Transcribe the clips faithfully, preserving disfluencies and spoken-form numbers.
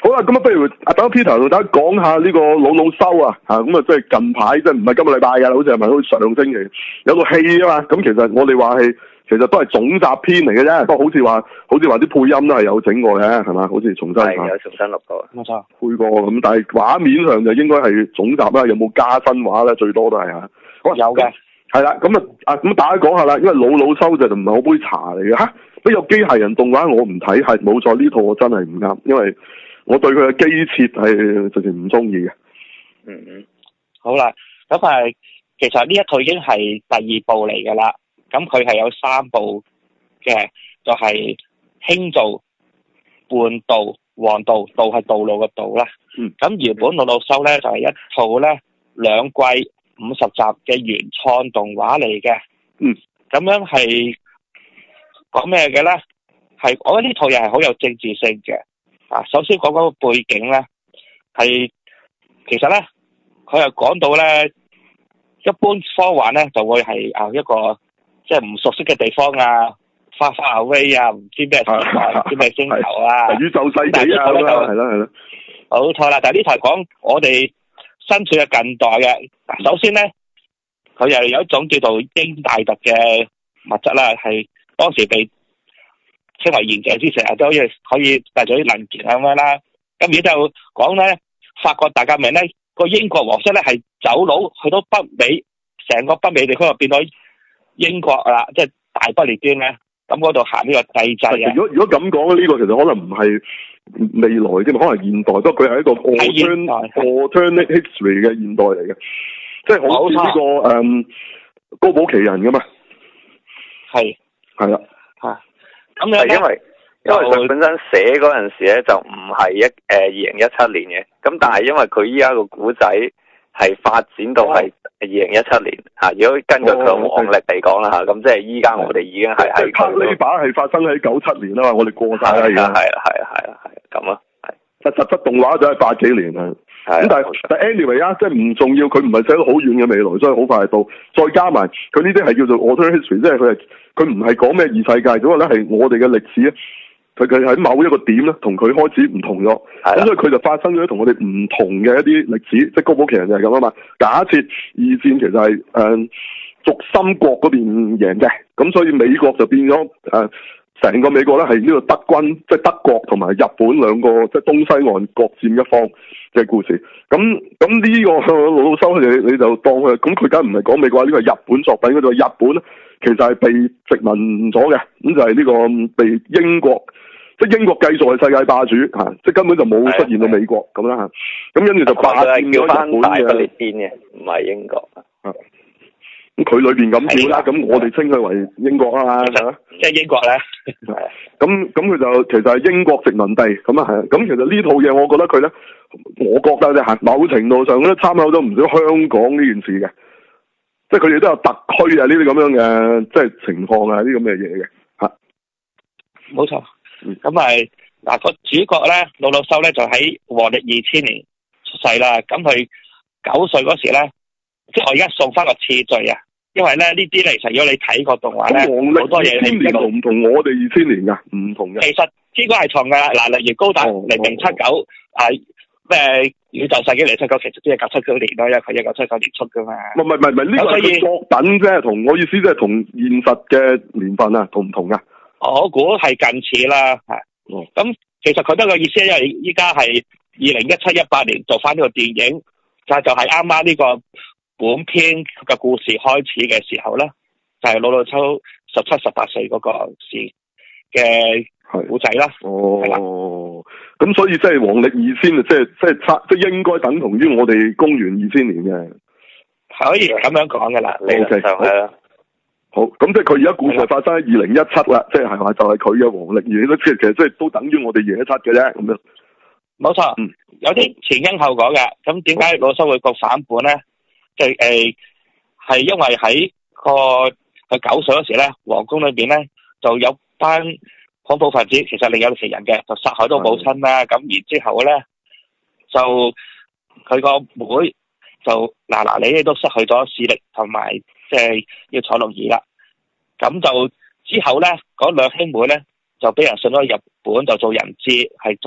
好啦，咁啊，不如阿等 Peter 同大家講下呢個老老修啊，嚇咁啊，即係近排即係唔係今個禮拜㗎，好似係咪好似上星期有個戲啊嘛？咁其實我哋話係其實都係總集篇嚟嘅啫，不過好似話好似話啲配音都係有整過嘅，係嘛？好似重新係有重新錄過， 冇錯，配過咁，但係畫面上就應該係總集啦，有冇加新話咧？最多都係嚇，好有嘅， 係啦，咁啊啊咁大家講下啦，因為老老修就唔係好杯茶嚟嘅嚇，呢個機械人動畫我唔睇，係冇錯，呢套我真係唔啱，因為我對佢嘅機設係直情唔中意嘅。 嗯嗯，好啦，咁啊，其實呢一套已經係第二部嚟㗎啦。咁佢係有三部嘅，就係、是、輕造、叛道、王道，道係道路嘅道啦。 嗯。 咁原本老老修咧就係、是、一套咧兩季五十集嘅原創動畫嚟嘅。 嗯。 咁樣係講咩嘅咧？係我覺得呢套嘢係好有政治性嘅。啊，首先講嗰個背景咧，係其實咧，佢又講到咧，一般科幻咧就會係啊一個即係唔熟悉嘅地方啊，花花 away 啊，唔知咩時代，唔知咩星球啊， 宇宙世紀啊，係啦係啦， 冇錯啦。但係呢台講我哋身處嘅近代嘅，首先咧，佢又有一種叫做英大特嘅物質啦，係當時被稱為賢者之石啊，都可以可以帶咗啲能源咁樣啦。咁而就講咧，法國大革命咧，個英國皇室咧係走佬去到北美，成個北美地區就變到英國啦，即係大不列顛咧。咁嗰度行呢個帝制啊。 如果如果咁講呢個其實可能唔係未來啫嘛，可能現代，不過佢係一個 alternate alternate history 嘅現代嚟嘅，即係好似呢個誒高保奇人噶嘛。係係啦。 咁樣係因為因為佢本身寫嗰陣時咧就唔係一誒二零一七年嘅，咁但係因為佢依家個古仔係發展到係二零一七年嚇，如果根據佢嘅黃歷嚟講啦嚇，咁即係依家我哋已經係喺佢呢把係發生喺九七年啦嘛，我哋過晒啦而家。 係啦係啦係啦係咁啊，係。實實質動畫就係八幾年啊。咁但係但 anyway 啊，即係唔重要，佢唔係寫到好遠嘅未來，所以好快到。再加埋佢呢啲係叫做 alternate history，即係佢係佢唔係講咩異世界，只不過咧係我哋嘅歷史咧，佢佢喺某一個點咧，同佢開始唔同咗。咁所以佢就發生咗同我哋唔同嘅一啲歷史，即係高保奇人就係咁啊嘛。假設二戰其實係誒軸心國嗰邊贏嘅，咁所以美國就變咗誒。成個美國咧係呢個德軍，即係德國同埋日本兩個，即係東西岸各佔一方嘅故事。咁咁呢個老老修你你就當佢，咁佢梗唔係講美國，呢個係日本作品嗰度。日本咧其實係被殖民咗嘅，咁就係呢個被英國，即係英國繼續係世界霸主嚇，即係根本就冇出現到美國咁啦嚇。咁跟住就霸佔咗日本嘅。大不列顛嘅，唔係英國啊。咁佢裏邊咁叫啦，咁我哋稱佢為英國啊嘛， 即係英國咧。 咁咁佢就其實係英國殖民地，咁啊係。咁其實呢套嘢，我覺得佢咧，我覺得咧嚇，某程度上咧參考咗唔少香港呢件事嘅，即係佢哋都有特區啊呢啲咁樣嘅即係情況啊呢啲咁嘅嘢嘅嚇。 冇錯。咁咪嗱個主角咧，老老修咧就喺黃歷二千年出世啦。咁佢九歲嗰時咧，即係我而家送翻個次序啊。因為咧呢啲咧，其實如果你睇過動畫咧，好多嘢你唔同唔同我哋二千年噶，唔同嘅。 其實應該係同噶，嗱，例如高達零零七九啊，咩宇宙世紀零七九，其實都係九七九年咯，因為佢一九七九年出噶嘛。唔係唔係唔係，呢個係作品啫，同我意思即係同現實嘅年份啊，同唔同啊？我估係近似啦，係。咁、哦、其實佢都個意思，因為依家係二零一七一八年做翻呢個電影，就就係啱啱呢個。本篇嘅故事開始嘅時候咧，就係、是、老老修十七、十八歲嗰個時嘅古仔啦。哦，咁所以即係黃歷二千，即係即係差，即係應該等同於我哋公元二千年嘅，可以咁樣講嘅啦。理論上係啦。好，咁即係佢而家故事發生喺二零一七啦，即係係話就係佢嘅黃歷二，即係其實即係都等於我哋二零一七嘅啫，咁樣。冇錯，嗯，有啲前因後果嘅。咁點解老修會個反叛咧？即係誒，係因為喺個佢九歲嗰時咧，皇宮裏邊咧就有班恐怖分子，其實另有其人嘅，就殺害到母親啦。咁然之後咧，就佢個妹，妹就嗱嗱你都失去咗視力，同埋即係要坐輪椅啦。咁就之後咧，嗰兩兄妹咧就俾人送咗去日本，就做人質，係做啲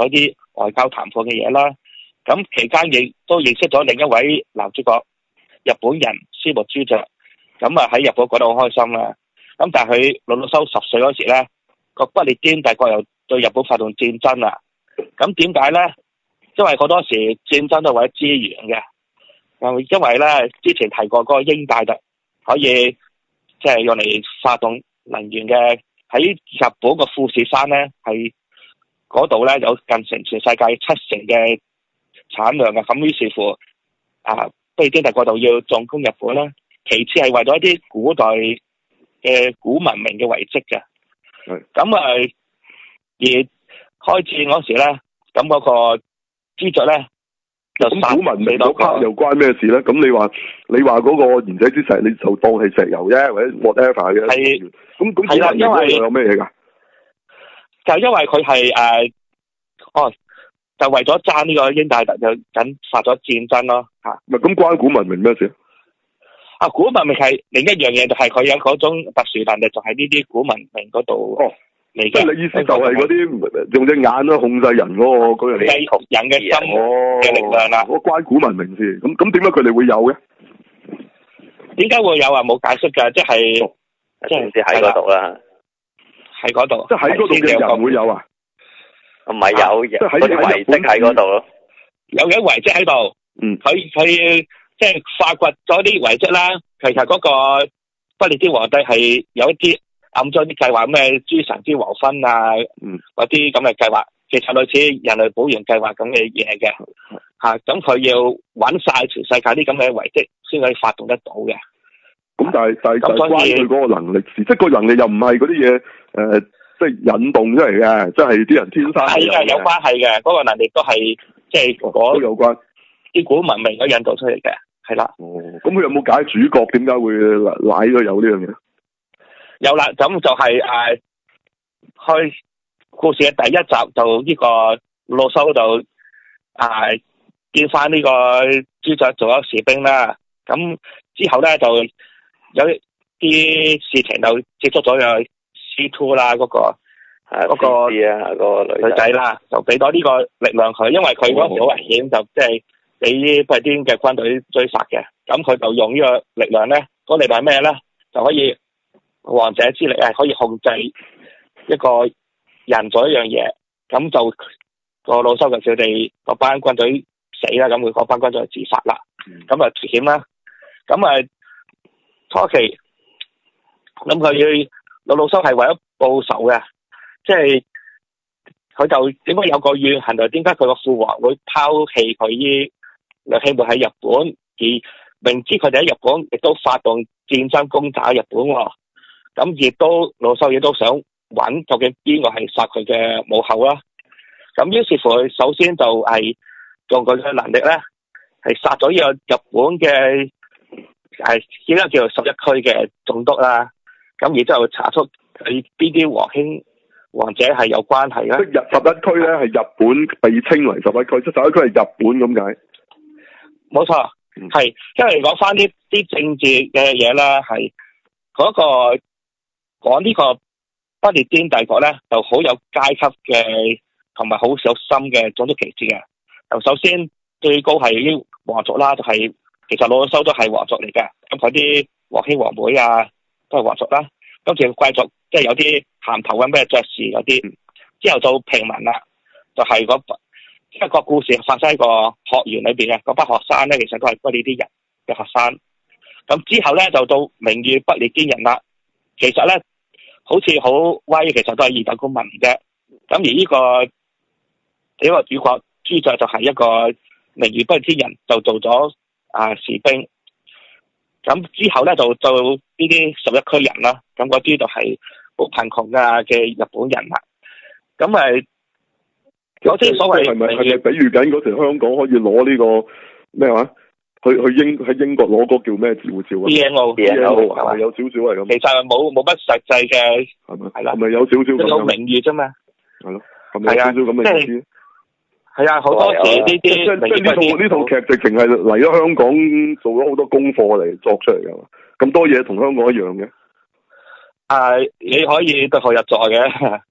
外交談判嘅嘢啦。咁期間亦都認識咗另一位男主角，日本人須磨珠雀。咁啊喺日本覺得好開心啦。咁但係佢魯魯修十歲嗰時咧，個不列顛帝國又對日本發動戰爭啦。咁點解咧？因為好多時戰爭都係為咗資源嘅。因為咧之前提過嗰個英大特可以即係用嚟發動能源嘅，喺日本個富士山咧係嗰度咧有近成全世界七成嘅產量嘅。咁於是乎啊，不列顛帝國度要進攻日本啦。其次係為咗一啲古代嘅古文明嘅遺跡嘅。咁啊，而開戰嗰時咧，咁嗰個朱雀咧就咁古文明嗰 part 又關咩事咧？咁你話你話嗰個賢者之石，你就當係石油啫，或者 whatever 嘅。係。咁咁古文明嗰度有咩嘢㗎？ 就因為佢係誒，哦，就為咗爭呢個英大特就引發咗戰爭咯嚇。 唔係咁關古文明咩事？ 啊，古文明係另一樣嘢，就係佢有嗰種特殊能力，就係呢啲古文明嗰度哦嚟嘅。即係你意思就係嗰啲用隻眼咯控制人嗰、嗰個嗰樣嘢， 人嘅心嘅力量啦。 我、哦、關古文明事，咁咁點解佢哋會有嘅？ 點解會有啊？冇解釋㗎，即係、哦、即係喺嗰度啦， 喺嗰度， 即係喺嗰度嘅人會有啊？ 唔係有，即係喺啲遺跡喺嗰度咯。 有嘅遺跡喺度，嗯，佢佢。即係發掘咗啲遺跡啦，其實嗰個不列顛皇帝係有一啲暗咗啲計劃，咩諸神之黃昏啊，嗯，嗰啲咁嘅計劃，其實類似人類保原計劃咁嘅嘢嘅，吓、嗯，咁佢要揾晒全世界啲咁嘅遺跡，先可以發動得到嘅。咁、 嗯、但係但係就關佢嗰個能力事，即係個能力又唔係嗰啲嘢，誒、呃，即係引動出嚟嘅，即係啲人天生係嘅，有關係嘅，嗰、那個能力都係即係嗰有關啲古文明嘅引導出嚟嘅。係啦， 哦，咁佢有冇解主角點解會賴咗有呢樣嘢？ 有啦，咁就係、是、誒、呃，開故事嘅第一集就呢個魯魯修度誒見翻呢個朱雀做咗士兵啦，咁之後咧就有啲事情就接觸咗有 C two 啦，嗰、那個誒嗰、那個啊，嗰個女仔啦，就俾咗呢個力量佢，因為佢嗰時好危險，就即係。俾啲不列顛嘅軍隊追殺嘅，咁佢就用呢個力量咧，嗰、那個、力量係咩咧？就可以王者之力係可以控制一個人做一樣嘢，咁就個魯修嘅小弟嗰班軍隊死啦，咁佢嗰班軍隊就自殺啦，咁啊危險啦，咁啊初期，咁佢魯魯修係為咗報仇嘅，即係佢就點解有個怨恨？就點解佢個父王會拋棄佢呢？兩兄妹喺日本，而明知佢哋喺日本，亦都發動戰爭攻打日本喎。咁亦都魯修亦都想揾究竟邊個係殺佢嘅母后啦。咁於是乎，佢首先就係用佢嘅能力咧，係殺咗呢個日本嘅係應該叫做十一區嘅總督啦。咁然之後查出佢邊啲皇兄王者係有關係啦。 即係十一區咧係日本被稱為十一區，即係十一區係日本咁解。 冇錯，係，因為講翻啲啲政治嘅嘢啦，係嗰、那個講呢個不列顛帝國咧，就好有階級嘅，同埋好有心嘅種族歧視嘅。就首先最高係啲皇族啦，就係、是、其實魯魯修都係皇族嚟嘅，咁佢啲皇兄皇妹啊都係皇族啦。跟住貴族即係有啲銜頭嘅咩爵士嗰啲，之後到平民啦，就係、是、嗰、那個。一個故事發生喺個學園裏邊嘅嗰班學生咧，其實都係不列顛人嘅學生。咁之後咧就到名譽不列顛人啦。其實咧好似好威，其實都係二等公民啫。咁而呢、這個呢、這個主角朱雀就係一個名譽不列顛人，就做咗啊士兵。咁之後咧就到呢啲十一區人啦。咁嗰啲就係好貧窮啊嘅日本人啦。咁誒。有啲所謂係咪係咪比喻緊嗰時香港可以攞呢、這個咩話？去去英喺英國攞個叫咩護照啊 ？B N O B N O 係咪有少少係咁？其實冇冇乜實際嘅係咪？係啦，係咪有少少咁？有名譽啫嘛。係咯，係咪有少少咁嘅意思？係啊，好多時呢啲即即即呢套呢套劇直情係嚟咗香港做咗好多功課嚟作出嚟㗎嘛？咁多嘢同香港一樣嘅。誒、啊，你可以對號入座嘅。嗯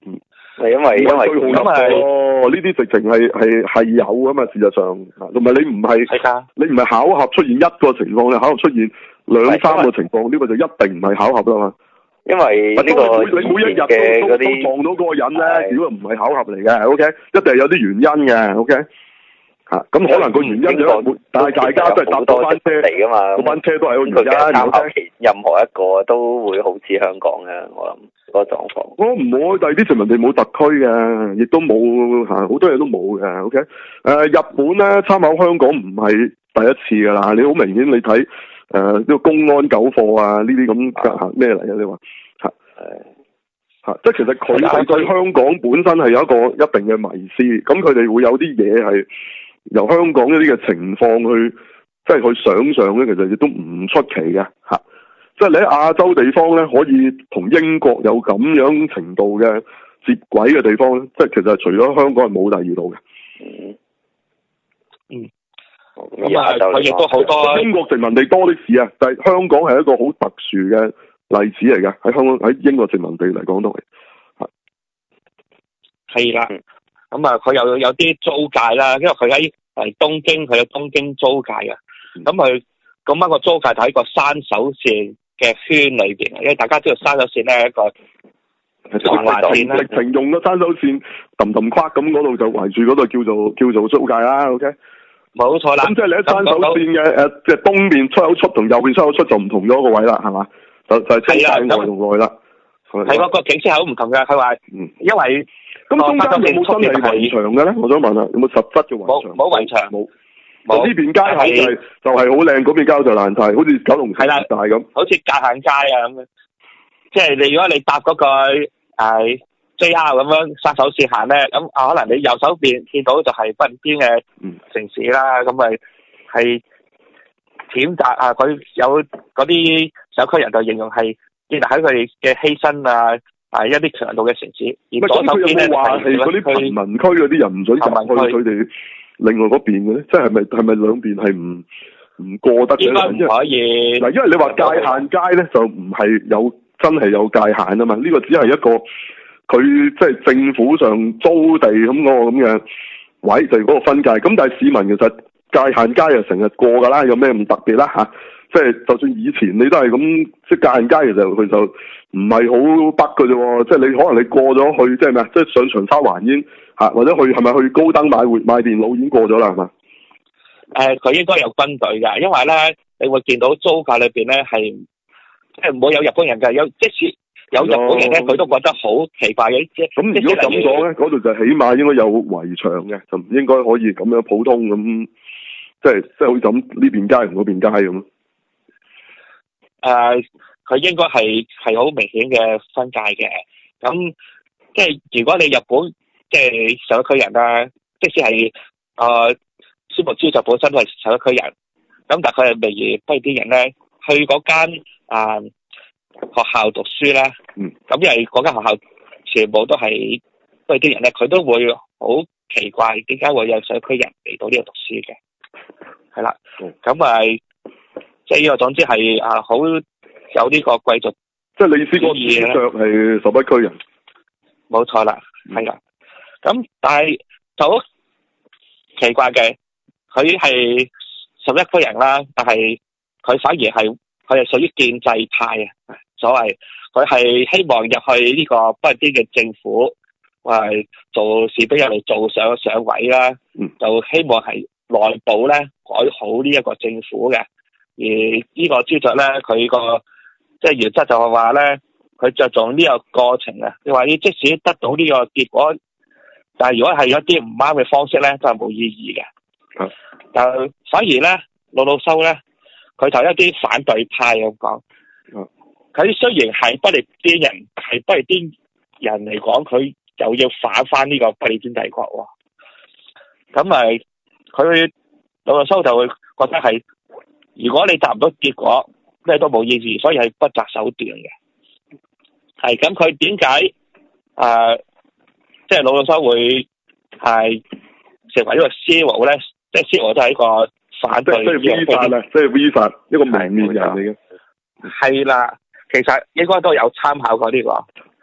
係因為因為咁啊，呢啲直情係係係有啊嘛，事實上，同埋你唔係你唔係巧合出現一個情況，你巧合出現兩三個情況，呢個就一定唔係巧合啦嘛。 因為呢個你每一日都都都撞到嗰個人咧，如果唔係巧合嚟嘅 ，OK， 一定係有啲原因嘅 ，OK。吓，咁可能個原因就係，但係大家都係搭到班車嚟噶嘛，嗰班車都係有原因。OK， 任何一個都會好似香港嘅，我諗嗰個狀況。 我唔會，但係啲殖民地冇特區嘅，亦都冇吓，好多嘢都冇嘅。OK，誒、呃，日本咧參考香港唔係第一次噶啦，你好明顯你睇誒呢個公安九課啊呢啲咁咩嚟嘅？你話吓吓，即係其實佢哋對香港本身係有一個一定嘅迷思，咁佢哋會有啲嘢係。由香港一啲嘅情況去，即係去想象咧，其實亦都唔出奇嘅吓。即係你喺亞洲地方咧，可以同英國有咁樣程度嘅接軌嘅地方咧，即係其實除咗香港係冇第二度嘅。 嗯。 嗯。咁啊，佢亦都好多英國殖民地多啲事啊，但係香港係一個好特殊嘅例子嚟嘅，喺香港喺英國殖民地嚟講都係。 係啦。咁啊，佢又有啲租界啦，因為佢喺誒東京，佢有東京租界啊。咁佢咁啱個租界就喺個山手線嘅圈裏邊，因為大家知道山手線咧一個環線啦，直情用咗山手線揼揼框，咁嗰度就圍住嗰度叫做叫做租界啦。OK，冇錯啦。咁即係你喺山手線嘅誒，即係東面出口出同右邊出口出就唔同咗個位啦，係嘛？就就係車界外同內啦。係嗰個景色係好唔同嘅，佢話，嗯，因為。咁中間有冇真係圍牆嘅咧？我想問下，有冇實質嘅圍牆？冇冇圍牆，冇。冇呢邊街口就係就係好靚，嗰邊街就爛晒，好似九龍城大咁。好似界限街啊咁樣，即係你如果你搭嗰個誒 J R 咁樣山手線行咧，咁啊可能你右手邊見到就係北邊嘅城市啦，咁咪係譴責啊！佢有嗰啲社區人就形容係建立喺佢哋嘅犧牲啊！係一啲強度嘅城市，而左手邊咧係嗰啲貧民區嗰啲人唔准入去佢哋另外嗰邊嘅咧，即係咪係咪兩邊係唔唔過得嘅？應該唔可以。嗱，因為你話界限街咧，就唔係有真係有界限啊嘛，呢、這個只係一個佢即係政府上租地咁嗰個咁嘅位，就係、是、嗰個分界。咁但係市民其實界限街又成日過噶啦，有咩咁特別啦吓？即係就算以前你都係咁，即係界限街其實佢就唔係好北嘅啫。即係你可能你過咗去，即係咩啊？即係上長沙灣已經嚇，或者去係咪去高登買活買電腦已經過咗啦？係嘛？誒、呃，佢應該有軍隊㗎，因為咧，你會見到租界裏邊咧係即係唔會有日本人㗎，有即使有日本人咧，佢都覺得好奇怪嘅。即咁如果咁講咧，嗰度就起碼應該有圍牆嘅，就唔應該可以咁樣普通咁，即係即係好似咁呢邊街同嗰邊街咁。誒、呃，佢應該係係好明顯嘅分界嘅。咁即係如果你日本即係社區人啦，即使係誒孫木珠就本身都係社區人，咁但係佢係未如不如啲人咧去嗰間誒學校讀書咧，嗯，咁因為嗰間學校全部都係不如啲人咧，佢都會好奇怪點解會有社區人嚟到呢度讀書嘅，係啦，咁咪。即係呢個總之係啊，好有呢個貴族，即係你意思個衣着係十一區人，冇錯啦，係啦。咁但係就好奇怪嘅，佢係十一區人啦，但係佢反而係佢係屬於建制派啊，所謂佢係希望入去呢個不列顛嘅政府，係做士兵入嚟做上上位啦，嗯，就希望係內部咧改好呢一個政府嘅。而呢個招着咧，佢個即係原則就係話咧，佢着重呢個過程啊。你話你即使得到呢個結果，但係如果係有一啲唔啱嘅方式咧，就係冇意義嘅。嗯。但係反而咧，老老修咧，佢就一啲反對派咁講。嗯。佢雖然係不列顛人，係不列顛人嚟講，佢就要反翻呢個不列顛帝國喎。咁咪佢老老修就會覺得係。如果你達唔到結果，咩都冇意義，所以係不擇手段嘅。係咁，佢點解誒，即係老老修會係成為呢個 zero 咧？即係 zero 都係一個反對，即係 V 法啦，即係 V 法一個明面人嚟嘅。係啦，其實應該都有參考過呢個。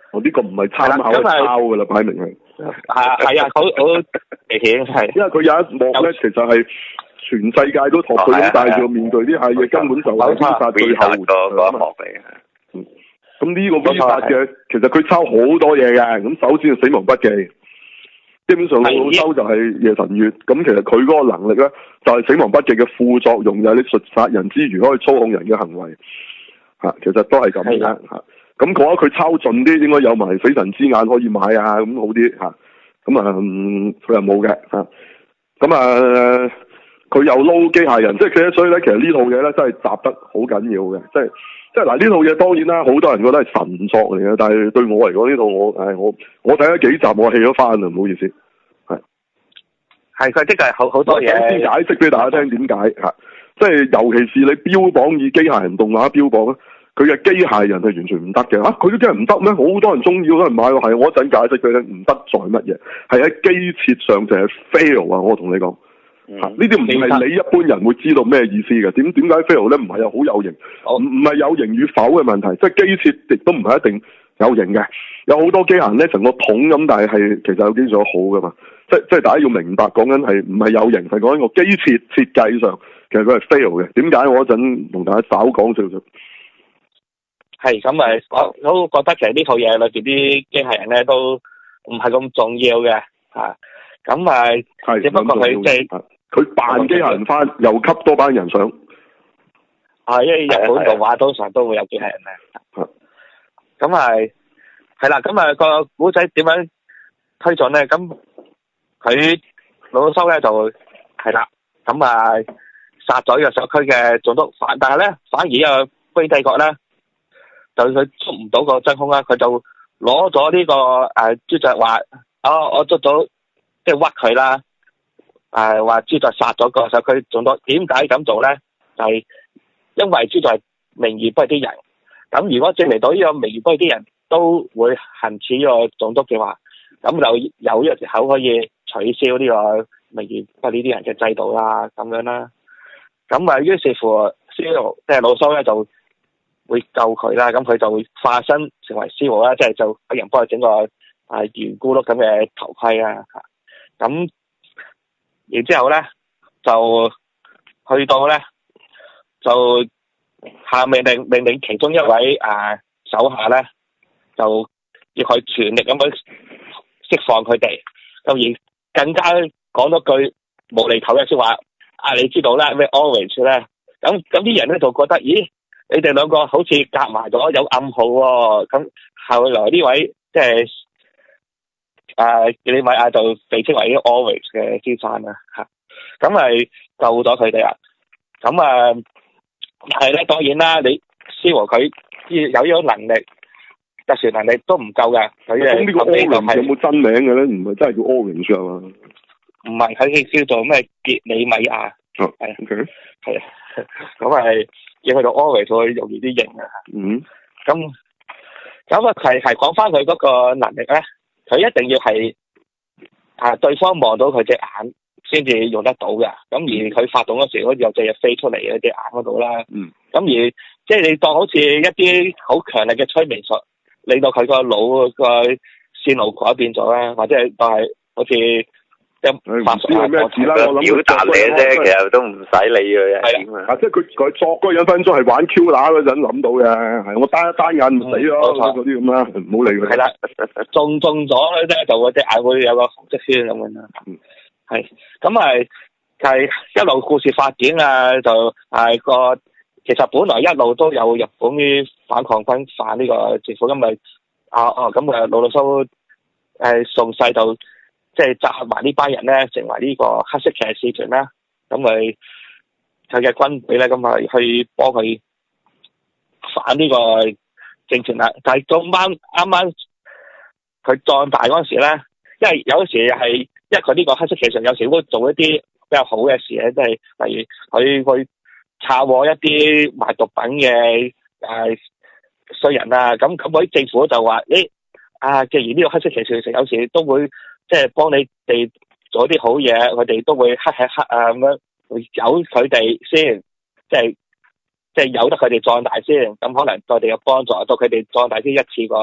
我呢個唔係參考，係抄㗎啦，擺明係。 係啊係啊，好好明顯係。 因為佢有一幕咧，其實係全世界都學佢咁戴住個面具，啲係嘢根本就係必殺最後嗰一幕嚟嘅。嗯，咁呢個必殺嘅，其實佢抄好多嘢嘅。咁首先係死亡筆記，基本上老周就係夜神月。咁其實佢嗰個能力咧，就係死亡筆記嘅副作用，就係你術殺人之餘可以操控人嘅行為。吓，其實都係咁嘅吓。咁講下佢抄盡啲，應該有埋死神之眼可以買啊，咁好啲吓。咁啊，佢又冇嘅吓。咁啊，佢又撈機械人，即係其實所以咧，其實呢套嘢咧真係集得好緊要嘅，即係即係嗱呢套嘢當然啦，好多人覺得係神作嚟嘅，但係對我嚟講呢套我誒我我睇咗幾集我棄咗翻啊，唔好意思，係係佢即係好好多嘢。 先解釋俾大家聽點解吓，即係尤其是你標榜以機械人動畫標榜咧。佢嘅機械人係完全唔得嘅，啊！佢都真係唔得咩？好多人中意，好多人買喎。係我一陣解釋俾你，唔得在乜嘢？係喺機設上就係 fail 啊！我同你講，嚇呢啲唔係你一般人會知道咩意思嘅。點點解 fail 咧？唔係又好有型，唔唔係有型與否嘅問題，即係機設亦都唔係一定有型嘅。有好多機械人咧成個桶咁，但係係其實有基礎好噶嘛。即即係大家要明白，講緊係唔係有型，係講緊個機設設計上其實佢係 fail 嘅。點解我一陣同大家稍講少少？ 係咁咪，我都覺得其實呢套嘢裏邊啲機械人咧都唔係咁重要嘅嚇，咁咪只不過佢即係佢扮機械人翻，又吸多班人上。 係因為日本動畫通常都會有機械人咧。咁係係啦，咁啊個古仔點樣推進咧？咁佢老收咧就係啦，咁啊殺咗呢個社區嘅總督，反但係咧反而呢個飛帝國咧。就佢捉唔到個真兇啦，佢就攞咗呢個誒朱雀話，哦，我捉到即係屈佢啦，誒話朱雀殺咗個社區總督，點解咁做咧？就係、是、因為朱雀係名譽不義啲人，咁如果證明到呢個名譽不義啲人都會行似呢個總督嘅話，咁就有一個藉口可以取消呢個名譽不義啲人嘅制度啦，咁樣啦。咁啊，於是乎，即係老蘇咧就會救佢啦，咁佢就會化身成為師傅啦，即係就有人幫佢整個啊圓咕碌咁嘅頭盔啦，咁然之後咧就去到咧就下命令命令其中一位啊手下咧就要佢全力咁樣釋放佢哋，咁而更加講多句無厘頭嘅說話，啊你知道咧咩 orange 咧，咁咁啲人咧就覺得咦？你哋兩個好似夾埋咗有暗號喎、哦，咁後來呢位即係誒傑里米亞就被稱為 Orange 嘅先生啦嚇，咁咪救咗佢哋啦。咁啊係咧，當然啦，你施和佢有呢種能力，特殊能力都唔夠嘅。佢誒呢個 Orange 有冇真名嘅咧？唔係真係叫 Orange 係嘛？ 唔係，佢叫做咩傑里米亞。 哦，係 OK， 係啊，咁係。要去到 Orange 會容易啲認啊！ 嗯， 咁咁啊，係係講翻佢嗰個能力咧，佢一定要係啊對方望到佢隻眼先至用得到嘅。咁而佢發動嗰時，好似有隻嘢飛出嚟喺隻眼嗰度啦。 嗯。咁而即係你當好似一啲好強力嘅催眠術，令到佢個腦個線路改變咗啦，或者係當係好似。即係發出咩字啦？我諗表達你啫，其實都唔使理佢嘅。 係啊，即係佢佢作嗰個分鐘係玩 Q 打嗰陣諗到嘅，係我單一單眼唔死咯，嗰啲咁啦，唔好理佢。 係啦，中中咗咧，就嗰隻眼會有個紅色圈咁樣啦。嗯，係咁係係一路故事發展啊，就係個其實本來一路都有日本啲反抗軍反呢個政府，因為啊哦咁啊老老蘇誒宋世就。即係集合埋呢班人咧，成為呢個黑色騎士團啦。咁咪佢嘅軍隊咧，咁咪去幫佢反呢個政權啦。但係到啱啱啱佢壯大嗰陣時咧，因為有時係因為佢呢個黑色騎士團有時會做一啲比較好嘅事咧，即係例如佢會查獲一啲賣毒品嘅誒衰人啊。咁咁嗰啲政府就話：誒啊，既然呢個黑色騎士團有時都會。即係幫你哋做啲好嘢，佢哋都會黑吃黑啊咁樣，會由佢哋先，即係即係由得佢哋壯大先，咁可能對我哋有幫助，到佢哋壯大先一次過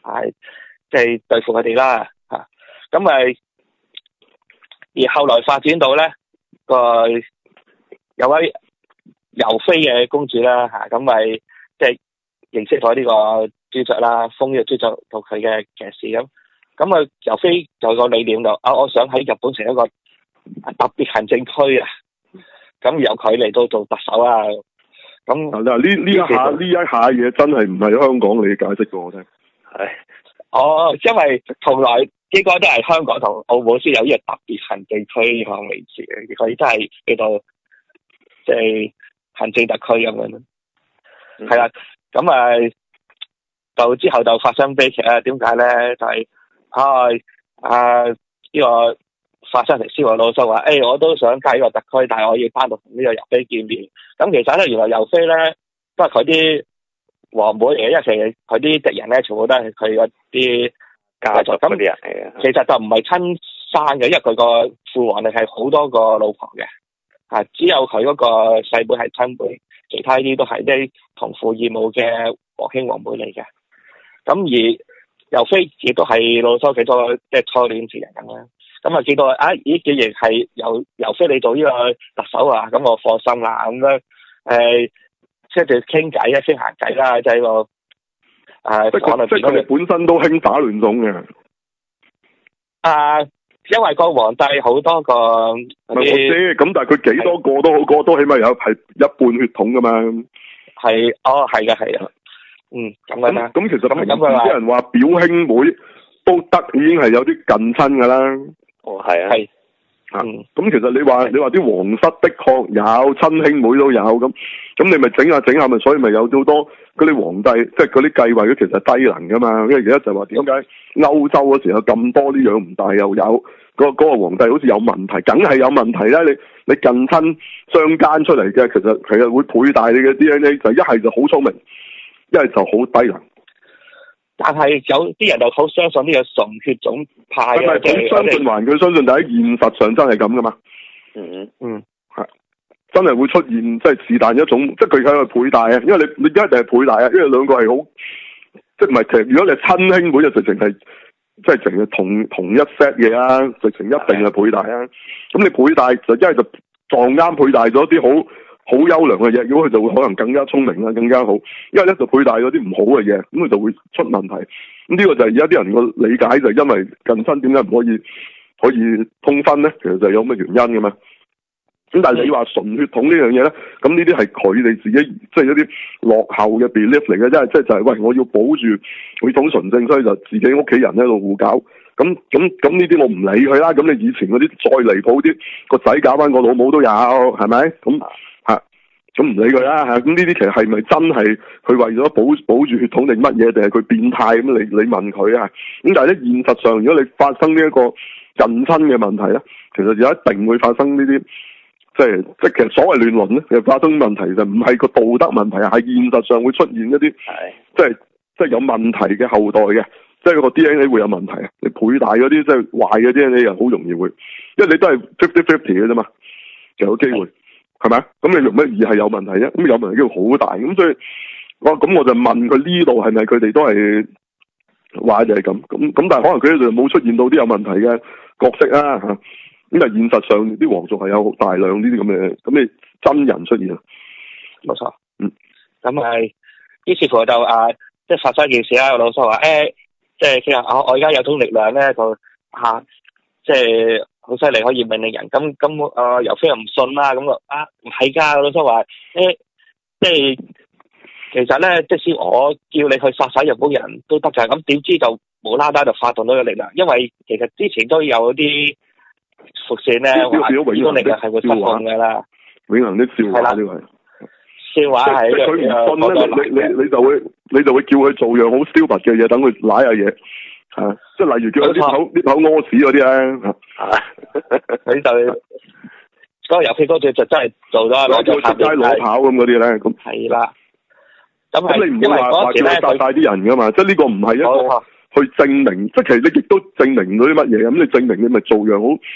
係即係對付佢哋啦嚇。咁咪而後來發展到咧個有位尤妃嘅公主啦嚇，咁咪即係認識咗呢個朱雀啦，封咗朱雀到佢嘅騎士咁。咁啊，尤妃就有個理念就啊，我想喺日本成一個特別行政區啊，咁由佢嚟到做特首啊。咁嗱呢呢一下呢一下嘢真係唔係香港你解釋過我聽。 係。哦，因為從來應該都係香港同澳門先有呢個特別行政區呢個位置嘅，佢真係叫做即係行政特區咁樣咯。係啦、嗯，咁啊，就之後就發生悲劇啊！點解咧？就係、是、啊啊呢、這個發生成司徒老修話，誒、哎，我都想加呢個特區，但係我要單獨同呢個尤妃見面。咁其實咧，原來尤妃咧都係佢啲皇妹嚟嘅，因為其實佢啲敵人咧全部都係佢嗰啲家族咁啲人嚟嘅。其實就唔係親生嘅，因為佢個父皇咧係好多個老婆嘅，啊，只有佢嗰個細妹係親妹，其他啲都係啲同父異母嘅皇兄皇妹嚟嘅。咁而尤妃亦都係老修幾多即係初戀情人咁啦。咁啊見到啊咦，既然係由尤妃你做呢個特首啊，咁我放心啦咁樣誒，即係傾偈啊，傾閒偈啦，即係個誒，即係即係佢哋本身都興打亂種嘅。 啊，因為個皇帝好多個， 唔係我知，咁但係佢幾多個都好，個都起碼有係一半血統噶嘛。係， 哦，係嘅，係啊，嗯，咁樣啦。 咁其實咁啲人話表兄妹都得，已經係有啲近親噶啦。 哦，係啊。 係。 咁、嗯、其實你話你話啲皇室的確有親兄妹都有咁，咁你咪整下整下咪，所以咪有好多嗰啲皇帝，即係嗰啲繼位嘅其實低能噶嘛。因為而家就話點解歐洲嗰時候咁多啲養唔大又有嗰、嗰個皇帝好似有問題，梗係有問題啦。你你近親相姦出嚟嘅，其實其實會倍大你嘅 D N A， 就一係就好聰明，一係就好低能。 但係有啲人就好相信呢個純血種派嘅，係咪佢相信還佢相信，但喺現實上真係咁噶嘛？ 嗯嗯， 係真係會出現，即係是但一種，即係佢喺度倍大啊！因為你你一定係倍大啊，因為兩個係好，即係唔係其實如果你係親兄妹就直情係，即係淨係同同一 set 嘢啊，直情一定係倍大啊！咁你倍大就一係就撞啱倍大咗啲好。好優良嘅嘢，如果佢就會可能更加聰明啦，更加好。因為咧就倍大咗啲唔好嘅嘢，咁佢就會出問題。咁呢個就係而家啲人個理解，就係因為近親點解唔可以可以通婚咧？其實就係有咩原因嘅嘛。咁但係你話純血統呢樣嘢咧，咁呢啲係佢哋自己即係、就是、一啲落後嘅 belief 嚟嘅，即係即係就係、是、喂，我要保住血統純正，所以就自己屋企人喺度互搞。咁咁咁呢啲我唔理佢啦。咁你以前嗰啲再離譜啲，個仔搞翻個老母都有，係咪？咁咁唔理佢啦嚇，咁呢啲其實係咪真係佢為咗保保住血統定乜嘢，定係佢變態咁？你你問佢啊？咁但係咧現實上，如果你發生呢一個近親嘅問題咧，其實就一定會發生呢啲，即係即係其實所謂亂倫咧，其實發生問題就唔係個道德問題啊，係現實上會出現一啲即係即係有問題嘅後代嘅，即係個 D N A 會有問題啊！你倍大嗰啲即係壞嘅 D N A 又好容易會，因為你都係 fifty fifty 嘅啫嘛，就有機會。係咪？咁你用乜二係有問題啫？咁有問題機會好大，咁所以我咁我就問佢呢度係咪佢哋都係話就係咁？咁咁但係可能佢哋就冇出現到啲有問題嘅角色啊吓。咁但係現實上啲皇族係有大量呢啲咁嘅咁嘅真人出現啊。 冇錯，嗯。咁係，於是乎就啊，即係發生一件事啦。個老師話誒，即係佢話我我而家有種力量咧，就吓即係。好犀利，可以命令人。咁咁啊，尤妃又唔信啦。咁啊，唔係㗎，老師話誒，即係其實咧，即使我叫你去殺死日本人都得㗎。咁點知就無啦啦就發動到個力量？因為其實之前都有啲伏線咧，話呢個力量係會失控㗎啦。 永恆的笑話呢個係笑話係佢唔信咧，你你你就會你就會叫佢做樣好消拔嘅嘢，等佢舐下嘢。啊，即係例如叫佢啲口啲口屙屎嗰啲咧， 啊，佢就嗰個遊戲嗰隻就真係做咗攞咗出街攞跑咁嗰啲咧，咁係啦。咁咁你唔會話話叫佢殺晒啲人噶嘛？即係呢個唔係一個去證明，即係其實你亦都證明唔到啲乜嘢。咁你證明你咪做樣好好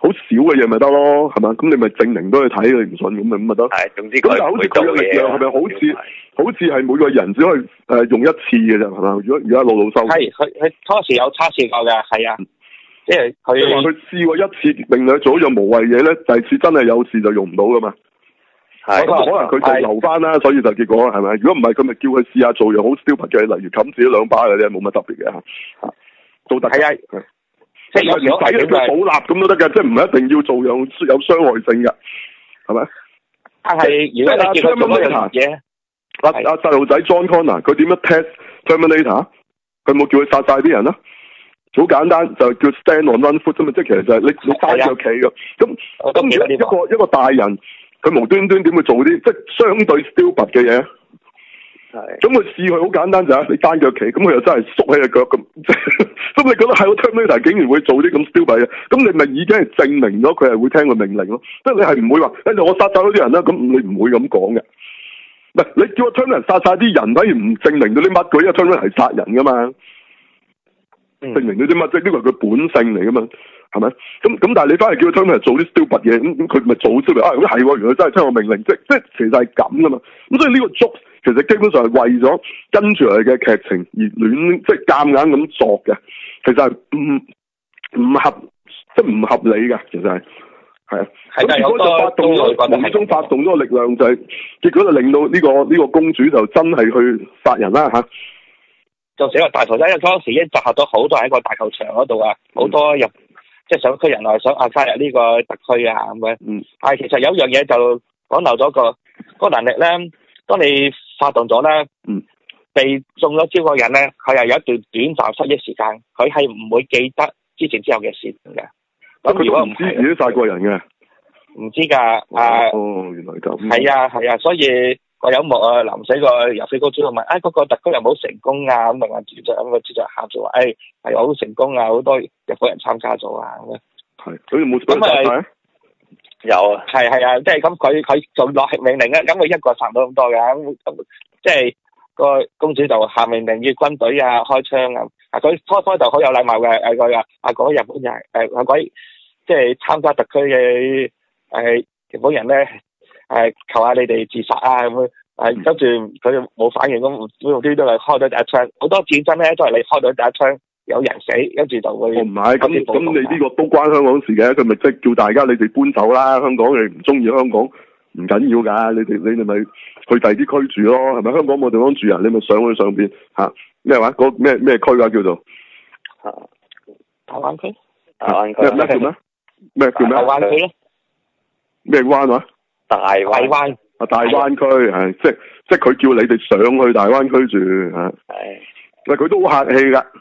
好少嘅嘢咪得咯，係嘛？咁你咪證明到佢睇你唔信咁咪咁咪得。 係，總之咁但係好似佢嘅力量係咪好似好似係每個人只可以誒、呃、用一次嘅啫，係嘛？如果而家老老收係佢佢初時有測試過嘅，係啊，即係佢。即係話佢試過一次令佢做一樣無謂嘢咧，第二次真係有事就用唔到噶嘛。係，可能佢就留翻啦，所以就結果係咪？如果唔係，佢咪叫佢試下做樣好 stupid 嘅，例如冚自己兩把嘅啫，冇乜特別嘅嚇。做特係啊，即係有時睇佢倒立咁都得嘅，即係唔係一定要做樣有傷害性嘅，係咪？但係如果你叫佢做乜嘢？阿阿細路仔 John Connor 佢點樣 test Terminator？佢冇叫佢殺晒啲人啦，好簡單就叫 stand on one foot 啫嘛，即係其實就係你你單腳企嘅。咁咁如果一個一個大人。佢無端端點會做啲即係相對 stupid 嘅嘢？係。咁佢試佢好簡單就係你單腳企，咁佢又真係縮起隻腳咁。咁你覺得係個 Terminator 竟然會做啲咁 stupid 嘅？咁你咪已經係證明咗佢係會聽個命令咯。即係你係唔會話，跟住我殺晒嗰啲人啦。咁你唔會咁講嘅。唔係你叫個 Terminator 殺晒啲人，反而唔證明到啲乜佢，因為 Terminator 係殺人噶嘛。嗯、證明到啲乜即係呢個係佢本性嚟噶嘛？係咪？咁咁，但係你翻嚟叫佢 Terminator 做啲 stupid 嘢，咁咁佢咪做出嚟啊？咁係喎，原來真係聽我命令，即即其實係咁噶嘛。咁所以呢個 joke 其實基本上係為咗跟住嚟嘅劇情而亂，即係夾硬咁作嘅。其實係唔唔合，即係唔合理嘅。其實係係啊。咁結果就發動咗，無意中發動咗個力量，就係結果就令到呢個呢個公主就真係去殺人啦嚇。就成個大屠殺，因為當時已經集合咗好多喺個大球場嗰度啊，好多入。嗯即係想區人來想啊加入呢個特區啊咁樣，嗯，但係其實有一樣嘢就講漏咗個個能力咧，當你發動咗咧，嗯，被中咗招個人咧，佢係有一段短暫失憶時間，佢係唔會記得之前之後嘅事嘅。咁如果唔知自己殺過人嘅，唔知㗎，啊， 哦，原來咁， 係啊係啊，所以。個有幕啊，臨死個遊飛高主問，哎，嗰、那個特區有冇成功啊？咁啊，主席咁個主席喊住話，哎，係好成功啊，好多日本人參加咗啊，咁樣。係，所以冇咁咪有啊，係係啊，即係咁佢佢就落命令啊，咁佢一個殺唔到咁多嘅，咁即係個公主就下命令要軍隊啊開槍啊，啊佢初初就好有禮貌嘅，誒佢話啊嗰日本人誒嗰位即係參加特區嘅誒日本人咧。誒，求下你哋自殺啊咁樣，誒，跟住佢冇反應咁，呢啲都係開咗第一槍。好多戰爭咧都係你開咗第一槍，有人死，跟住就會。唔係，咁咁你呢個都關香港事嘅，佢咪即係叫大家你哋搬走啦。香港你唔中意香港唔緊要噶，你哋你哋咪去第二啲區住咯，係咪？香港冇地方住啊，你咪上去上邊吓咩話？嗰咩咩區啊叫做？啊，大灣區。大灣區。咩咩叫咩？咩叫咩？大灣區咯。咩灣話？大灣啊，大灣區係即係即係佢叫你哋上去大灣區住吓，係，喂佢都好客氣噶，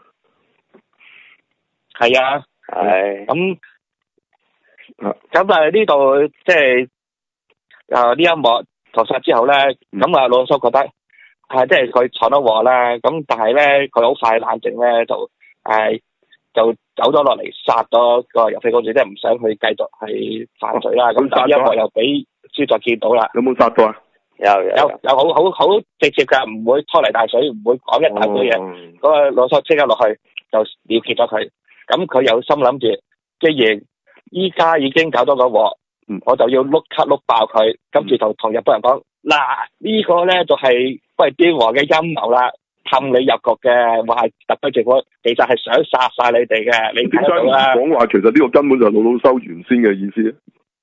係啊，係，咁咁但係呢度即係啊呢一幕屠殺之後咧，咁啊老蘇覺得係即係佢闖咗禍啦，咁但係咧佢好快冷靜咧就誒就走咗落嚟殺咗個遊飛公主，即係唔想去繼續係犯罪啦，咁但係一幕又俾。書就見到啦，有冇殺到啊？有有有，有好好好直接噶，唔會拖泥帶水，唔會講一大堆嘢。嗰、哦那個老叔即刻落去就了結咗佢。咁佢有心諗住，既然依家已經搞到個鑊，嗯、我就要碌卡碌爆佢。跟住就同日本人講：嗱、嗯，呢、這個咧就係不係端和嘅陰謀啦，氹你入局嘅，話係特區政府其實係想殺晒你哋嘅。你點解唔講話？其實呢個根本就係老老收原先嘅意思。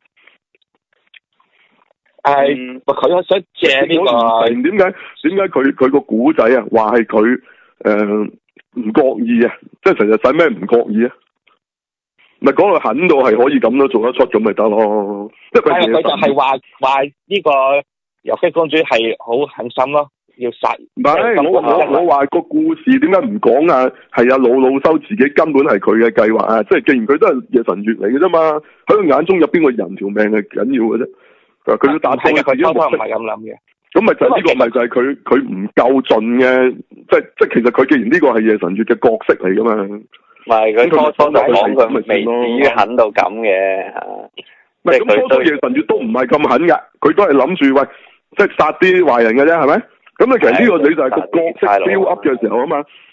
係，佢想借呢、這個。我唔明點解點解佢佢個古仔啊，話係佢誒唔覺意啊，即係成日使咩唔覺意啊？咪講到狠到係可以咁都做得出咁咪得咯？即係佢佢就係話話呢個遊飛公主係好狠心咯，要殺。唔係我我我話個故事點解唔講啊？係啊，老老修自己根本係佢嘅計劃啊！即係既然佢都係夜神月嚟嘅啫嘛，喺佢眼中有邊個人條命係緊要嘅啫？佢要打通嘅，佢初初唔係咁諗嘅。咁咪就呢個咪就係佢佢唔夠盡嘅，即係即係其實佢既然呢個係夜神月嘅角色嚟噶嘛。唔係佢初初就講佢未至於狠到咁嘅嚇。唔係咁初初夜神月都唔係咁狠㗎，佢都係諗住喂，即係殺啲壞人嘅啫，係咪？咁啊其實呢個你就係個角色 build up 嘅時候啊嘛。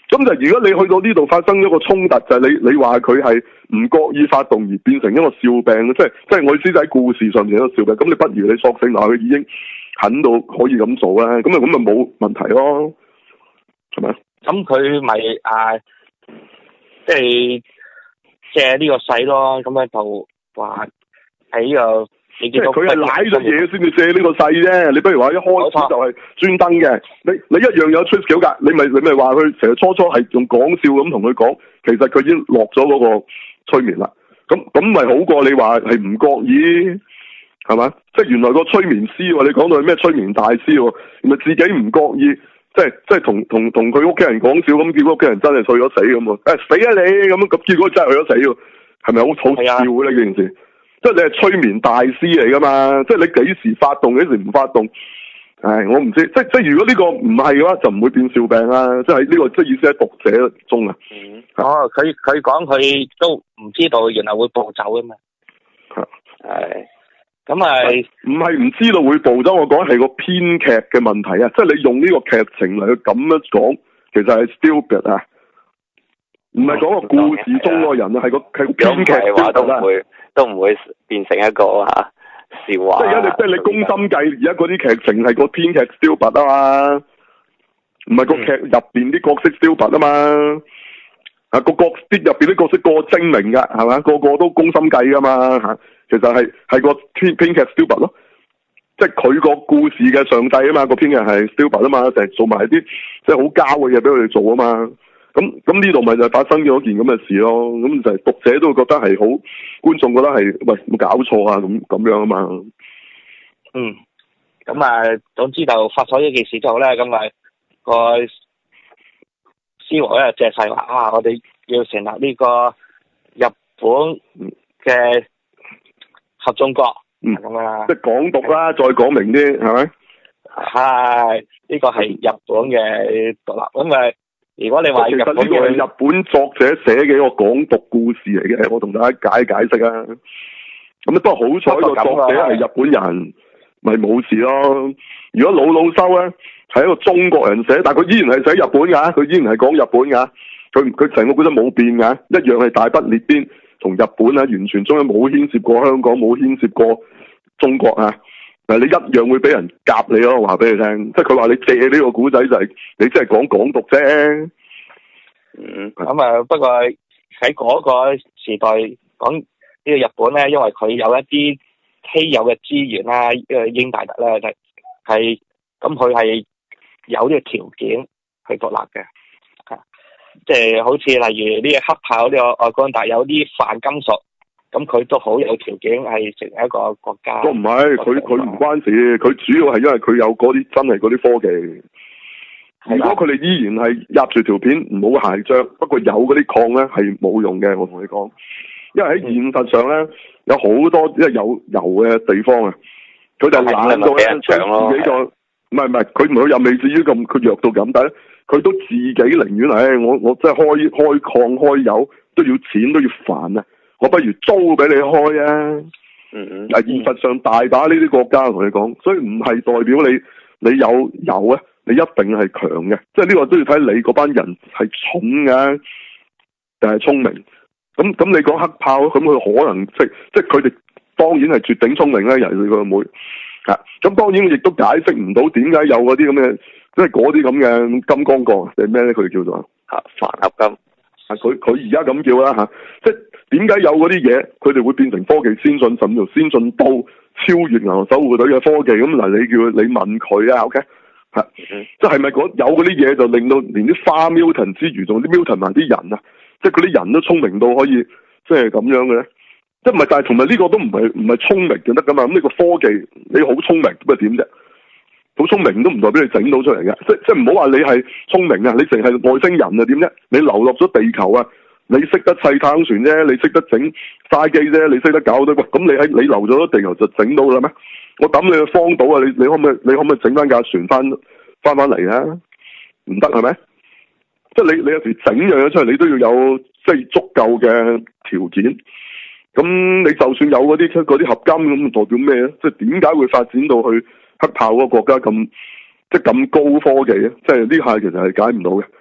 咁就如果你去到呢度發生一個衝突，就係、是、你你話佢係唔覺意發動而變成一個笑柄，即係即係我意思就喺故事上面一個笑柄。咁你不如你索性話佢已經狠到可以咁做啦，咁啊咁啊冇問題咯，係咪？ 咁佢咪啊，即係借呢個勢咯，咁樣就話喺呢個。即係佢係舐咗嘢先至借呢個勢啫，你不如話一開始就係專登嘅，你你一樣有 twist 橋噶，你咪你咪話佢成日初初係用講笑咁同佢講，其實佢已經落咗嗰個催眠啦，咁咁咪好過你話係唔覺意，係嘛？即係原來個催眠師，你講到係咩催眠大師，咪自己唔覺意，即係即係同同同佢屋企人講笑，咁結果屋企人真係去咗死咁啊！誒死啊你咁咁，結果真係去咗死喎，係咪好好笑咧呢件事？即係你係催眠大師嚟噶嘛？即係你幾時發動，幾時唔發動？唉，我唔知。即即係如果呢個唔係嘅話，就唔會變笑柄啦。即係呢個即係意思喺讀者中啊。 嗯。哦，佢佢講佢都唔知道，原來會暴走噶嘛。係。咁係唔係唔知道會暴走？我講係個編劇嘅問題啊！即係你用呢個劇情嚟去咁樣講，其實係 stupid 啊！唔係講個故事中個人啊，係個係個編劇 stupid 啊。 都唔會變成一個吓、啊、笑話。即係而家你即係你宮心計，而家嗰啲劇情係個編劇 stupid 啊嘛，唔係個劇入邊啲角色 stupid 啊嘛。啊個角啲入邊啲角色個個精明噶，係嘛？個個都宮心計噶嘛吓。其實係係個編編劇 stupid 咯，即係佢個故事嘅上帝啊嘛。個編劇係 stupid 啊嘛，成日做埋啲即係好膠嘅嘢俾佢哋做啊嘛。咁咁呢度咪就發生咗件咁嘅事咯，咁就係讀者都會覺得係好，觀眾覺得係喂冇搞錯啊咁咁樣啊嘛。 嗯，咁啊，總之就發咗呢件事之後咧，咁啊個施和咧借勢話啊，我哋要成立呢個日本嘅合眾國， 嗯咁啊， 即係港獨啦，再講明啲係咪？ 係呢個係日本嘅獨立，咁啊。如果你話其實呢個係日本作者寫嘅一個港獨故事嚟嘅，我同大家解解釋啊。咁不過好彩個作者係日本人，咪冇事咯。如果老老修咧係一個中國人寫，但係佢依然係寫日本噶，佢依然係講日本噶，佢佢成個故事冇變噶，一樣係大不列顛同日本啊，完全中間冇牽涉過香港，冇牽涉過中國啊。嗱，你一樣會俾人夾你咯，我話俾你聽，即係佢話你借呢個古仔就係、是、你即係講港獨啫。 嗯，咁啊，不過喺嗰個時代講呢個日本咧，因為佢有一啲稀有嘅資源啦，呢個英大特咧就係咁，佢係有呢個條件去獨立嘅，啊，即係好似例如呢個黑豹呢個外國，但係有啲泛金屬。咁佢都好有條件係成為一個國家。都唔係，佢佢唔關事，佢主要係因為佢有嗰啲真係嗰啲科技。如果佢哋依然係入住條片唔好鞋着，不過有嗰啲礦咧係冇用嘅。我同你講，因為喺現實上咧有好多即係有油嘅地方啊，佢就懶到咧將自己個唔係唔係，佢唔係又未至於咁佢弱到咁，但係佢都自己寧願係我我即係開開礦開油都要錢都要煩啊！我不如租俾你開啊！嗯嗯，嗱，現實上大把呢啲國家同你講，所以唔係代表你你有有啊，你一定係強嘅，即係呢個都要睇你嗰班人係蠢嘅定係聰明。咁咁你講黑豹，咁佢可能即即係佢哋當然係絕頂聰明啦，人哋個妹啊。咁當然亦都解釋唔到點解有嗰啲咁嘅，即係嗰啲咁嘅金剛國定係咩咧？佢哋叫做啊帆合金。啊！佢佢而家咁叫啦嚇，即係點解有嗰啲嘢，佢哋會變成科技先進，甚至乎先進到超越銀河守護隊嘅科技？咁嗱，你叫你問佢啊，OK 嚇，即係咪有嗰啲嘢就令到連啲花 Mutant 之餘，仲啲 Mutant 埋啲人啊，即係嗰啲人都聰明到可以即係咁樣嘅咧？即係唔係？但係同埋呢個都唔係唔係聰明就得噶嘛？咁呢個科技你好聰明咁啊點啫？好聰明都唔代表你整到出嚟嘅，即即唔好話你係聰明啊，你淨係外星人啊點啫？你流落咗地球啊，你識得砌太空船啫，你識得整嘥機啫，你識得搞到喂，咁你喺你流咗地球就整到啦咩？我抌你去荒島啊，你你可唔可以你可唔可以整翻架船翻翻翻嚟啊？唔得係咪？即係你你有時整樣嘢出嚟，你都要有即係足夠嘅條件。咁你就算有嗰啲嗰啲合金咁，代表咩咧？即係點解會發展到去黑豹嗰個國家咁即係咁高科技咧？即係呢下其實係解唔到嘅。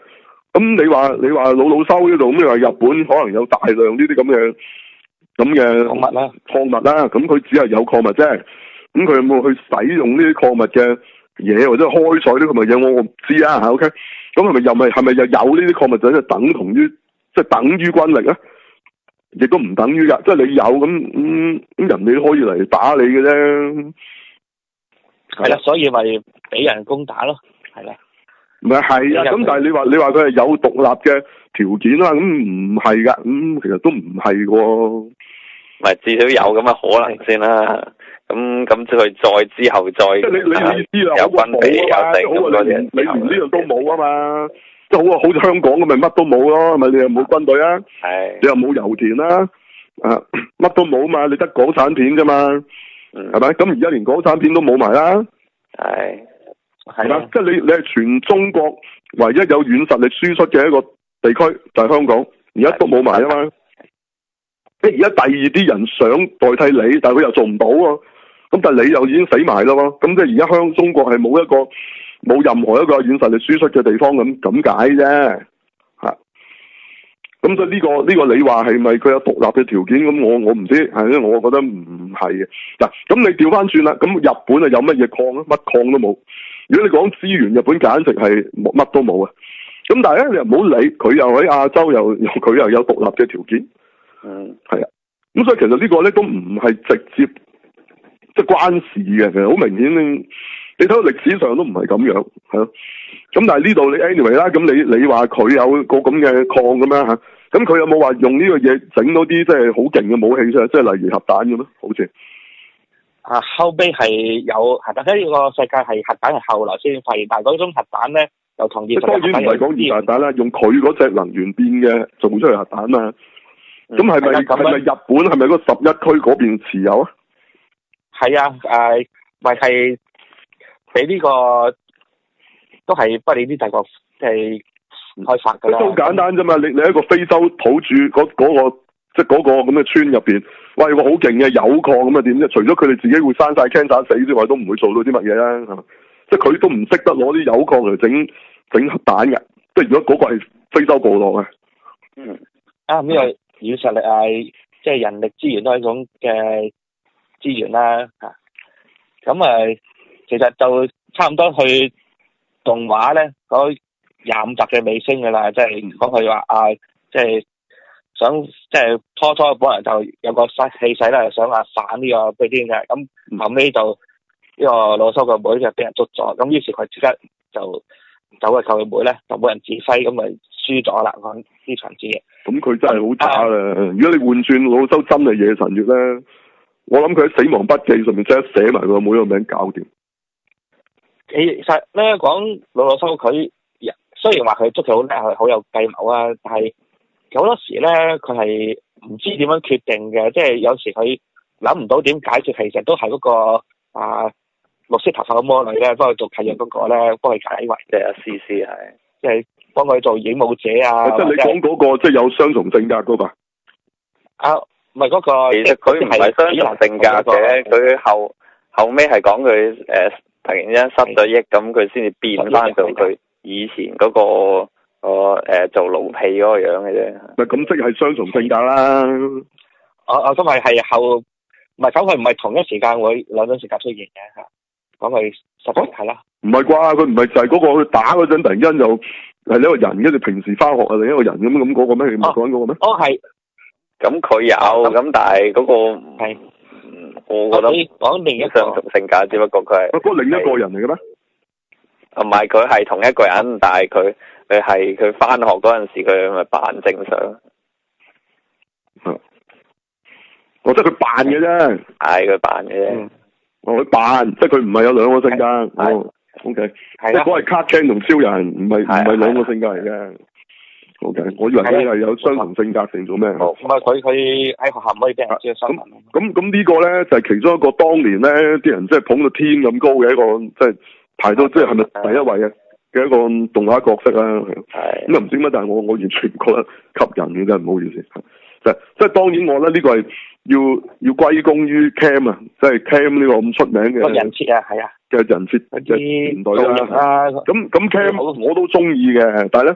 咁你話你話老老收呢度，咁你話日本可能有大量呢啲咁嘅咁嘅礦物啦， 礦物啦，咁佢只係有礦物啫。咁佢有冇去使用呢啲礦物嘅嘢，或者開採呢啲礦物嘢？我我唔知啊。吓 ，OK。咁係咪又咪係咪又有呢啲礦物就即係等同於即係等於軍力啊？亦都唔等於噶，即係你有咁咁咁人哋都可以嚟打你嘅啫。 係啦，所以咪俾人攻打咯，係啦。 唔係係啊，咁但係你話你話佢係有獨立嘅條件啦，咁唔係噶，咁、嗯、其實都唔係喎。 咪至少有咁嘅可能先啦。咁咁佢再之後再即係你你意思啊？ 有軍備有剩咁多嘢， 你連呢樣都冇啊嘛？即係好啊，好似香港咁咪乜都冇咯，咪你又冇軍隊啊？係。你又冇油田啦，啊乜都冇嘛？你得港產片啫嘛？嗯。係咪？咁而家連港產片都冇埋啦。係。係嘛？即係你你係全中國唯一有軟實力輸出嘅一個地區就係香港，而家都冇埋啊嘛。即係而家第二啲人想代替你，但係佢又做唔到喎。咁但係你又已經死埋啦喎。咁即係而家香中國係冇一個冇任何一個軟實力輸出嘅地方咁咁解啫。嚇。咁所以呢個呢個你話係咪佢有獨立嘅條件？咁我我唔知，係因為我覺得唔係嘅。嗱，咁你調翻轉啦，咁日本啊有乜嘢礦啊？乜礦都冇。如果你講資源，日本簡直係乜都冇啊！咁但係咧，你又唔好理佢，又喺亞洲又又佢又有獨立嘅條件，嗯，係啊，咁所以其實呢個咧都唔係直接即係關事嘅，其實好明顯你你睇到歷史上都唔係咁樣，係咯。咁但係呢度你 anyway 啦，咁你你話佢有個咁嘅礦咁樣嚇，咁佢有冇話用呢個嘢整到啲即係好勁嘅武器出嚟，即係例如核彈咁咧？好似。 啊，後尾係有核彈，即係呢個世界係核彈係後來先發現，但係嗰種核彈咧又同現實當然唔係講現實核彈啦，用佢嗰隻能源變嘅做出嚟核彈嘛。咁係咪係咪日本係咪嗰十一區嗰邊持有啊？ 係啊，誒咪係俾呢個都係不列顛帝國即係開發㗎啦。都好簡單啫嘛，你你喺個非洲土著嗰嗰個。即係嗰個咁嘅村入邊，喂，好勁嘅鈾礦咁啊點啫？除咗佢哋自己會生晒 cancer 死之外，都唔會做到啲乜嘢啦，係嘛？即係佢都唔識得攞啲鈾礦嚟整整核彈嘅。即係如果嗰個係非洲部落嘅，嗯，啊呢個軟實力啊，即係人力資源都係一種嘅資源啦，嚇。咁啊，其實就差唔多去動畫咧，嗰廿五集嘅尾聲㗎啦，即係講佢話啊，即係。想即係初初本來就有個勢氣勢咧，想話反呢個飛天嘅，咁後尾就呢個老收個妹就俾人捉咗，咁於是佢即刻就走去救佢妹咧，就冇人指揮，咁咪輸咗啦，講呢場子嘅。咁佢真係好渣啦！如果你換轉老收真係夜神月咧，我諗佢喺死亡筆記上面即刻寫埋個妹個名搞掂。其實咧講老老收佢，雖然話佢捉佢好叻，係好有計謀啊，但係。好多時咧，佢係唔知點樣決定嘅，即係有時佢諗唔到點解決，其實都係嗰、那個啊綠色頭髮嘅魔女咧，幫佢做契約嗰個咧，幫佢解圍，即係阿思思係，即係幫佢做影舞者啊。即係你講嗰、那個，即係有雙重性格嗰個。啊，唔係嗰個。其實佢唔係雙重性格嘅，佢、那個、後後尾係講佢誒突然之間失咗憶，咁佢先至變翻到佢以前嗰、那個。我誒、呃、做奴婢嗰個樣嘅啫，咪咁即係雙重性格啦。我我今日係後，唔係咁佢唔係同一時間會兩種性格出現嘅吓，講佢實質係啦。唔係啩？佢唔係就係嗰個去打嗰陣突然間又係一個人，跟住平時翻學啊另一個人咁咁嗰個咩？你唔係講嗰個咩？哦係。咁佢有，咁但係嗰個係，我覺得講另一雙重性格，只不過佢係。嗰個另一個人嚟嘅咩？唔係，佢係同一個人，但係佢。佢係佢翻學嗰陣時，佢咪扮正常。嗯，我即係佢扮嘅啫。係佢扮嘅啫。哦，佢扮，即係佢唔係有兩個性格。哦 ，O K。係啦。即係嗰係卡 Ken 同超人，唔係唔係兩個性格嚟嘅。O K，我以為佢係有雙重性格定做咩？唔係佢佢喺學校唔可以俾人知新聞。咁咁呢個咧就係其中一個當年咧啲人即係捧到天咁高嘅一個，即係排到即係係咪第一位嘅？嘅一個動畫角色啦，咁又唔知乜，但係我我完全唔覺得吸引嘅，真係唔好意思。即係即係當然，我覺得呢個係要要歸功於 Cam 啊，即係 Cam 呢個咁出名嘅人設啊，係啊嘅人設嘅年代啦。咁咁 Cam 我都中意嘅，但係咧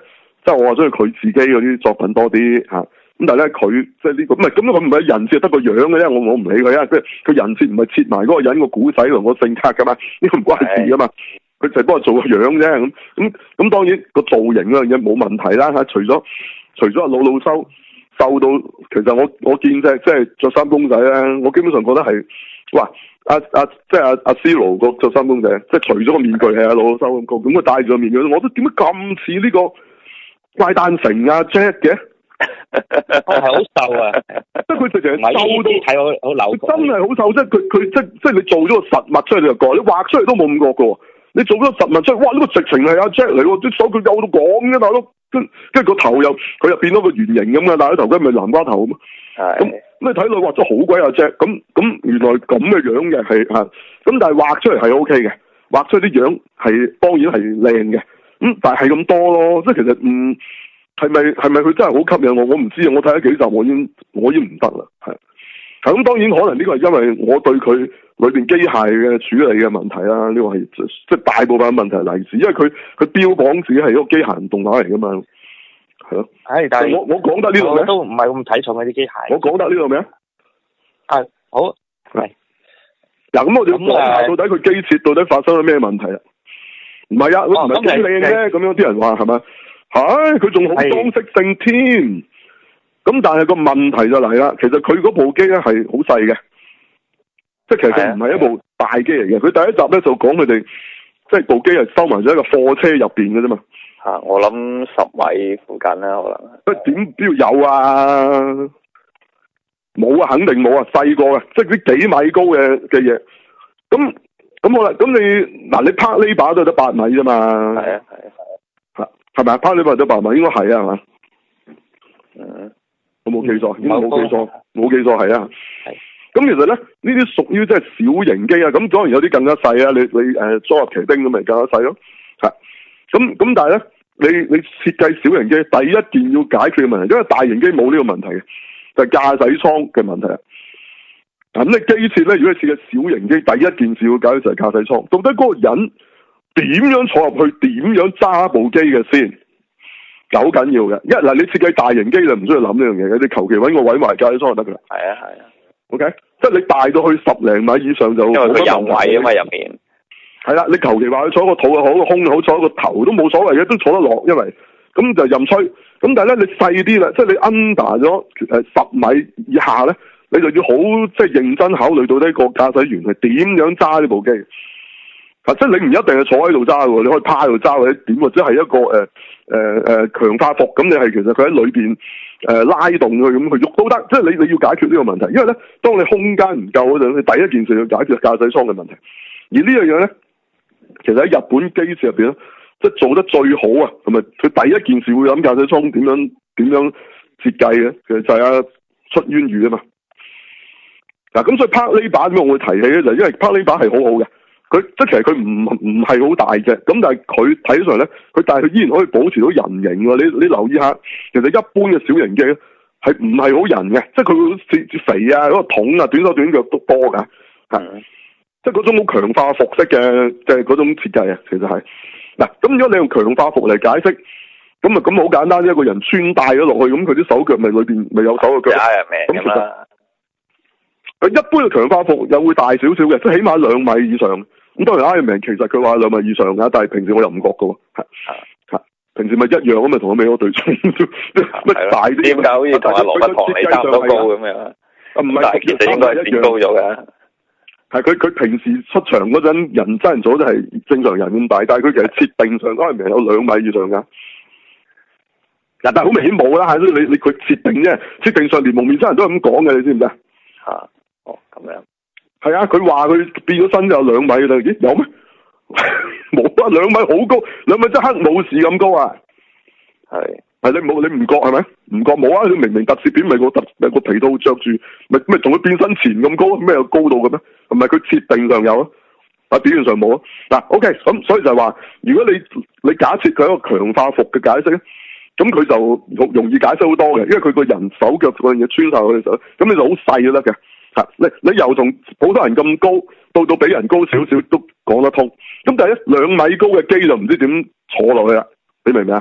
即係我話中意佢自己嗰啲作品多啲嚇。咁但係咧，佢即係呢個唔係咁，佢唔係人設得個樣嘅啫。我我唔理佢啊，即係佢人設唔係設埋嗰個人個古仔同個性格噶嘛，呢個唔關事噶嘛。佢就係幫佢做個樣啫。咁咁咁當然個造型嗰樣嘢冇問題啦嚇。除咗除咗阿老老修瘦到，其實我我見隻即係着衫公仔咧，我基本上覺得係哇阿阿即係阿阿 C 羅個着衫公仔，即係除咗個面具係阿老老修咁高，咁佢戴住個面具，我都點解咁似呢個怪誕城啊 Jack 嘅？ 係好瘦啊！ 即係佢直情係瘦到睇好好扭， 真係好瘦。即係佢佢即即係你做咗個實物出嚟你就覺，你畫出嚟都冇咁覺噶。你做咗個實物出嚟，哇！呢、這個直情係阿 Jack 嚟喎，啲手佢幼到咁嘅大佬，跟跟住個頭又佢又變咗個圓形咁嘅，戴咗頭盔咪南瓜頭咁。係咁咁你睇落畫咗好鬼阿 Jack，咁咁原來咁嘅樣嘅係嚇，咁但係畫出嚟係 O K 嘅，畫出嚟啲樣係當然係靚嘅，咁但係係咁多咯，即係其實嗯。係咪係咪佢真係好吸引我？我唔知啊！我睇咗幾集，我已經我已經唔得啦。係，咁當然可能呢個係因為我對佢裏邊機械嘅處理嘅問題啦。呢個係即係大部分問題嚟自，因為佢佢標榜自己係一個機械人動畫嚟噶嘛。係咯。係，但係我我講得呢度咩？ 都唔係咁睇重嗰啲機械。 我講得呢度咩？ 啊，好係。 嗱，咁我哋要講下到底佢機設到底發生咗咩問題啊？唔係啊，佢唔係幾靚啫。咁樣啲人話係咪？係，佢仲好裝飾性添，咁但係個問題就嚟啦。其實佢嗰部機咧係好細嘅，即係其實佢唔係一部大機嚟嘅。佢第一集咧就講佢哋，即係部機係收埋咗喺個貨車入邊嘅啫嘛。 吓，我諗十米附近啦，可能。 誒，點邊度有啊？冇啊，肯定冇啊，細個嘅，即係啲幾米高嘅嘅嘢。咁咁好啦，咁你嗱你拍呢把都得八米啫嘛。係啊，係啊。係咪啊？拋你話咗八米，應該係啊，係嘛？嗯，我冇記錯，應該冇記錯，冇記錯係啊。係。咁其實咧，呢啲屬於即係小型機啊。咁當然有啲更加細啊。你你誒，裝入騎兵咁咪更加細咯。係。咁咁但係咧，你你設計小型機，第一件要解決嘅問題，因為大型機冇呢個問題嘅，就係駕駛艙嘅問題啊。咁你機設咧，如果你設計小型機，第一件事要解決就係駕駛艙。到底嗰個人點樣坐入去？點樣揸部機嘅先？好緊要嘅。一嗱，你設計大型機就唔需要諗呢樣嘢嘅，你求其揾個位埋駕駛艙就得噶啦。係啊係啊。O K，即係你大到去十零米以上就因為佢有位啊嘛入面。係啦，你求其話佢坐個肚又好，個胸又好，坐個頭都冇所謂嘅，都坐得落，因為咁就任吹。咁但係咧，你細啲啦，即係你 under 咗誒十米以下咧，你就要好即係認真考慮到呢個駕駛員係點樣揸呢部機。啊！即係你唔一定係坐喺度揸喎，你可以趴喺度揸或者點，或者係一個誒誒誒強化服咁，你係其實佢喺裏邊誒、呃、拉動佢咁，佢喐都得。即係你你要解決呢個問題，因為咧，當你空間唔夠嗰陣，你第一件事要解決駕駛艙嘅問題。而呢樣嘢咧，其實喺日本機設入邊咧，即係做得最好啊，同埋佢第一件事會諗駕駛艙點樣點樣設計嘅，其實就係阿出淵羽啊嘛。嗱，咁所以拍呢把點解我會提起咧，就係因為拍呢把係好好嘅。佢即係其實佢唔唔係好大隻，咁但係佢睇上嚟咧，佢但係佢依然可以保持到人形喎。你你留意下，其實一般嘅小型機咧係唔係好人嘅，即係佢會似肥啊，嗰個筒啊，短手短腳都多㗎，係、嗯、即係嗰種好強化服式嘅，即係嗰種設計啊。其實係嗱，咁如果你用強化服嚟解釋，咁啊咁好簡單，一個人穿戴咗落去，咁佢啲手腳咪裏邊咪有手嘅腳，咁其實佢一般嘅強化服又會大少少嘅，即係起碼兩米以上。咁當然 Iron Man 其實佢話兩米以上㗎，但係平時我又唔覺㗎喎，係係平時咪一樣咁咪同我美國隊長乜大啲？點解好似同阿羅伯唐尼差唔多高咁樣？啊唔係，其實應該係變高咗嘅。係佢佢平時出場嗰陣人真人組都係正常人咁大，但係佢其實設定上 Iron Man 有兩米以上㗎。嗱，但係好明顯冇啦，係你你佢設定啫，設定上連蒙面真人都係咁講嘅，你知唔知啊？嚇！哦，咁樣。係啊，佢話佢變咗身就有兩米啦，咦有咩？冇啊，兩米好高，兩米即係黑武士咁高啊！係係你冇你唔覺係咪？唔覺冇啊！佢明明特攝片咪個特咪個皮套着住，咪咪同佢變身前咁高，咩有高度嘅咩？唔係佢設定上有啊，啊表現上冇啊。嗱 ，OK，咁所以就係話，如果你你假設佢係一個強化服嘅解釋咧，咁佢就容容易解釋好多嘅，因為佢個人手腳嗰樣嘢穿晒佢嘅時候，咁你就好細就得嘅。你你由同普通人咁高到到比人高少少都講得通，咁但係一兩米高嘅機就唔知點坐落去啦，你明唔明啊？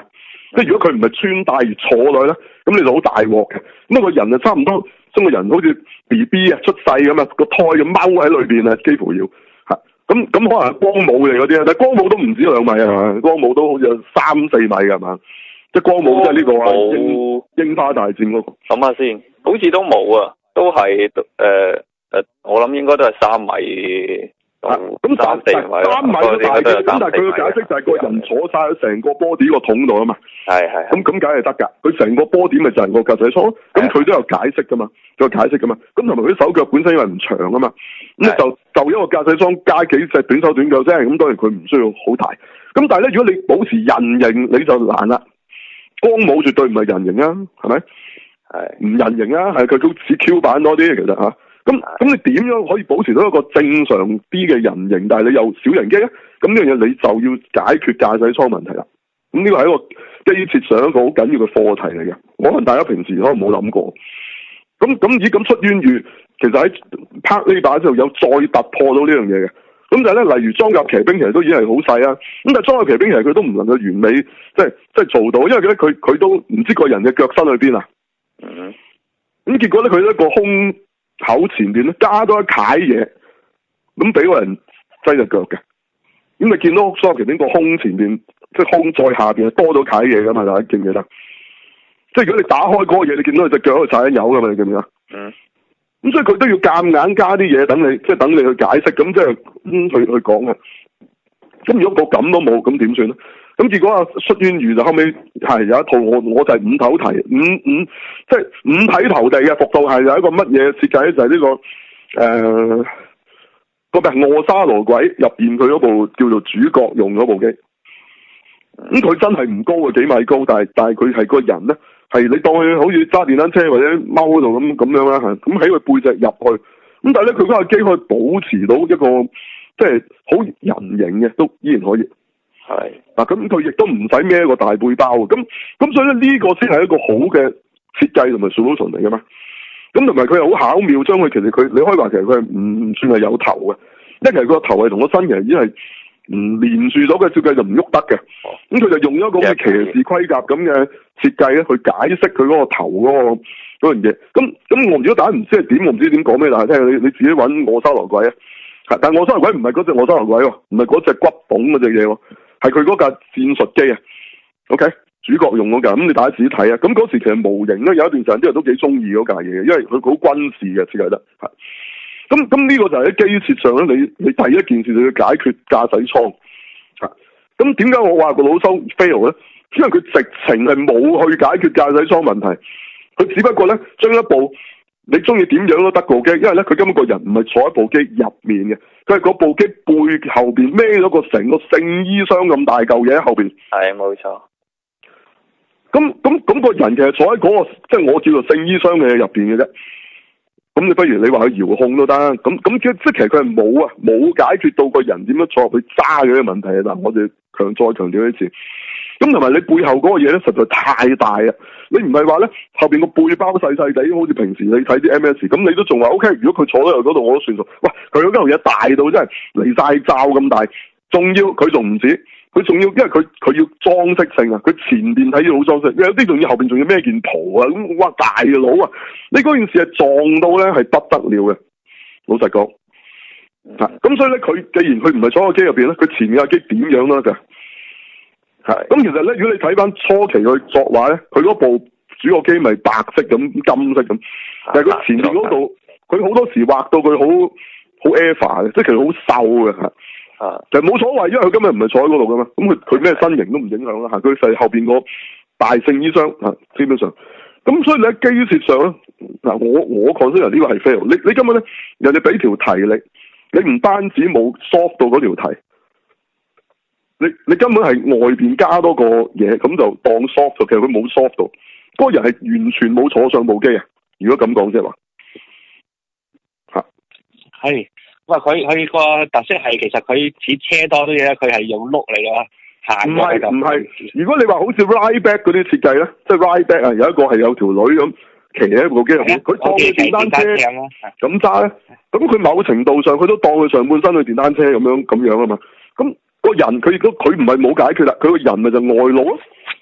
即係如果佢唔係穿戴而坐落去咧，咁你就好大鑊嘅。咁啊個人就差唔多，將個人好似 B B 啊出世咁啊，個胎咁踎喺裏邊啊，幾乎要嚇。咁咁可能係光武嚟嗰啲啊，但係光武都唔止兩米啊，光武都好似有三四米㗎嘛。即係光武即係呢個啊，櫻櫻花大戰嗰個。諗下先，好似都冇啊，都係誒誒，我諗應該都係三米。咁、嗯、三四米，三米都大嘅，咁但係佢嘅解釋就係個人坐晒喺成個 body 個桶度啊嘛。係係。咁咁梗係得㗎，佢成個 body 咪就係個駕駛艙，咁佢都有解釋㗎嘛，有解釋㗎嘛。咁同埋佢啲手腳本身因為唔長啊嘛，咁就就一個駕駛艙加幾隻短手短腳啫。咁當然佢唔需要好大。咁但係咧，如果你保持人形，你就難啦。光武絕對唔係人形啊，係咪？係。唔人形啊，係佢都似 Q 版多啲其實嚇。咁咁你點樣可以保持到一個正常啲嘅人形，但係你又小人機咧？咁呢樣嘢你就要解決駕駛艙問題啦。咁呢個係一個機設上一個好緊要嘅課題嚟嘅，可能大家平時可能冇諗過。咁咁咦咁出淵源，其實喺拍呢把之後有再突破到呢樣嘢嘅。咁就係咧，例如裝甲騎兵其實都已經係好細啊。咁但係裝甲騎兵其實佢都唔能夠完美，即係即係做到，因為咧佢佢都唔知個人嘅腳伸去邊啊。嗯。咁結果咧，佢一個空口前邊咧加多一楷嘢，咁俾個人擠隻腳嘅。咁你見到裝甲騎兵個胸前邊，即係胸再下邊係多咗楷嘢噶嘛？大家記唔記得？即係如果你打開嗰個嘢，你見到佢隻腳喺度晒緊油噶嘛？你記唔記得？嗯。咁所以佢都要夾硬加啲嘢，等你即係等你去解釋，咁即係嗯去去講嘅。咁如果個咁都冇，咁點算咧？咁結果啊，出淵源就後尾係有一套我我就係五頭題五五即係五體投地嘅服道係有一個乜嘢設計咧？就係、是、呢、這個誒個咩臥沙羅軌入邊佢嗰部叫做主角用嗰部機。咁佢真係唔高啊，幾米高，但係但係佢係個人咧，係你當佢好似揸電單車或者踎喺度咁咁樣啦，係咁喺佢背脊入去。咁但係咧，佢嗰個機可以保持到一個即係好人形嘅，都依然可以。係嗱，咁佢亦都唔使孭一個大背包，咁咁所以咧呢個先係一個好嘅設計同埋 solution 嚟噶嘛。咁同埋佢係好巧妙，將佢其實佢你可以話其實佢係唔算係有頭嘅，因為其實個頭係同個身其實已經係唔連住咗嘅，設計就唔喐得嘅。咁佢就用咗一個好似騎士盔甲咁嘅設計咧，去解釋佢嗰個頭嗰、嗰個嗰樣嘢。咁咁我如果大家唔知係點，我唔知點講咩，但係聽你你自己揾臥沙羅軌啊。但係臥沙羅軌唔係嗰隻臥沙羅軌喎，唔係嗰隻骨董嗰隻嘢喎。係佢嗰架戰術機啊 ，OK，主角用嗰架，咁你大家自己睇啊。咁嗰時其實模型咧有一段時間啲人都幾中意嗰架嘢嘅，因為佢好軍事嘅設計得。係，咁咁呢個就喺機設上咧，你你第一件事就要解決駕駛艙。啊，咁點解我話個老修 fail 咧？因為佢直情係冇去解決駕駛艙問題，佢只不過咧將一部你中意點樣都得部機，因為咧佢根本個人唔係坐喺部機入面嘅。佢係嗰部機背後邊孭咗個成個聖衣箱咁大嚿嘢喺後邊。係冇錯。咁咁咁個人其實坐喺嗰、嗰個即係我叫做聖衣箱嘅入邊嘅啫。咁你不如你話佢遙控都得。咁咁即即其實佢係冇啊，冇解決到個人點樣坐入去揸嘅問題啊！嗱，我哋強再強調一次。咁同埋你背後嗰個嘢咧，實在太大啊！你唔係話咧後邊個背包細細地，好似平時你睇啲 M S， 咁你都仲話 O K。如果佢坐喺度嗰度，我都算數。喂，佢嗰嚿嘢大到真係離晒罩咁大，仲要佢仲唔止，佢仲要因為佢佢要裝飾性啊，佢前邊睇住好裝飾，有啲仲要後邊仲要孭件袍啊！咁哇大佬啊！你嗰件事係撞到咧係不得了嘅，老實講。咁、嗯、所以咧，佢既然佢唔係坐喺機入邊咧，佢前面架機點樣都得㗎。係，咁其實咧，如果你睇翻初期佢作畫咧，佢嗰部主角機咪白色咁、金色咁，但係佢前面嗰度，佢好多時畫到佢好好 Eva 嘅，即係其實好瘦嘅嚇。啊，其實冇所謂，因為佢今日唔係坐喺嗰度噶嘛，咁佢佢咩身形都唔影響啦嚇。佢係後邊個大聖衣箱嚇，基本上。咁所以你喺機設上咧，嗱我我 consider 呢個係 fail。你你根本咧，人哋俾條題你，你唔單止冇 soft 到嗰條題。你你根本係外邊加多個嘢，咁就當 soft 咗。其實佢冇 soft 到，嗰個人係完全冇坐上部機啊！如果咁講即係話，嚇係，哇！佢佢個特色係其實佢似車多啲嘢，佢係用碌嚟㗎，行唔係唔係。如果你話好似 Ryback 嗰啲設計咧，即係 Ryback 啊，有一個係有條女咁騎喺部機入邊，佢當佢電單車咁揸咧，咁佢某程度上佢都當佢上半身去電單車咁樣咁樣啊嘛，咁。個人佢亦都佢唔係冇解決啦，佢個人咪就外露咯，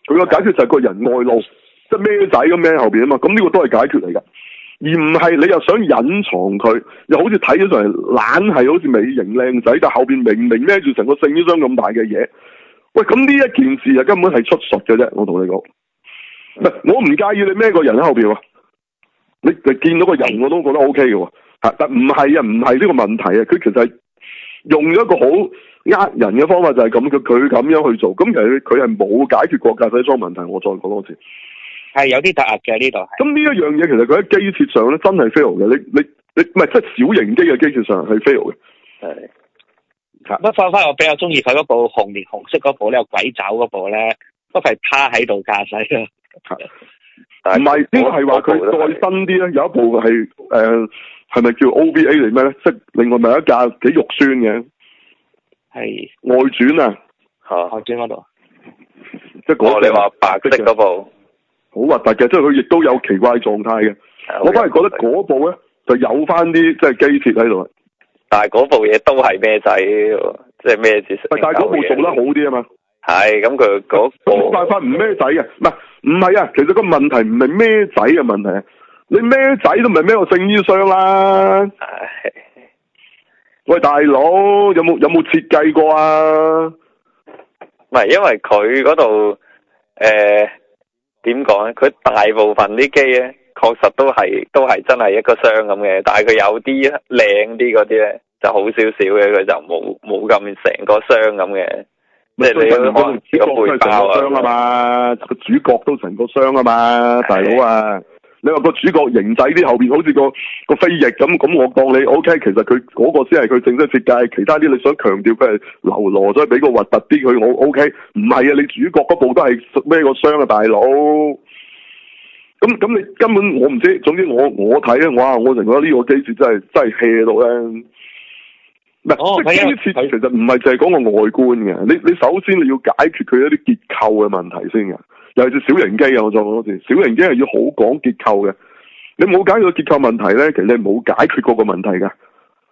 佢個解決就係個人外露，即係孭仔咁孭後邊啊嘛。咁呢個都係解決嚟㗎，而唔係你又想隱藏佢，又好似睇咗上嚟懶係好似美型靚仔，但後邊明明孭住成個聖衣箱咁大嘅嘢。喂，咁呢一件事啊，根本係出術嘅啫。我同你講，唔係我唔介意你孭個人喺後邊喎。你你見到個人我都覺得 O K 嘅喎，但唔係啊，唔係呢個問題啊。佢其實係用咗一個好呃人嘅方法，就係咁，佢佢咁樣去做。咁其實佢係冇解決過駕駛艙問題。我再講多次，係有啲突兀嘅呢度。咁呢一樣嘢其實佢喺機設上咧真係 fail 嘅。你你你唔係即係小型機嘅機設上係 fail 嘅。係。不過翻我比較中意佢嗰部紅連紅色嗰部咧，有鬼爪嗰部咧，都係趴喺度駕駛嘅。唔係，應該係話佢再新啲咧，有一部係誒係咪叫 O V A 嚟咩咧？即係另外咪有一架幾肉酸嘅，係外傳啊，嚇外傳嗰度，即係嗰你話白色嗰部，好核突嘅，即係佢亦都有奇怪狀態嘅。我反而覺得嗰部咧就有翻啲即係機設喺度。但係嗰部嘢都係咩仔，即係咩字？但係嗰部做得好啲啊嘛。係，咁佢嗰冇辦法唔孭仔嘅，唔係唔係啊。其實個問題唔係孭仔嘅問題啊，你孭仔都唔係孭個聖衣箱啦。係。喂，大佬，有冇有冇設計過啊？唔係，因為佢嗰度誒點講咧？佢大部分啲機咧。確實都係都係真係一個箱咁嘅，但係佢有啲靚啲嗰啲咧就好少少嘅，佢就冇冇咁成個箱咁嘅。即係你可能主角都係成個箱啊嘛，個主角都成個箱啊嘛，大佬啊！你話個主角型仔啲後邊好似個個飛翼咁，咁我當你 O K，其實佢嗰個先係佢正式設計，其他啲你想強調佢係流羅，所以俾個核突啲佢我 O K，唔係啊！你主角嗰部都係咩個箱啊，大佬？咁咁你根本我唔知，總之我我睇咧，哇！我成覺得呢個機設真係真係 hea 到咧，唔係即係機設其實唔係淨係講個外觀嘅，你你首先你要解決佢一啲結構嘅問題先嘅，尤其是小型機啊，我再講多次，小型機係要好講結構嘅，你冇解決個結構問題咧，其實你冇解決嗰個問題㗎，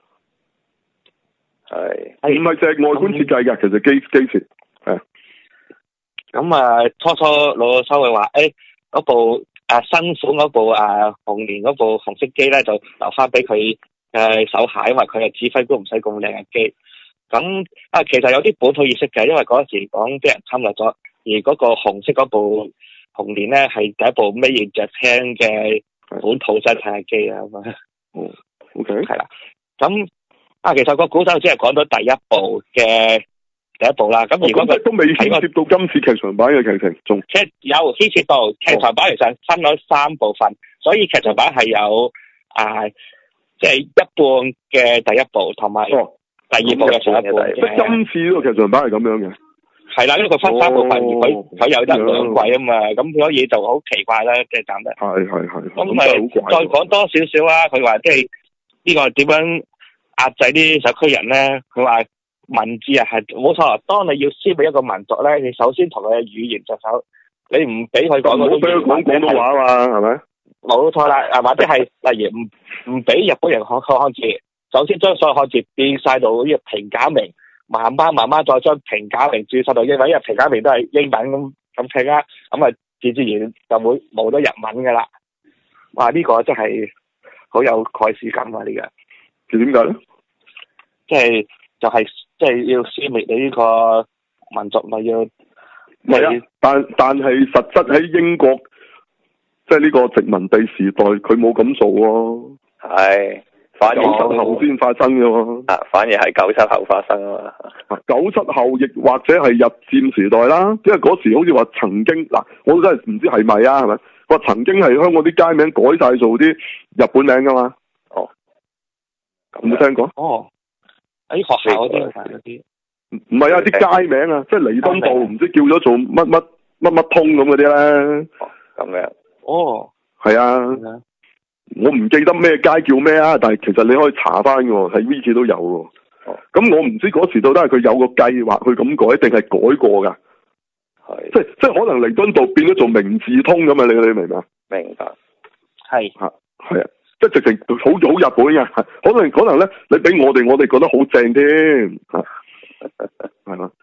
係唔係淨係外觀設計㗎？其實機機設係咁啊，初初老老收佢話，誒嗰部。啊，新款嗰部啊紅蓮嗰部紅色機咧，就留翻俾佢誒手下，因為佢係指揮都唔使咁靚嘅機。咁啊，其實有啲本土意識嘅，因為嗰陣時講俾人侵略咗，而嗰個紅色嗰部紅蓮咧係第一部 Made in Japan嘅本土生產嘅機啊嘛。哦 ，OK，係啦。咁啊，其實個古仔只係講到第一部嘅。第一部啦，咁如果佢都未牽涉到今次劇場版嘅劇情，仲其實有牽涉到劇場版，其實分咗三部分，所以劇場版係有啊，即係一半嘅第一部同埋第二部嘅上一部。即係今次呢個劇場版係咁樣嘅。係啦，因為佢分三部分，佢佢有得兩季啊嘛，咁所以就好奇怪啦，即係斬得。係係係。咁咪再講多少少啦？佢話即係呢個點樣壓制啲社區人咧？佢話。文字啊，係冇錯。當你要消滅一個民族咧，你首先同佢嘅語言着手，你唔俾佢講嗰種講廣東話嘛，係咪？冇錯啦，啊或者係例如唔唔俾日本人學學漢字，首先將所有漢字變晒到呢個平假名，慢慢慢慢再將平假名轉晒到英文，因為平假名都係英文咁咁拼啦，咁啊自自然就會冇咗日文噶啦。哇！呢個真係好有蓋世感啊！呢個點解咧？即係就係。即係要消滅你呢個民族，咪要係啊！但但係實質喺英國，即係呢個殖民地時代，佢冇咁做喎。係，反而九七後先發生嘅喎。啊，反而係九七後發生啊嘛。九七後亦或者係日佔時代啦，因為嗰時好似話曾經嗱，我真係唔知係咪啊，係咪？話曾經係香港啲街名改晒做啲日本名噶嘛？哦，有冇聽過？哦。喺學校嗰啲嗰啲，唔唔係啊！啲街名啊，即係彌敦道，唔知叫咗做乜乜乜乜通咁嗰啲咧。哦，咁樣。哦，係啊。嗯、我唔記得咩街叫咩啊，但係其實你可以查翻嘅，喺 Wiki 都有嘅。哦。咁我唔知嗰時到底係佢有個計劃去咁改，定係改過噶？係。即係即係可能彌敦道變咗做明字通咁啊！你你明唔明啊？明白。係。吓，係啊。即係直情好好日本嘅，可能可能咧，你俾我哋，我哋覺得好正添，係嘛？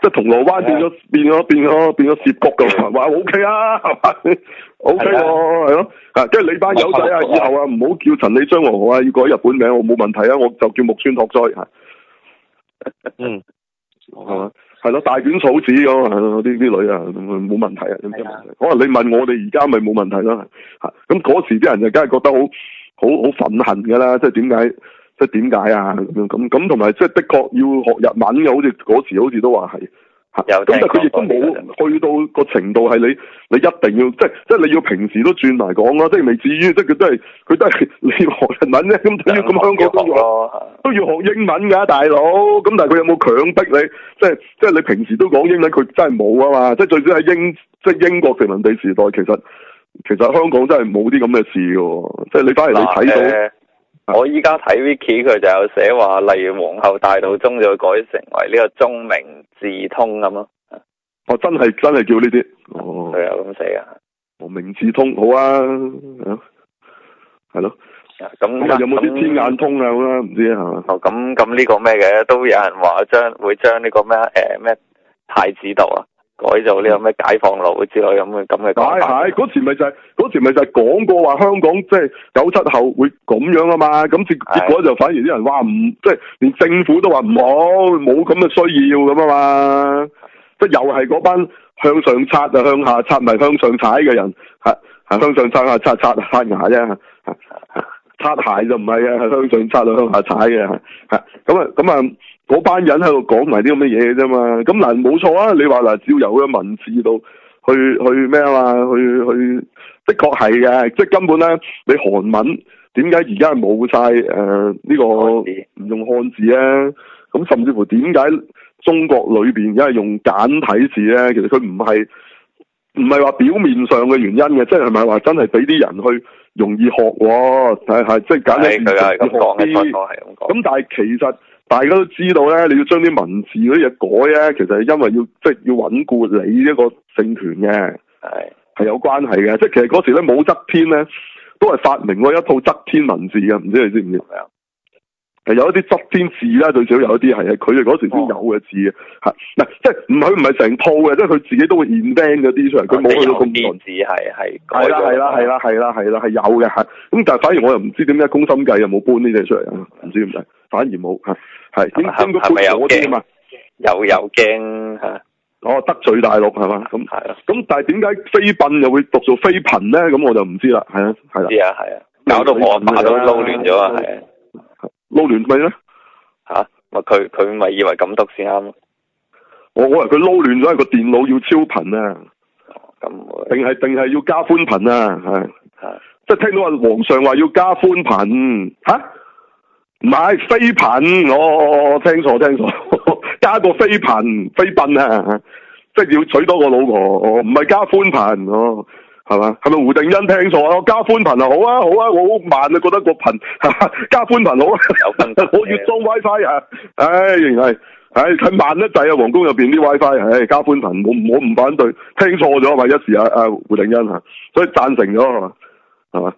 即係銅鑼灣變咗變咗變咗變咗涉谷咁，話 O K 啊，係嘛 ？O K 喎，係咯，啊，跟住你班友仔啊，以後啊唔好叫陳李張王河啊，要改日本名，我冇問題啊，我就叫木村拓哉嚇。嗯，係嘛？係咯，大卷草紙咁係咯，啲啲女啊冇問題啊，有咩問題？可能你問我哋而家咪冇問題咯，嚇咁嗰時啲人就梗係覺得好好好憤恨㗎啦，即係點解？即係點解啊？咁樣咁咁同埋，即係的確要學日文嘅，好似嗰時好似都話係嚇。咁但係佢亦都冇去到個程度係你你一定要即係即係你要平時都轉埋講咯，即係未至於即係佢都係佢都係你學日文啫。咁都要咁香港都要都要學英文㗎，大佬。咁但係佢有冇強迫你？即係即係你平時都講英文，佢真係冇啊嘛。即係最少喺英即係英國殖民地時代，其實其實香港真係冇啲咁嘅事㗎。即係你翻嚟你睇到。 呃我依家睇 Wiki 佢就有寫話，例如皇后大道中就會改成為呢個中明智通咁咯。 哦，真係真係叫呢啲。哦， 佢有咁寫啊。 哦，明智通好啊，係咯。咁咁有冇啲天眼通啊？咁啦，唔知啊。 哦，咁咁呢個咩嘅，都有人話將會將呢個咩誒咩太子道啊。改做呢個咩解放路之類咁嘅咁嘅講法。係係，嗰時咪就係嗰時咪就係講過話香港即係九七後會咁樣啊嘛，咁結結果就反而啲人話唔即係連政府都話唔好，冇咁嘅需要咁啊嘛，即係又係嗰班向上刷啊向下刷咪向上踩嘅人，係係向上刷下刷刷刷牙啫，擦鞋就唔係啊，係向上刷到向下踩嘅，係咁啊咁啊。嗰班人喺度講埋啲咁嘅嘢啫嘛，咁嗱冇錯啊！你話嗱，只要由個文字度去去咩啊嘛，去去的確係嘅，即係根本咧，你韓文點解而家係冇晒誒呢個唔用漢字啊？咁甚至乎點解中國裏邊而家係用簡體字咧？其實佢唔係唔係話表面上嘅原因嘅，即係係咪話真係俾啲人去容易學喎？係係即係簡體字容易學啲。咁但係其實。大家都知道咧，你要將啲文字嗰啲嘢改咧，其實係因為要即係要穩固你一個政權嘅，係係有關係嘅。即係其實嗰時咧，武則天咧都係發明過一套則天文字嘅，唔知你知唔知？係啊，係有一啲則天字啦，最少有一啲係佢哋嗰時先有嘅字嘅，係嗱、哦，即係唔佢唔係成套嘅，即係佢自己都會 invent 嗰啲出嚟，佢冇去到咁多字係係係啦係啦係啦係啦係啦係有嘅係，咁但係反而我又唔知點解宮心計又冇搬呢啲出嚟啊？唔知點解，反而冇嚇。係應應該搬嗰啲啊嘛，有有驚嚇，哦得罪大陸係嘛？咁係啊，咁但係點解妃嬪又會讀做妃嬪咧？咁我就唔知啦，係啊係啦，知啊係啊，搞到我阿爸都撈亂咗啊，係啊，撈亂咪咧嚇？咪佢佢咪以為咁讀先啱？我我話佢撈亂咗，係個電腦要超頻啊，咁定係定係要加寬頻啊？係係，即係聽到話皇上話要加寬頻嚇？唔係妃嬪，我我聽錯聽錯，加個妃嬪妃嬪啊，即係要娶多個老婆，唔係加寬頻哦，係嘛？係咪胡定欣聽錯啊？加寬頻啊，好啊好啊，我好慢啊，覺得個頻加寬頻好啊，我要裝 WiFi 啊，唉，原來係，唉，佢慢得滯啊，皇宮入邊啲 WiFi，唉，加寬頻，我我唔反對，聽錯咗嘛，一時啊啊胡定欣啊，所以贊成咗係嘛，係嘛？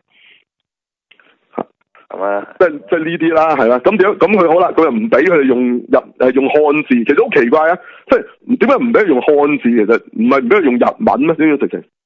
即係即係呢啲啦，係啦，咁點咁佢好啦，佢又唔俾佢哋用日誒用漢字，其實好奇怪啊！即係點解唔俾佢用漢字？其實唔係唔俾佢用日文咩？呢個直情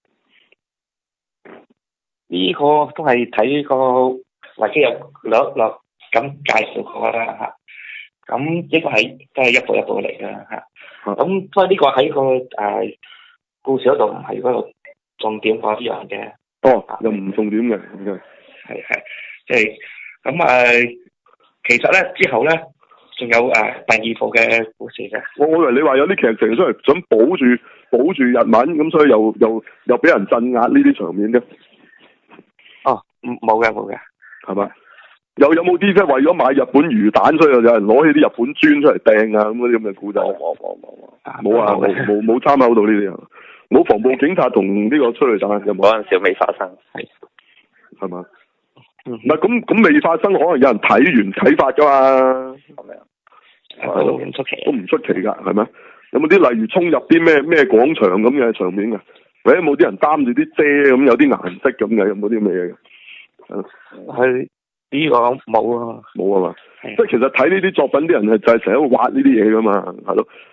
呢個都係睇個或者有略略咁介紹過啦嚇。咁呢個係都係一步一步嚟啦嚇。咁所以呢個喺個誒、呃、故事嗰度唔係嗰個重點嗰啲樣嘅。哦，又唔重點嘅，係係即係。咁誒、呃，其實咧之後咧，仲有誒、呃、第二部嘅故事嘅。我我以為你話有啲劇情出嚟想保住保住日文，咁所以又又又俾人鎮壓呢啲場面嘅。哦，冇嘅冇嘅，係咪？有有冇啲即係為咗買日本魚蛋，所以有人攞起啲日本磚出嚟掟啊？咁嗰啲咁嘅故仔？冇冇冇冇冇啊！冇冇冇參考到呢啲啊！冇防暴警察同呢個催淚彈有冇？嗰陣時未發生，係係嘛？唔係咁咁未發生，可能有人睇完啟發噶嘛？係咪啊？係咯，唔出奇，都唔出奇噶，係咪？有冇啲例如衝入啲咩咩廣場咁嘅場面噶？或者有冇啲人擔住啲遮咁，有啲顏色咁嘅？有冇啲咩嘢嘅？係呢個冇啊，冇啊嘛。即係其實睇呢啲作品，啲人係就係成日喺度畫呢啲嘢噶嘛，係咯。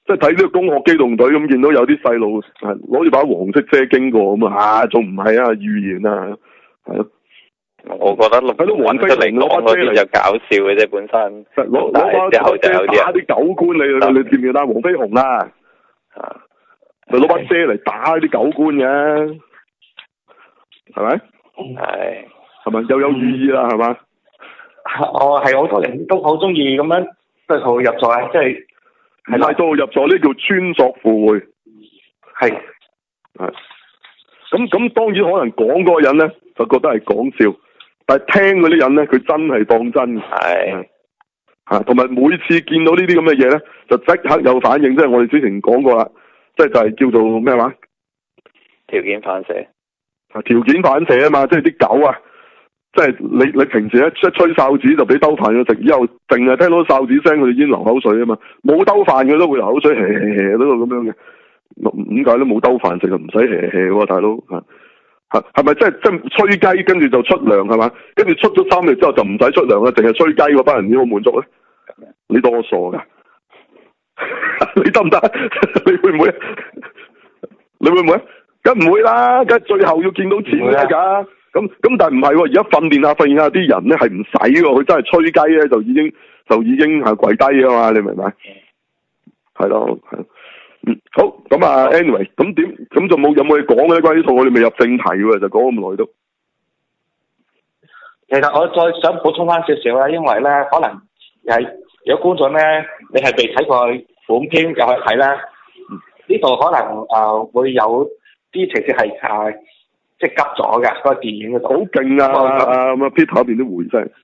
即係睇呢個攻殼機動隊咁，見到有啲細路攞住把黃色遮經過咁啊，仲唔係啊預言啊，係咯。 我覺得喺度揾出嚟講嗰啲就搞笑嘅啫，本身。攞攞把遮打啲狗官，你你你見唔見啊？黃飛鴻啊，就攞把遮嚟打啲狗官嘅，係咪？係。係咪又有寓意啦？係嘛？ 我係好多人都好中意咁樣對號入座啊！即係係對號入座呢叫穿鑿附會。 係。 係。咁咁當然可能講嗰個人咧就覺得係講笑。但係聽嗰啲人咧，佢真係當真。係，吓，同埋每次見到呢啲咁嘅嘢咧，就即刻有反應。即係我哋之前講過啦，即係就係叫做咩話？條件反射。啊，條件反射啊嘛，即係啲狗啊，即係你你平時一一吹哨子就俾兜飯佢食，以後淨係聽到哨子聲，佢哋已經流口水啊嘛。冇兜飯佢都會流口水，嘿嘿嘿，都咁樣嘅。點解都冇兜飯食就唔使嘿嘿喎，大佬吓。係係咪即係即係吹雞，跟住就出糧係嘛？跟住出咗三日之後就唔使出糧啦，淨係吹雞嗰班人點好滿足咧？你當我傻噶？你得唔得？你會唔會？你會唔會？梗唔會啦，梗係最後要見到錢㗎。咁咁但係唔係喎？而家訓練下訓練下啲人咧係唔使喎，佢真係吹雞咧就已經就已經係跪低啊嘛？你明唔明？係咯，係。嗯，好，咁啊 ，anyway，咁點，咁就冇有冇嘢講嘅咧？關於呢套我哋未入正題喎，就講咁耐都。 其實我再想補充翻少少啦，因為咧可能係有觀眾咧，你係未睇過本片又去睇咧，呢度可能誒、呃、會有啲情節係誒即係急咗嘅，嗰、那個電影嗰度。好勁啊！啊咁啊 Peter 嗰邊啲回聲。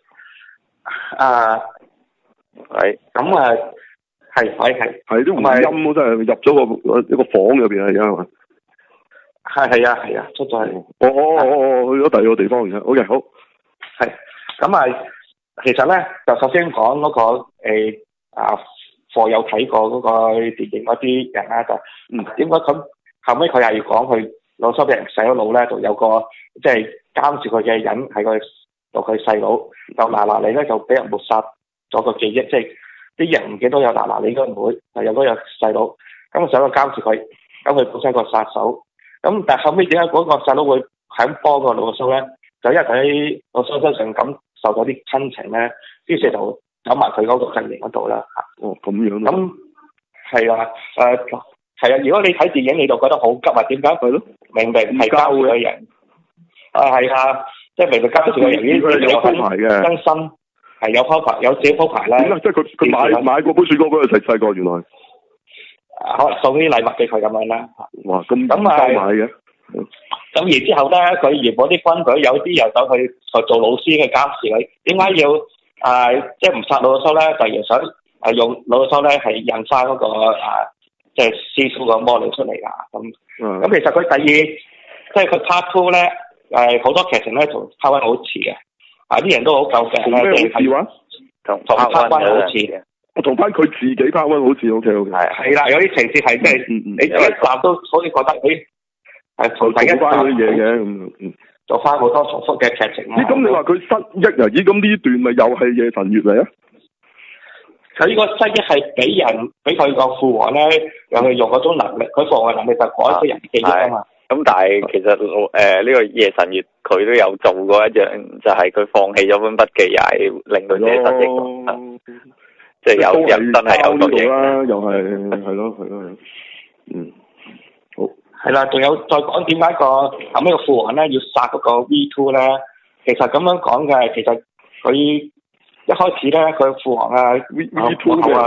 啊，係，咁啊。係係係， 係啲回音咯，真係入咗個一個房入邊啊，而家係嘛？ 係係啊係啊，出咗去。 哦哦哦哦，去咗第二個地方而家。OK，好。 係，咁啊，其實咧就首先講嗰、那個誒啊，課有睇過嗰個電影嗰啲人咧就，嗯，點解咁後尾佢又要講佢老收俾人洗咗腦咧，就有個即係監視佢嘅人係個做佢細佬，就嗱嗱你咧就俾人抹殺咗個記憶，即係。啲人唔記得有嗱嗱你個妹，係有嗰個細佬，咁個細佬監視佢，咁佢本身係個殺手，咁但係後尾點解嗰個細佬會肯幫個老蘇咧？就因為喺老蘇身上感受到啲親情咧，於是就走埋佢嗰個陣營嗰度啦嚇。 哦，咁樣。 咁係啊，誒係啊，如果你睇電影你就覺得好急啊，點解佢咯？明明係交嘅人，啊係啊，即係明明交住嘅人已經有鋪排嘅更新。係有鋪排，有自己鋪排啦。點解？即係佢佢買買過杯雪糕俾佢食細個，原來。可能送啲禮物俾佢咁樣啦。 哇！咁咁買嘅。 咁然之後咧，佢原本啲軍隊有啲又走去做老師去監視佢。點解要誒即係唔殺老蘇咧？就係想誒用老蘇咧係印翻嗰個誒即係師叔個魔力出嚟㗎。咁咁、嗯、其實佢第二即係佢 part two 咧誒好多劇情咧同 part one 好似嘅。啊！啲人都好夠嘅， 同咩好似話？同同 part one 好似嘅， 我同翻佢自己 part one好似 OK OK。係係啦，有啲情節係即係你第一集都好似覺得誒係同第一集翻嗰啲嘢嘅咁，嗯， 做翻好多重複嘅劇情。 咦？咁你話佢失憶啊？咦？咁呢段咪又係夜神月嚟啊？ 佢呢個失憶係俾人俾佢個父王咧，讓佢用嗰種能力，佢父王嘅能力就改咗人記憶啊嘛。咁但係其實誒呢、呃這個夜神月佢都有做過一樣，就係、是、佢放棄咗本筆記，又係令到自己失憶，即係有人真係有個嘢啦，又係係咯係咯，嗯，好係啦，仲有再講點解個後尾個父王咧要殺嗰個 V two 咧？其實咁樣講嘅，其實佢一開始咧佢父王啊 V two 啊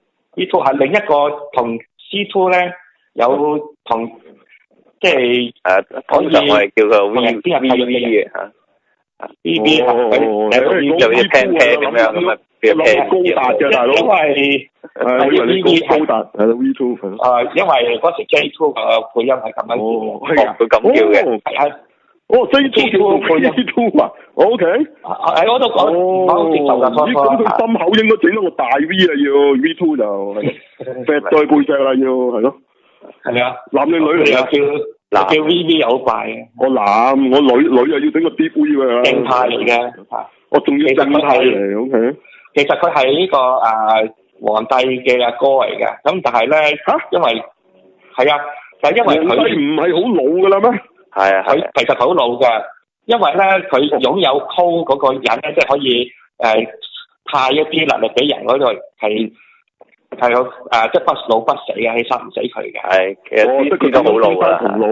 V two 係另一個同 C two 咧有同。即係誒，通常我哋叫佢 V V V 嘅嚇，V V 嚇，佢有啲平平咁樣咁啊，比較高達嘅大佬，因為係 V V 高達係 V two 誒，因為嗰時 J two 嘅配音係咁樣叫，佢咁叫嘅，係哦 J two 叫配音 two 啊 ，OK， 喺嗰度講講接受㗎， 咦咁佢心口應該整到個大 V 啊，要 V two 就係石在背脊啦，要係咯。 係咪啊？ 男定女嚟啊？ 叫叫 V V 好快嘅。 我男，我女女又要整個 D V 㗎。 正派嚟嘅， 我仲要正派嚟，O K。 其實佢係呢個誒皇帝嘅阿哥嚟嘅。咁但係咧嚇，因為係啊，但係因為佢皇帝唔係好老㗎啦咩？ 係啊， 佢其實好老㗎，因為咧佢擁有 code 嗰個人咧，即係可以誒、呃、派一啲能力俾人嗰度係係有誒，即係不老不死嘅，係殺唔死佢嘅。係， 其實呢啲都好老啦。 老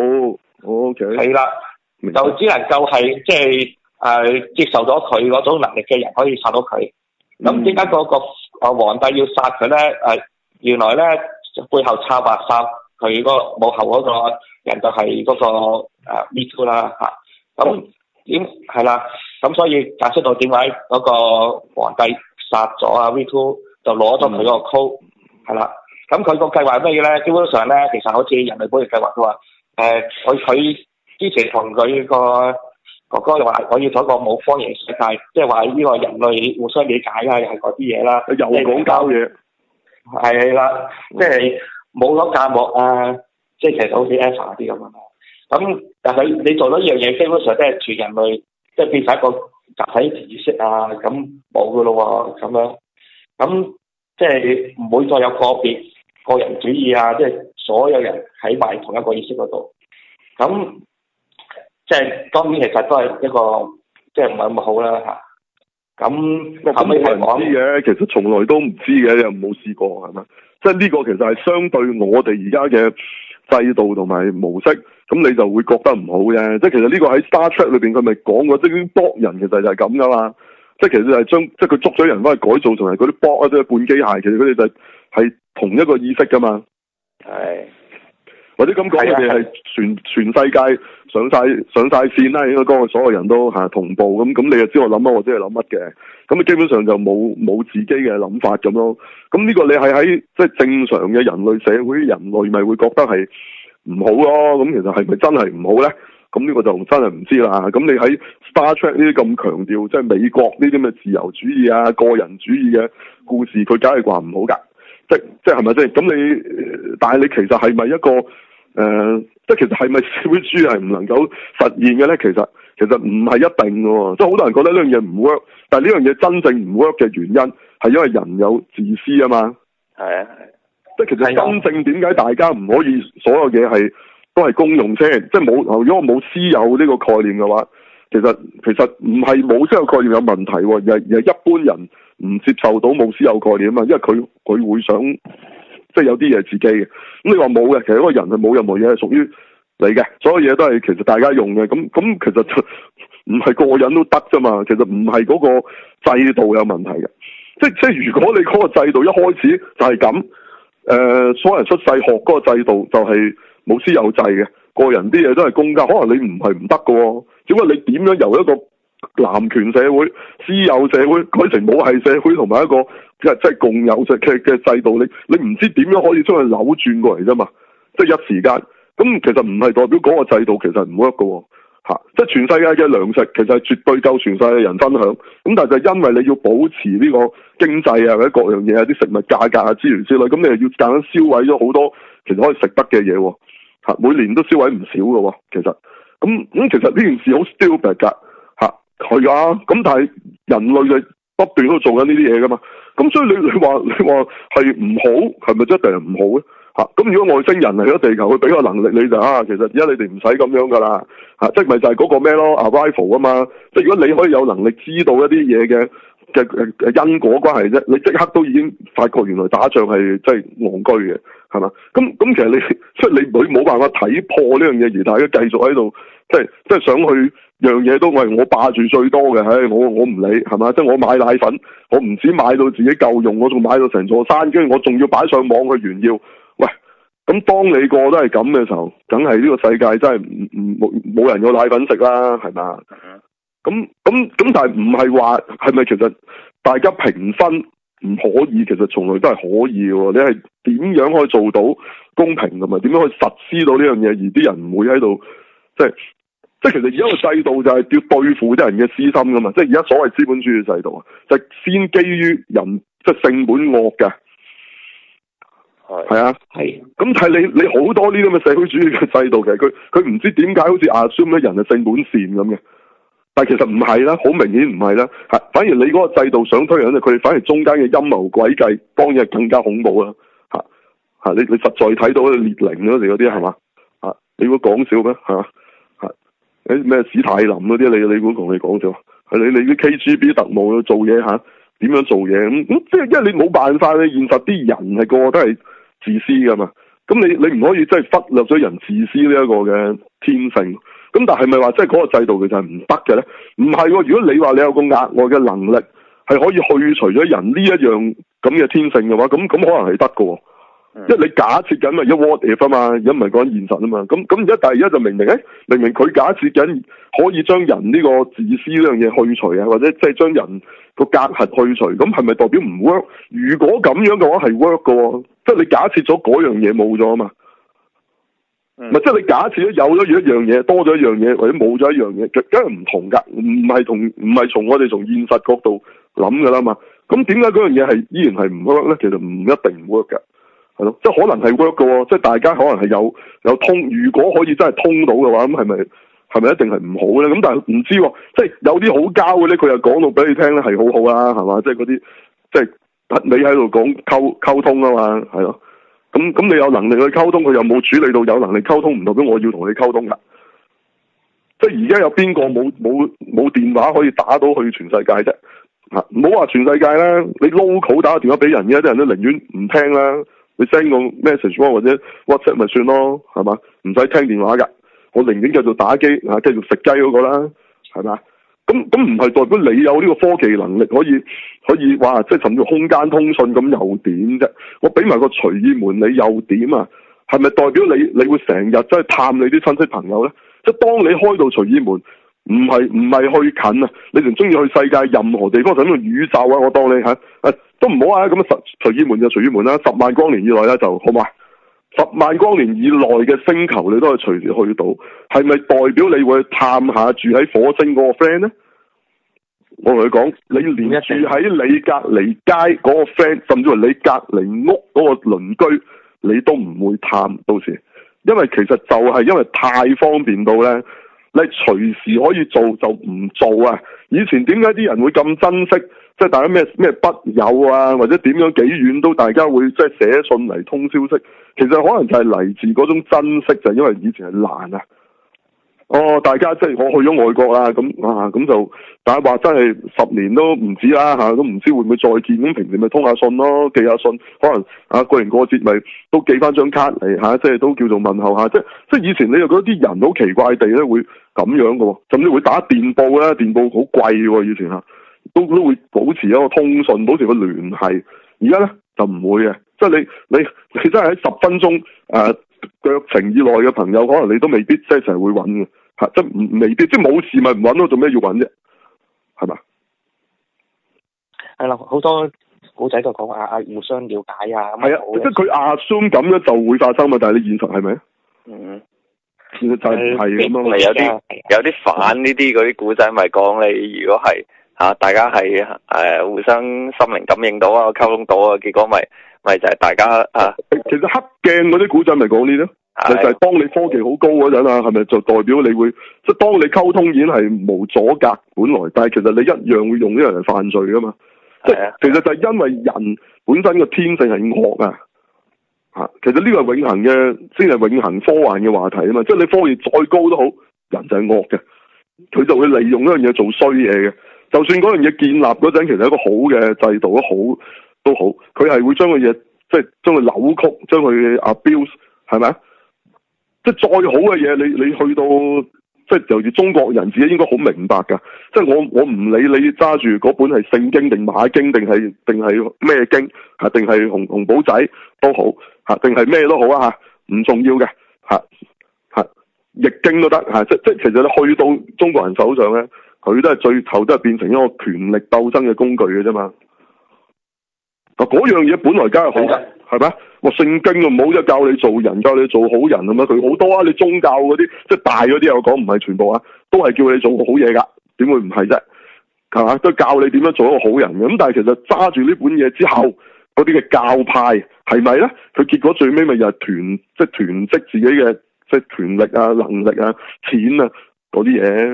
，O K。係啦， 就只能夠係即係誒接受咗佢嗰種能力嘅人可以殺到佢。咁點解嗰個啊皇帝要殺佢咧？誒、呃，原來咧背後策劃殺佢嗰個幕後嗰個人就係嗰、那個誒 V two 啦嚇。咁點係啦？咁所以解釋到點解嗰個皇帝殺咗啊 V two 就攞咗佢嗰個 code 係啦。咁佢個計劃係咩咧？基本上咧，其實好似人類保護計劃佢話誒，佢佢之前同佢個哥哥又話我要做一個冇方形世界，即係話呢個人類互相理解啊，又係嗰啲嘢啦。 又講交嘢係啦，即係冇咗隔膜啊，即係其實好似 Alpha 啲咁啊。咁但係你做咗呢樣嘢，基本上即係全人類即係變晒一個集體意識啊，咁冇噶咯喎，咁樣咁即係唔會再有個別個人主義啊，即係所有人喺埋同一個意識嗰度。咁即係當然其實都係一個即係唔係咁好啦嚇。咁後尾係講嘅，其實從來都唔知嘅，又冇試過係咪？即係呢個其實係相對我哋而家嘅制度同埋模式，咁你就會覺得唔好嘅。即係其實呢個喺 Star Trek 裏邊佢咪講過，即係啲 Borg 人其實就係咁噶嘛。即係其實就係將即係佢捉咗人翻去改造，同埋嗰啲 Borg 啊，即係半機械，其實佢哋就係同一個意識噶嘛。係。或者咁講，佢哋係全全世界上晒上晒線啦，應該講，所有人都嚇同步咁，咁你就知我諗乜，我知你諗乜嘅。咁基本上就冇冇自己嘅諗法咁咯。咁呢個你係喺即係正常嘅人類社會，人類咪會覺得係唔好咯。咁其實係咪真係唔好咧？咁呢個就真係唔知啦。咁你喺 Star Trek 呢啲咁強調，即係美國呢啲咁嘅自由主義啊、個人主義嘅故事，佢梗係話唔好㗎。即即係咪先？咁你但係你其實係咪一個？誒、呃，即係其實係咪社會主義係唔能夠實現嘅咧？其實其實唔係一定嘅喎，即係好多人覺得呢樣嘢唔 work，但係呢樣嘢真正唔 work 嘅原因係因為人有自私啊嘛。係啊，即係其實真正點解大家唔可以所有嘢係都係公用先？即係冇，如果我冇私有呢個概念嘅話，其實其實唔係冇私有概念有問題，而係而係一般人唔接受到冇私有概念啊嘛，因為佢佢會想。即係有啲嘢自己嘅，咁你話冇嘅，其實嗰個人係冇任何嘢係屬於你嘅，所有嘢都係其實大家用嘅，咁咁其實就唔係個個人都得啫嘛，其實唔係嗰個制度有問題嘅，即即係如果你嗰個制度一開始就係咁，誒、呃，所有人出世學嗰個制度就係冇私有制嘅，個人啲嘢都係公家，可能你唔係唔得嘅，只不過你點樣由一個男權社會、私有社會改成母系社會同埋一個即係即係共有嘅嘅制度，你你唔知點樣可以將佢扭轉過嚟啫嘛？即係一時間，咁其實唔係代表嗰個制度其實唔 work 嘅嚇，即係全世界嘅糧食其實係絕對夠全世界嘅人分享，咁但係就因為你要保持呢個經濟啊或者各樣嘢啊啲食物價格啊之類之類，咁你又要夾硬燒毀咗好多其實可以食得嘅嘢喎嚇，每年都燒毀唔少嘅喎，其實咁咁其實呢件事好 stupid 㗎。係啊，咁但係人類就不斷都做緊呢啲嘢噶嘛，咁所以你你話你話係唔好，係咪一定係唔好咧？吓、啊，咁如果外星人嚟咗地球，佢俾個能力你就啊，其實而家你哋唔使咁樣噶啦，吓、啊，即係咪就係嗰個咩咯 ？Arrival 啊嘛，即係如果你可以有能力知道一啲嘢嘅嘅誒因果關係啫，你即刻都已經發覺原來打仗係真係戇居嘅，係嘛？咁咁其實你即係你冇冇辦法睇破呢樣嘢，而大家繼續喺度即係即係想去。樣嘢都係我霸住最多嘅，唉，我我唔理係嘛，即係我買奶粉，我唔止買到自己夠用，我仲買到成座山，跟住我仲要擺上網去炫耀。喂，咁當你個都係咁嘅時候，梗係呢個世界真係唔唔冇冇人有奶粉食啦，係嘛？咁咁咁，但係唔係話係咪其實大家平分唔可以？其實從來都係可以嘅。你係點樣可以做到公平同埋點樣可以實施到呢樣嘢，而啲人唔會喺度即係。即係其實而家個制度就係要對付啲人嘅私心噶嘛，即係而家所謂資本主義制度啊，就係、是、先基於人即係性本惡嘅，係係啊，係。咁但係你你好多呢啲咁嘅社會主義嘅制度，其實佢佢唔知點解好似 assume 咧人係性本善咁嘅， 但係其實唔係啦，好明顯唔係啦，係反而你嗰個制度想推行，佢哋反而中間嘅陰謀詭計當然係更加恐怖啦，嚇嚇你你實在睇到列寧嗰時嗰啲係嘛嚇？你估講笑咩嚇嚇？誒咩史泰林嗰啲你你估同你講笑？係你你啲 K G B 特務做嘢嚇點樣做嘢咁咁？即係因為你冇辦法，你現實啲人係個個都係自私㗎嘛。咁你你唔可以真係忽略咗人自私呢一個嘅天性。咁但係咪話即係嗰個制度其實係唔得嘅咧？唔係喎，如果你話你有個額外嘅能力係可以去除咗人呢一樣咁嘅天性嘅話，咁咁可能係得嘅喎。因為你假設緊咪一 what if 啊嘛，而家唔係講緊現實啊嘛。咁咁而家但係而家就明明誒，明明佢假設緊可以將人呢個自私呢樣嘢去除啊，或者即係將人個隔閡去除，咁係咪代表唔 work？如果咁樣嘅話係 work 嘅喎，即係你假設咗嗰樣嘢冇咗啊嘛。咪即係你假設咗有咗一樣嘢，多咗一樣嘢，或者冇咗一樣嘢，梗係唔同㗎，唔係同唔係從我哋從現實角度諗㗎啦嘛。咁點解嗰樣嘢係依然係唔 work 咧？其實唔一定唔 work 㗎，係咯，即係可能係 work 㗎喎，即係大家可能係有有通，如果可以真係通到嘅話，咁係咪係咪一定係唔好咧？咁但係唔知喎，即係有啲好交嘅咧，佢又講到俾你聽咧係好好啦，係嘛？即係嗰啲即係你喺度講溝溝通啊嘛，係咯。咁咁你有能力去溝通，佢又冇處理到有能力溝通，唔代表我要同你溝通㗎。即係而家有邊個冇冇冇電話可以打到去全世界啫？嚇，唔好話全世界啦，你 local 打個電話俾人，而家啲人都寧願唔聽啦。你 send 個 message 或者 WhatsApp 咪算咯，係嘛？唔使聽電話㗎，我寧願繼續打機嚇，繼續食雞嗰個啦，係嘛？咁咁唔係代表你有呢個科技能力可以可以話即係甚至空間通訊咁又點啫？我俾埋個隨意門你又點啊？係咪代表你你會成日即係探你啲親戚朋友咧？即係當你開到隨意門，唔係唔係去近啊？你仲中意去世界任何地方，甚至宇宙啊？我當你嚇、啊、都唔好啊！咁啊隨隨意門就隨意門啦，十萬光年以內咧就好嘛？十萬光年以內嘅星球你都係隨時去到，係咪代表你會去探下住喺火星嗰個 friend 咧？我同佢講，你連住喺你隔離街嗰個 friend，甚至乎你隔離屋嗰個鄰居，你都唔會探到時，因為其實就係因為太方便到咧，你隨時可以做就唔做啊！以前點解啲人會咁珍惜？即係大家咩咩筆友啊，或者點樣幾遠都大家會即係寫信嚟通消息。其實可能就係嚟自嗰種珍惜，就係、是、因為以前係難啊。哦，大家即係我去咗外國啦，咁啊咁就大家話真係十年都唔止啦嚇，都唔知會唔會再見。咁平時咪通下信咯，寄下信，可能啊過年過節咪都寄翻張卡嚟嚇，即係都叫做問候下。即係即係以前你又覺得啲人好奇怪地咧會咁樣嘅喎，甚至會打電報啦，電報好貴喎，以前嚇。都都會保持一個通訊，保持個聯繫。而家咧就唔會嘅，即係你你你真係喺十分鐘誒腳程以內嘅朋友，可能你都未必即係成日會揾嘅嚇，即係唔未必，即係冇事咪唔揾咯，做咩要揾啫？係嘛？ 係啦，好多古仔都講啊啊互相了解啊。 係啊，即係佢 assume 咁樣就會發生嘛，但係你現實係咪？ 嗯。 其實就係咁咯。 有啲有啲反呢啲嗰啲古仔，咪講你如果係。吓、啊，大家係誒、呃、互相心靈感應到啊，溝通到啊，結果咪咪就係大家啊。 其實黑鏡嗰啲古仔咪講呢啲咯，就係、是、當你科技好高嗰陣啊，係咪就代表你會即係當你溝通已經係無阻隔本來，但係其實你一樣會用呢樣嚟犯罪噶嘛。即係其實就係因為人本身個天性係惡啊。吓，其實呢個係永恆嘅，先係永恆科幻嘅話題啊嘛。即係你科技再高都好，人就係惡嘅，佢就會利用呢樣嘢做衰嘢嘅。就算嗰樣嘢建立嗰陣，其實係一個好嘅制度都好都好，佢係會將個嘢即係將佢扭曲，將佢 abuse 係咪啊？即係再好嘅嘢，你你去到即係尤其中國人自己應該好明白㗎。即係我我唔理你揸住嗰本係聖經定馬經定係定係咩經嚇，定係紅紅寶仔都好嚇，定係咩都好啊嚇，唔重要嘅嚇嚇，易經都得嚇。即即係其實你去到中國人手上咧。佢都係最後都係變成一個權力鬥爭嘅工具嘅啫嘛。嗱，嗰樣嘢本來梗係好嘅，係咪？我聖經啊，唔好即係教你做人，教你做好人咁嘛。佢好多啊，你宗教嗰啲即係大嗰啲，我講唔係全部啊，都係叫你做好嘢噶。點會唔係啫？係嘛，都教你點樣做一個好人嘅。咁但係其實揸住呢本嘢之後，嗰啲嘅教派係咪咧？佢結果最尾咪又係囤即係囤積自己嘅即係權力啊、能力啊、錢啊嗰啲嘢。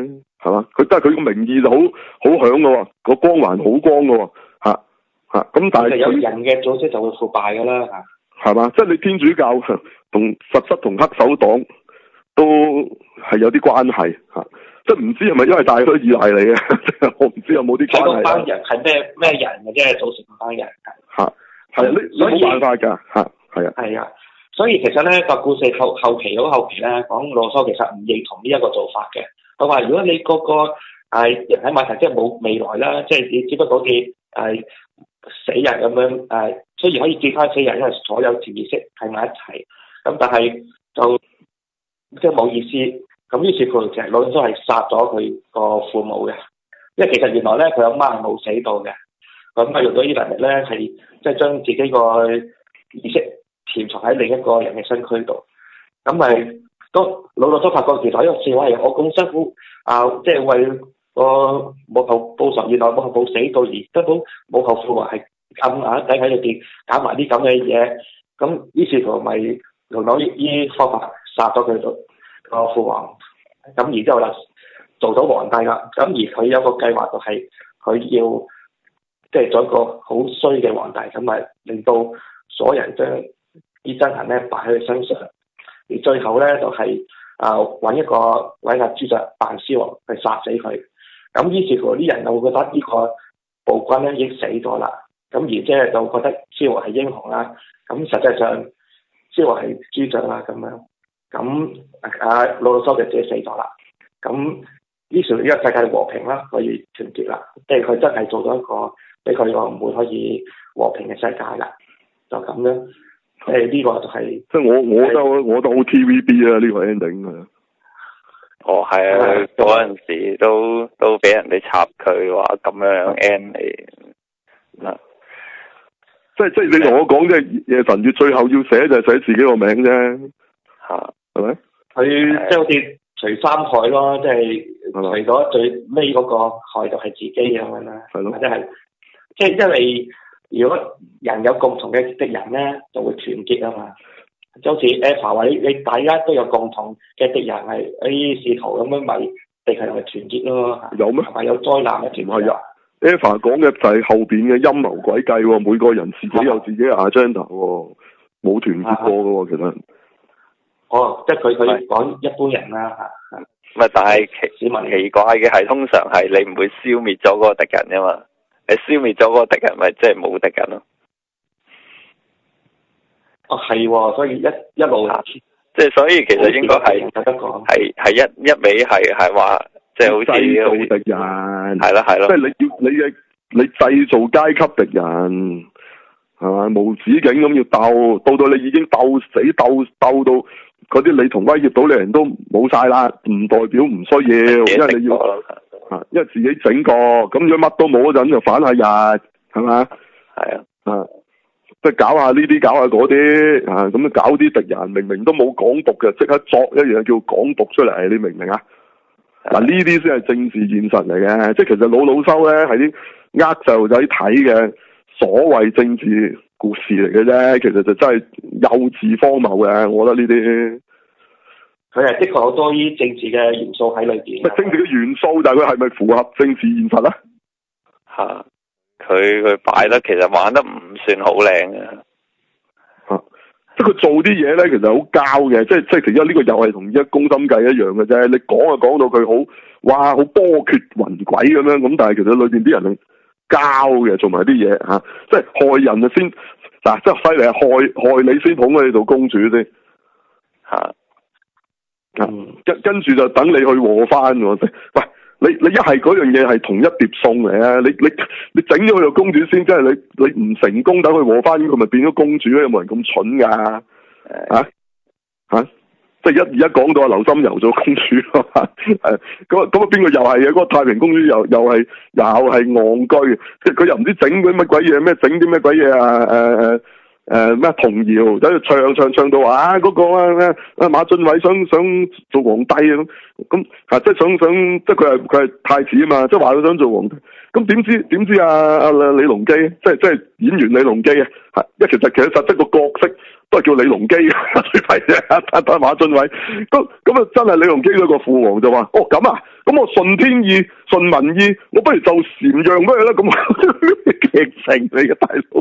係嘛？佢但係佢個名義就好好響嘅喎，個光環好光嘅喎，嚇嚇咁但係有人嘅組織就會腐敗㗎啦嚇， 係嘛？即係你天主教同實質同黑手黨都係有啲關係嚇，即係唔知係咪因為大家都依賴你嘅，我唔知有冇啲關係。 嗰班人係咩咩人嘅啫，組成班人嚇係啊，你你冇辦法㗎嚇，係啊係啊。所以其實咧個故事後後期好後期咧講羅素其實唔認同呢一個做法嘅。佢話如果你個個係人體問題，即係冇未來啦，即係你只不過好似係死人咁樣誒，雖然可以見翻死人，因為所有潛意識喺埋一齊，咁但係就即係冇意思。咁於是乎其實羅素係殺咗佢個父母嘅，因為其實原來咧佢阿媽係冇死到嘅，咁佢用咗呢能力咧係即係將自己個意識潛藏喺另一個人嘅身軀度，咁咪都老豆都發覺，其實呢個事話係我咁辛苦啊，即係為個母後報仇，原來母後冇死到，而根本母後父王係暗啞底喺裏邊搞埋啲咁嘅嘢，咁於是乎咪用到呢方法殺咗佢個父王，咁然之後啦做到皇帝啦，咁而佢有個計劃就係佢要即係做一個好衰嘅皇帝，咁咪令到所有人將啲真人咧擺喺佢身上，而最後咧就係啊揾一個揾個朱雀扮獅王去殺死佢。咁於是乎啲人就會覺得呢個暴君咧已經死咗啦，咁而即係就覺得獅王係英雄啦。咁實際上獅王係朱雀啦咁樣。咁啊老老修就自己死咗啦。咁於是呢個世界和平啦，可以團結啦，即係佢真係做咗一個俾佢個唔會可以和平嘅世界啦。就咁樣。誒呢個就係、是， 即係我我都我都好 T V B 啊呢、這個 ending 啊。 哦，係啊，嗰陣時都都俾人哋插佢話咁樣 end 你。嗱， 即係即係你同我講，即係夜神月最後要寫就係寫自己個名啫。嚇，係咪？ 佢即係好似除三害咯，即係除咗最尾嗰個害就係自己咁樣啦。係咯。或者係，即係因為。如果人有共同嘅敵人咧，就會團結啊嘛。就好似 Eva 話，你你大家都有共同嘅敵人係誒試圖咁樣咪敵人咪團結咯。 有咩？ 係有災難嘅團結。係啊 Eva 講嘅就係後邊嘅陰謀詭計喎，每個人自己有自己嘅 agenda 喎，冇團結過嘅喎，其實。 哦，即係佢佢講一般人啦嚇。 唔係，但係奇奇怪嘅係，通常係你唔會消滅咗嗰個敵人㗎嘛。你消滅咗嗰個敵人，咪即係冇敵人咯。 哦，係喎，所以一一路即係所以其實應該係係係一一味係係話，即係好似製造敵人， 係咯係咯。 即係你要你嘅你製造階級敵人，係嘛？無止境咁要鬥，到到你已經鬥死鬥鬥到嗰啲你同威脅到你人都冇晒啦，唔代表唔需要，因為你要。因為自己整過，咁如果乜都冇嗰陣就反下日，係嘛？ 係啊， 啊，即係搞下呢啲，搞下嗰啲，啊，咁搞啲敵人，明明都冇港獨嘅，即刻作一樣叫港獨出嚟，你明唔明啊？嗱，呢啲先係政治現實嚟嘅，即係其實老老修咧係啲呃細路仔睇嘅所謂政治故事嚟嘅啫，其實就真係幼稚荒謬嘅，我覺得呢啲。 佢係的確好多啲政治嘅元素喺裏邊。 政治嘅元素，但係佢係咪符合政治現實啊？ 嚇！佢佢擺得其實玩得唔算好靚嘅。 嚇！即係佢做啲嘢咧，其實好膠嘅，即係即係其實呢個又係同而家宮心計一樣嘅啫。你講就講到佢好，哇，好波譎雲詭咁樣，咁但係其實裏邊啲人係膠嘅，做埋啲嘢嚇，即係害人啊先嗱，即係犀利啊，害害你先捧佢做公主先嚇。嗯，跟跟住就等你去和番喎。喂，你你一係嗰樣嘢係同一碟餸嚟啊！你你你整咗佢做公主先，即係你你唔成功等佢和番，佢咪變咗公主咧？有冇人咁蠢噶？吓、啊、吓、啊，即係一而家講到阿劉心柔做公主咯，係咁咁啊？邊個又係嘅？嗰、嗰個太平公主又又係又係戇居，即係佢又唔知整嗰啲乜鬼嘢咩？整啲咩鬼嘢啊？誒、呃、誒， 誒咩童謠，喺度唱唱唱到話啊嗰、那個啊咩啊馬浚偉想想做皇帝啊咁咁啊即係想想即係佢係佢係太子啊嘛，即係話佢想做皇帝。咁點知點知啊啊李龍基，即係即係演員李龍基啊，係，因為其實其實實質個角色都係叫李龍基嘅，最弊啫，阿阿馬浚偉。咁咁啊，真係李龍基嗰個父王就話：哦咁啊，咁我順天意順民意，我不如就禪讓咩啦？咁劇情嚟嘅大佬，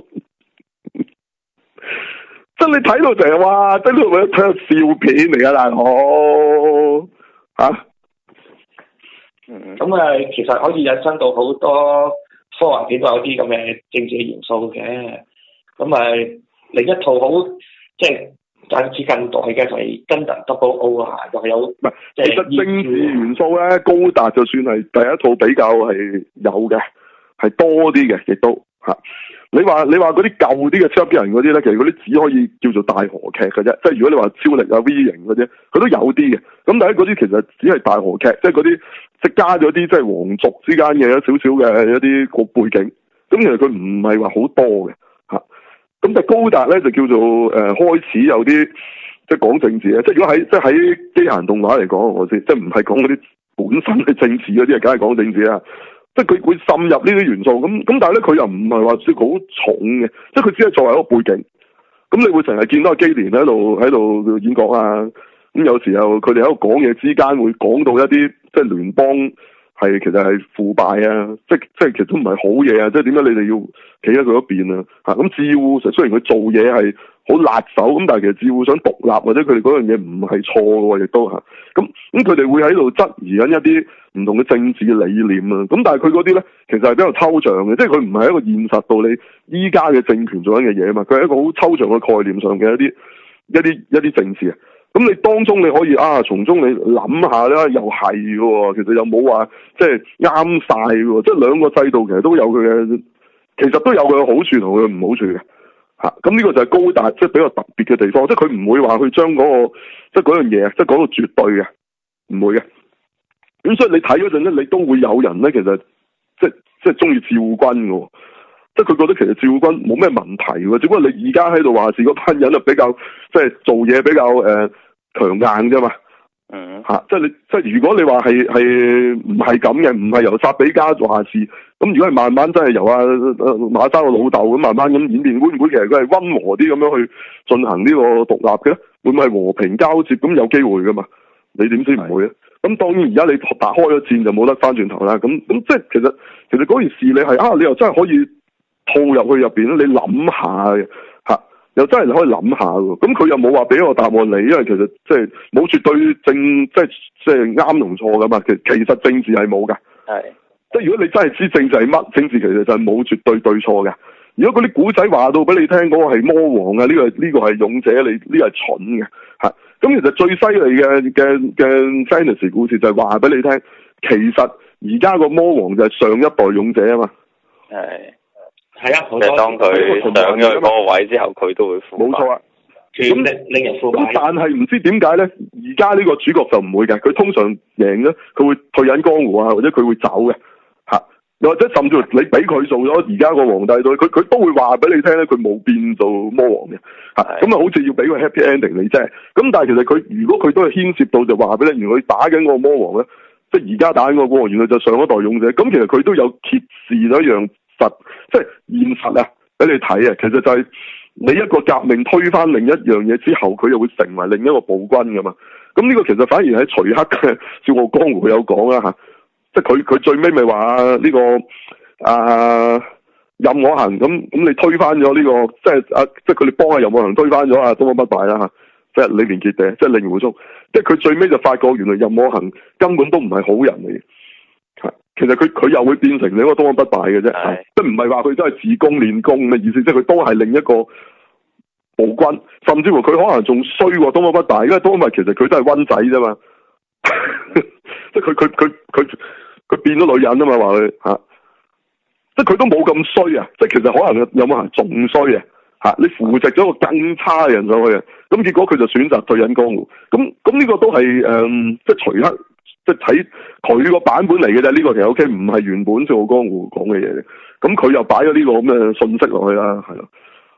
即係你睇到成日話，即係呢度咪睇個笑片嚟㗎大佬嚇。 嗯，咁啊，其實可以引申到好多科幻片都有啲咁嘅政治元素嘅。咁啊，另一套好即係近似近代嘅就係《Gundam Double O》啊，又係有唔係，其實政治元素咧，高達就算係第一套比較係有嘅，係多啲嘅，亦都嚇。你話你話嗰啲舊啲嘅超級人嗰啲咧，其實嗰啲只可以叫做大河劇嘅啫。即係如果你話超力啊 V 型嗰啲，佢都有啲嘅。咁但係嗰啲其實只係大河劇，即係嗰啲即係加咗啲即係皇族之間嘅一少少嘅一啲個背景。咁其實佢唔係話好多嘅嚇。咁但係高達咧就叫做誒、呃、開始有啲即係講政治咧。即係如果喺即係喺機械人動畫嚟講，我先即係唔係講嗰啲本身嘅政治嗰啲，梗係講政治啦。即係佢會滲入呢啲元素，咁咁但係咧佢又唔係話算好重嘅，即係佢只係作為一個背景。咁你會成日見到阿基連喺度喺度演講啊，咁有時候佢哋喺度講嘢之間會講到一啲即係聯邦係其實係腐敗啊，即係即係其實都唔係好嘢啊，即係點解你哋要企喺佢嗰邊啊？嚇咁智戶雖然佢做嘢係好辣手，咁但係其實智戶想獨立或者佢哋嗰樣嘢唔係錯嘅喎，亦都嚇咁咁佢哋會喺度質疑緊一啲唔同嘅政治理念啊，咁但係佢嗰啲咧其實係比較抽象嘅，即係佢唔係一個現實到你依家嘅政權做緊嘅嘢啊嘛，佢係一個好抽象嘅概念上嘅一啲一啲一啲政治啊。咁你當中你可以啊，從中你諗下啦，又係嘅喎，其實又冇話即係啱晒嘅喎，即係兩個制度其實都有佢嘅，其實都有佢嘅好處同佢嘅唔好處嘅嚇。咁呢個就係高達即係比較特別嘅地方，即係佢唔會話去將嗰個即係嗰樣嘢即係講到絕對嘅，唔會嘅。咁所以你睇嗰陣咧，你都會有人咧，其實即係即係中意趙軍嘅，即係佢覺得其實趙軍冇咩問題嘅，只不過你而家喺度話事嗰班人啊比較即係做嘢比較誒、呃、強硬啫嘛，嗯嚇、啊，即係你即係如果你話係係唔係咁嘅，唔係由薩比加做下事，咁如果係慢慢真係由阿、啊、馬生個老豆咁慢慢咁演變，會唔會其實佢係溫和啲咁樣去進行呢個獨立嘅咧？會唔會係和平交接？咁有機會噶嘛？你點知唔會咧？咁當然而家你打開咗戰就冇得翻轉頭啦。咁咁即係其實其實嗰件事你係啊，你又真係可以套入去入邊咧。你諗下嘅嚇，又真係可以諗下嘅。咁佢又冇話俾個答案你，因為其實即係冇絕對正，即係即係啱同錯噶嘛。其其實政治係冇㗎。係即係如果你真係知政治係乜，政治其實就係冇絕對對錯嘅。如果嗰啲古仔話到俾你聽，嗰、嗰個係魔王啊，呢、呢個呢、呢個係勇者，你呢個係蠢嘅嚇。咁其實最犀利嘅嘅嘅 fantasy 故事就係話俾你聽，其實而家個魔王就係上一代勇者啊嘛。係係啊，即係當佢上咗嗰個位之後，佢都會腐敗。冇錯啊。咁令人腐敗。咁但係唔知點解咧？而家呢個主角就唔會嘅，佢通常贏咧，佢會退隱江湖啊，或者佢會走嘅嚇。又或者甚至你俾佢做咗而家個皇帝都，佢佢都會話俾你聽咧，佢冇變做魔王嘅嚇。咁啊，好似要俾個 happy ending 你啫。咁但係其實佢如果佢都係牽涉到就話俾你，原來佢打緊個魔王咧，即係而家打緊個魔王，原來就上一代勇者。咁其實佢都有揭示咗一樣實，即係現實啊，俾你睇啊。其實就係你一個革命推翻另一樣嘢之後，佢又會成為另一個暴君噶嘛。咁呢個其實反而喺徐克嘅《笑傲江湖》有講啦嚇。即係佢佢最尾咪話呢個啊任我行咁咁，你推翻咗呢、這個即係啊即係佢哋幫阿任我行推翻咗啊東方不敗啦嚇，即係李連杰嘅，即係令狐沖，即係佢最尾就發覺原來任我行根本都唔係好人嚟嘅，其實佢佢又會變成另一個東方不敗嘅啫，即係唔係話佢真係自宮練功嘅意思，即係佢都係另一個暴君，甚至乎佢可能仲衰過東方不敗，因為東方不敗其實佢都係溫仔啫嘛，即係佢佢佢佢。佢變咗女人啊嘛，話佢嚇，即係佢都冇咁衰啊！即係其實可能有冇人仲衰啊嚇？你扶植咗個更差嘅人上去啊，咁結果佢就選擇退隱江湖。咁咁呢個都係誒、嗯，即係徐克即係睇佢個版本嚟嘅啫。呢、這個其實 O K，唔係原本《笑傲江湖》講嘅嘢嘅。咁佢又擺咗呢個咁嘅信息落去啦，係咯。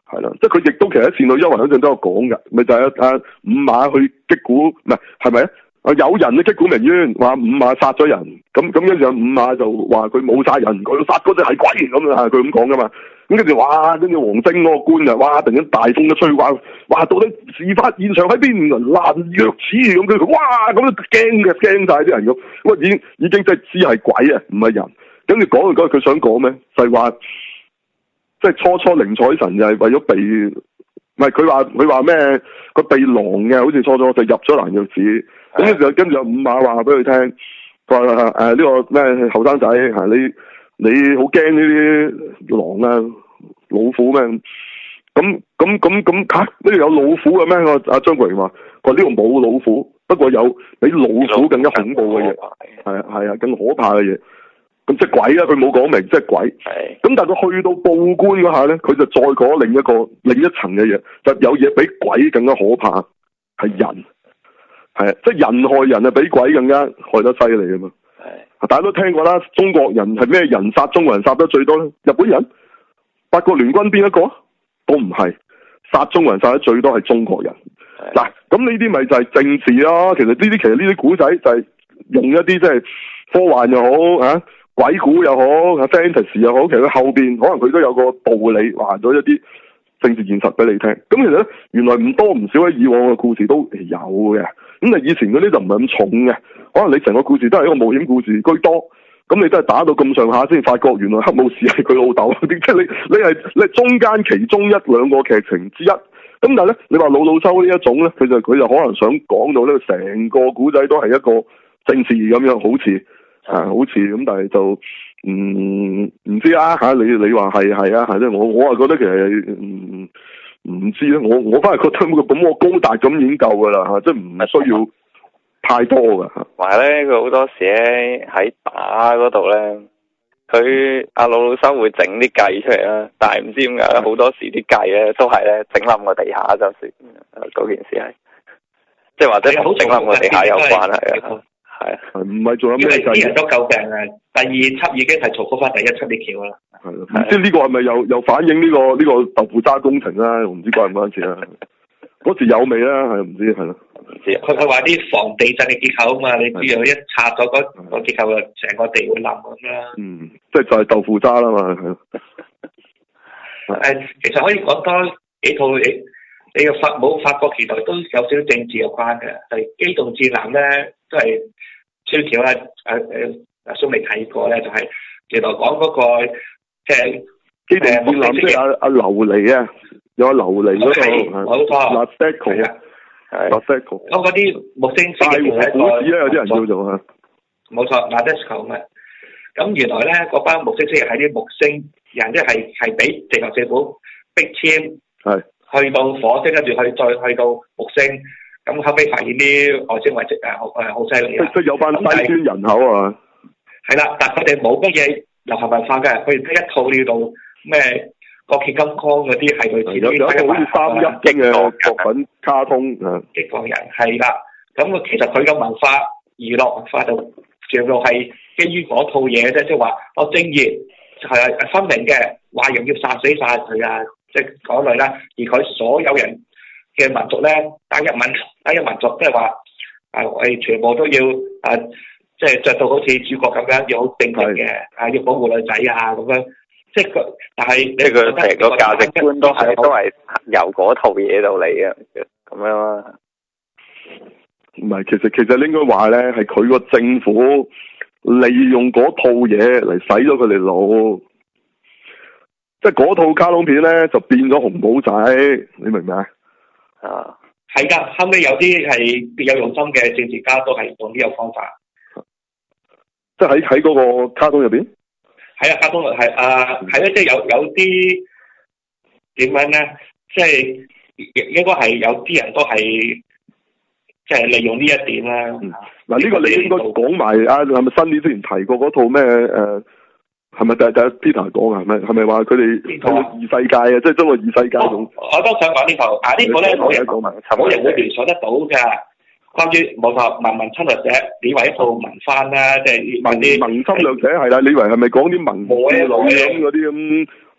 係啦，即係佢亦都其實喺《倩女幽魂》嗰陣都有講㗎，咪就係阿五馬去擊鼓，唔係係咪啊？有人咧擊鼓鳴冤，話五馬殺咗人，咁咁跟住五馬就話佢冇殺人，佢殺嗰隻係鬼咁啊！佢咁講噶嘛。咁跟住哇，跟住王晶嗰個官啊，哇！突然間大風一吹，話哇到底事發現場喺邊？爛若此咁，佢哇咁驚嘅驚晒啲人咁，咁啊已經已經即係知係鬼啊，唔係人。跟住講完嗰句，佢想講咩？就係話即係初初寧采臣就係為咗避，唔係佢話佢話咩？佢避狼嘅，好似初初就入咗蘭若寺。咁就跟住五馬話俾佢聽，佢話誒呢個咩後生仔嚇你你好驚呢啲狼啊老虎咩？咁咁咁咁嚇呢度有老虎嘅咩？我阿張國榮話佢話呢度冇老虎，不過有比老虎更加恐怖嘅嘢，係啊係啊更可怕嘅嘢。咁即係鬼啊！佢冇講明即係鬼。係。咁但係佢去到報官嗰下咧，佢就再講另一個另一層嘅嘢，就有嘢比鬼更加可怕，係人。係啊，即係人害人啊，比鬼更加害得犀利啊嘛！係，大家都聽過啦。中國人係咩人殺中國人殺得最多咧？日本人？八國聯軍邊一個？都唔係，殺中國人殺得最多係中國人。嗱，咁呢啲咪就係政治咯。其實呢啲其實呢啲古仔就係用一啲即係科幻又好啊，鬼故又好，fantasy 又好，其實佢後邊可能佢都有個道理，話咗一啲政治現實俾你聽。咁其實咧，原來唔多唔少喺以往嘅故事都有嘅。咁啊，以前嗰啲就唔係咁重嘅，可能你成個故事都係一個冒險故事居多，咁你都係打到咁上下先發覺原來黑武士係佢老豆，即係你你係你係中間其中一兩個劇情之一。咁但係咧，你話老老修呢一種咧，佢就佢就可能想講到呢成個古仔都係一個政治咁樣，好似啊，好似咁，但係就唔唔、嗯、知啊嚇，你你話係係啊，係即係我我係覺得其實唔。唔知咧，我我反而覺得咁我高達咁已經夠噶啦嚇，即係唔需要太多噶嚇。 同埋咧，佢好多時咧喺打嗰度咧，佢阿老老修會整啲計出嚟啦，但係唔知點解咧，好多時啲計咧都係咧整冧個地下就算。嗰件事係，即係或者同整冧個地下有關係啊。係啊， 唔係仲有咩計？ 因為啲人都詬病啊，第二輯已經係重複翻第一輯啲橋啦。 係咯，唔知呢個係咪又又反映呢、這個呢、這個豆腐渣工程啦？我唔知關唔關事啦。嗰時有未啦？係唔知係咯。 佢佢話啲防地震嘅結構啊嘛，你知道一拆咗嗰個結構，成個地會冧咁啦。 嗯，即係就係豆腐渣啦嘛，係咯。 誒，其實可以講多幾套你你嘅法冇法國時代都有少少政治有關嘅，係、就是、機動戰艦咧都係超橋啦。誒、啊、誒，阿蘇未睇過咧，就係、是、原來講嗰、那個即係機動戰艦，即係阿阿琉璃啊，有阿琉璃嗰度， 冇錯 Nadeko 啊，係 Nadeko。 咁嗰啲木星大和古子咧，有啲人叫做啊，冇錯 Nadeko 啊。咁原來咧嗰班木星星人係啲木星人，即係係俾地球政府逼遷，係去到火星，跟住去再去到木星。咁後尾發現啲外星遺跡啊，好誒好犀利啊！ 即係有班低端人口啊， 係啦，但係佢哋冇乜嘢流行文化嘅，佢哋得一套呢度咩國鐵金剛嗰啲係類似啲， 有一個好似三一嘅作品卡通啊， 激光人係啦。咁其實佢嘅文化娛樂文化就全部係基於嗰套嘢啫，即係話我正義係分明嘅，壞人要殺死晒佢啊，即係嗰類啦。而佢所有人嘅民族咧，單一民單一民族，即係話啊，我哋全部都要啊，即係着到好似主角咁樣，要好正義嘅，啊，要保護女仔啊咁樣。即係佢，但係即係佢成個價值觀都係都係由嗰套嘢度嚟嘅，咁樣啦。 唔係，其實其實應該話咧，係佢個政府利用嗰套嘢嚟洗咗佢哋腦，即係嗰套卡通片咧就變咗紅帽仔，你明唔明啊？啊，係噶，後尾有啲係別有用心嘅政治家都係用呢個方法，即係喺喺嗰個卡通入邊。係啊，卡通係啊，係咧，即係有有啲點樣咧，即係應該係有啲人都係即係利用呢一點啦。嗱、嗯，呢個你應該講埋啊，係咪新年之前提過嗰套咩誒？係咪第第一 Peter 講啊？係咪係咪話佢哋套異世界啊？即係將個異世界用。我都想講呢套啊，呢套咧冇人冇人會聯想得到㗎。關於冇錯文文侵略者，你話一套文番啦，即係文啲文侵略者係啦，你以為係咪講啲文婦女咁嗰啲咁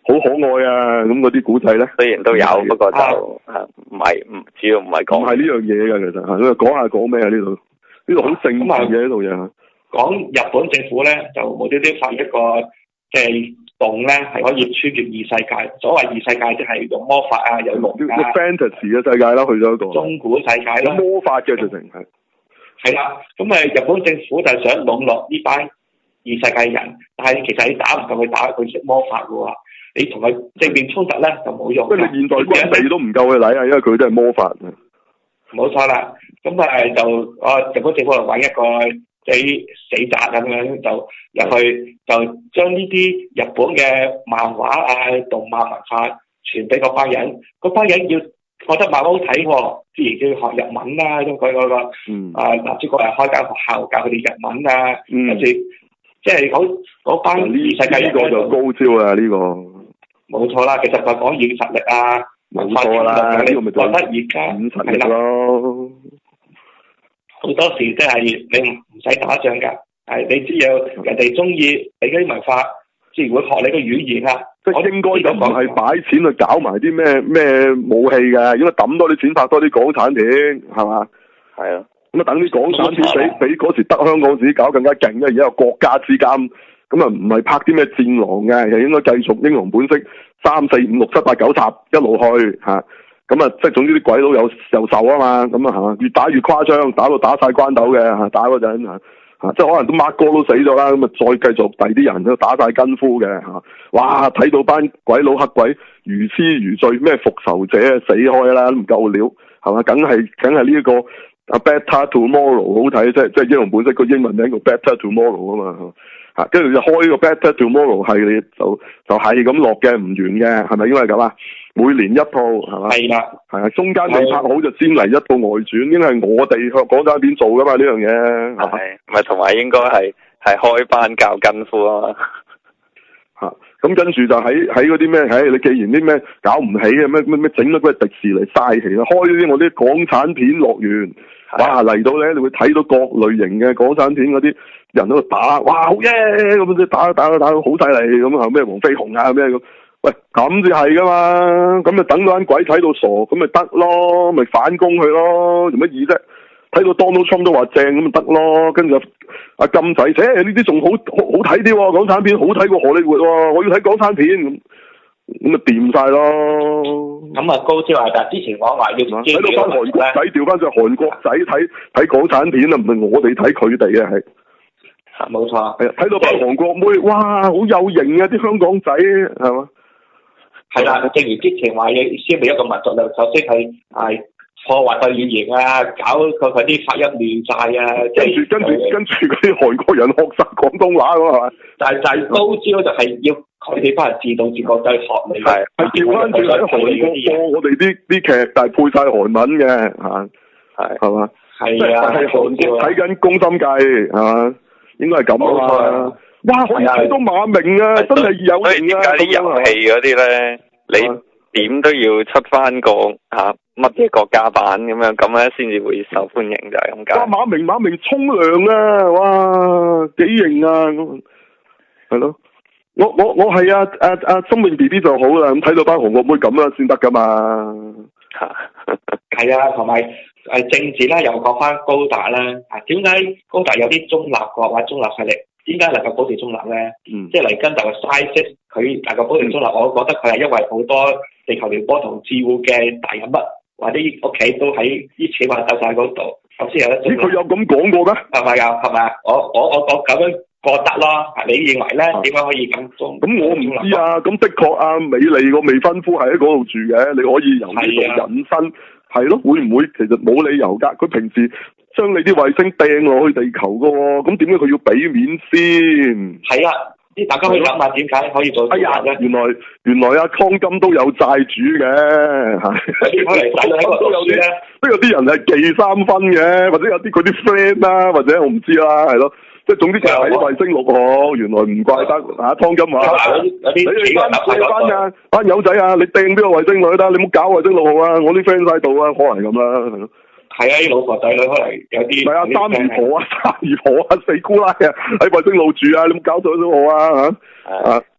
好可愛啊，咁嗰啲古仔咧， 雖然都有，不過就唔係唔主要唔係講， 唔係呢樣嘢㗎，其實嚇，咁啊講下講咩啊呢度？呢度好正常嘅呢度嘢。 講日本政府咧就無端端發現一個即係洞咧，係可以穿越異世界。所謂異世界即係用魔法啊，有龍啊 fantasy 嘅世界啦，去咗一個中古世界啦， 有魔法嘅直情係。 係啦，咁誒日本政府就係想籠絡呢班異世界人，但係其實你打唔夠佢打，佢識魔法嘅喎，你同佢正面衝突咧就冇用。 即係你現代軍備都唔夠佢嚟啊，因為佢都係魔法。 冇錯啦，咁誒就啊日本政府就揾一個啲死宅咁樣就入去，就將呢啲日本嘅漫畫啊、動漫文化傳俾嗰班人，嗰班人要覺得漫畫好睇喎，自然就要學日文啦，咁佢嗰個、嗯、啊男主角係開間學校教佢哋日文啊，跟住即係嗰班異世界人呢個就高招啊！呢、呢個冇錯啦，其實就講軟實力啊， 冇錯啦，呢個咪就係覺得而家軟實力咯。 好多時即係你唔使打仗㗎，係你只要人哋中意你嗰啲文化，自然會學你個語言啊。 即係應該就唔係擺錢去搞埋啲咩咩武器嘅，應該抌多啲錢拍多啲港產片，係嘛？係啊。咁啊，等啲港產片比比嗰時得香港自己搞更加勁，因為而家有國家之間，咁啊唔係拍啲咩戰狼嘅，又應該繼續英雄本色三四五六七八九集一路去嚇。咁啊，即係總之啲鬼佬有有受啊嘛，咁啊嚇，越打越誇張，打到打晒關斗嘅嚇，打嗰陣嚇嚇，即係可能都 Mark 哥都死咗啦，咁啊再繼續第啲人都打晒跟夫嘅嚇，哇！睇到班鬼佬黑鬼如痴如醉，咩復仇者啊死開啦，都唔夠料係嘛？梗係梗係呢一個啊 Better Tomorrow 好睇，即係即係英雄本色個英文名叫 Better Tomorrow 啊嘛嚇，跟住就開個 Better Tomorrow 系列就就係咁落嘅，唔完嘅，係咪因為咁啊？每年一套係嘛？係啦，係啊，中間未拍好就先嚟一套外傳，應該係我哋向港產片做噶嘛呢樣嘢。 係，咪同埋應該係係開班教功夫啊嘛。 嚇，咁跟住就喺喺嗰啲咩？唉，你既然啲咩搞唔起啊，咩咩咩整咗嗰啲迪士尼嘥氣啦，開啲我啲港產片樂園，哇嚟到咧，你會睇到各類型嘅港產片嗰啲人喺度打，哇好耶咁樣打打打打到好犀利咁啊！咩黃飛鴻啊咩咁。喂，咁就係噶嘛，咁咪等到班鬼睇到傻，咁咪得咯，咪反攻佢咯，做乜嘢啫？睇到 Donald Trump 都話正，咁咪得咯，跟住阿金仔，誒呢啲仲好好好睇啲喎，港產片好睇過荷里活喎，我要睇港產片咁，咁咪掂晒咯。 咁啊高招啊！但係之前講話要睇到翻韓國仔調翻上韓國仔睇睇港產片啊，唔係我哋睇佢哋啊，係。 冇錯。係啊， 睇到班韓國妹，哇，好有型啊！啲香港仔係嘛？ 係啦，正如之前話要消滅一個民族量，首先係係破壞佢語言啊，搞佢佢啲發音亂晒啊， 跟住跟住跟住嗰啲韓國人學晒廣東話㗎嘛， 但係就係高招就係要佢哋翻嚟自動自覺就學你， 係係調翻轉喺韓國播我哋啲啲劇，但係配晒韓文嘅嚇，係係嘛， 係啊， 係韓國睇緊《宮心計》係嘛，應該係咁啊嘛。哇！可以睇到馬明啊，真係有型啊！ 所以點解啲遊戲嗰啲咧，你點都要出翻個嚇乜嘢國家版咁樣，咁咧先至會受歡迎就係咁解。 哇！馬明馬明沖涼啊！哇，幾型啊！咁係咯，我我我係啊啊啊！心穎 B B 就好啦，咁睇到班韓國妹咁樣先得噶嘛。 係啊，同埋誒政治咧，又講翻高達啦。啊，點解高達有啲中立國或者中立勢力？點解能夠保持中立咧？嗯，即係嚟跟就係 size，佢能夠保持中立，我覺得佢係因為好多地球聯邦同智戶嘅大人物或者屋企都喺啲錢話鬥晒嗰度，咁先有得。 咦？佢有咁講過咩？ 係咪啊？係咪啊？我我我我咁樣覺得咯。你認為咧？點解可以咁中？ 咁我唔知啊。咁的確啊，美利個未婚夫係喺嗰度住嘅，你可以由呢度引申，係咯？會唔會其實冇理由㗎？佢平時將你啲衛星掟落去地球㗎喎，咁點解佢要俾面先？係啊，啲大家可以諗下點解可以做？哎呀，原來原來阿康金都有債主嘅，嚇！都有啲都有啲人係寄三分嘅，或者有啲佢啲 friend 啦，或者我唔知啦，係咯，即係總之就係喺衛星六號，原來唔怪得嚇湯金話，你哋班班啊班友仔啊，你掟邊個衛星落去得？你唔好搞衛星六號啊！我啲 friend 喺度啊，可能係咁啦。係啊，啲老婆仔女可能有啲，唔係啊，三姨婆啊，三姨婆啊，四姑奶啊，喺衛星路住啊，你冇搞錯咗我啊嚇啊！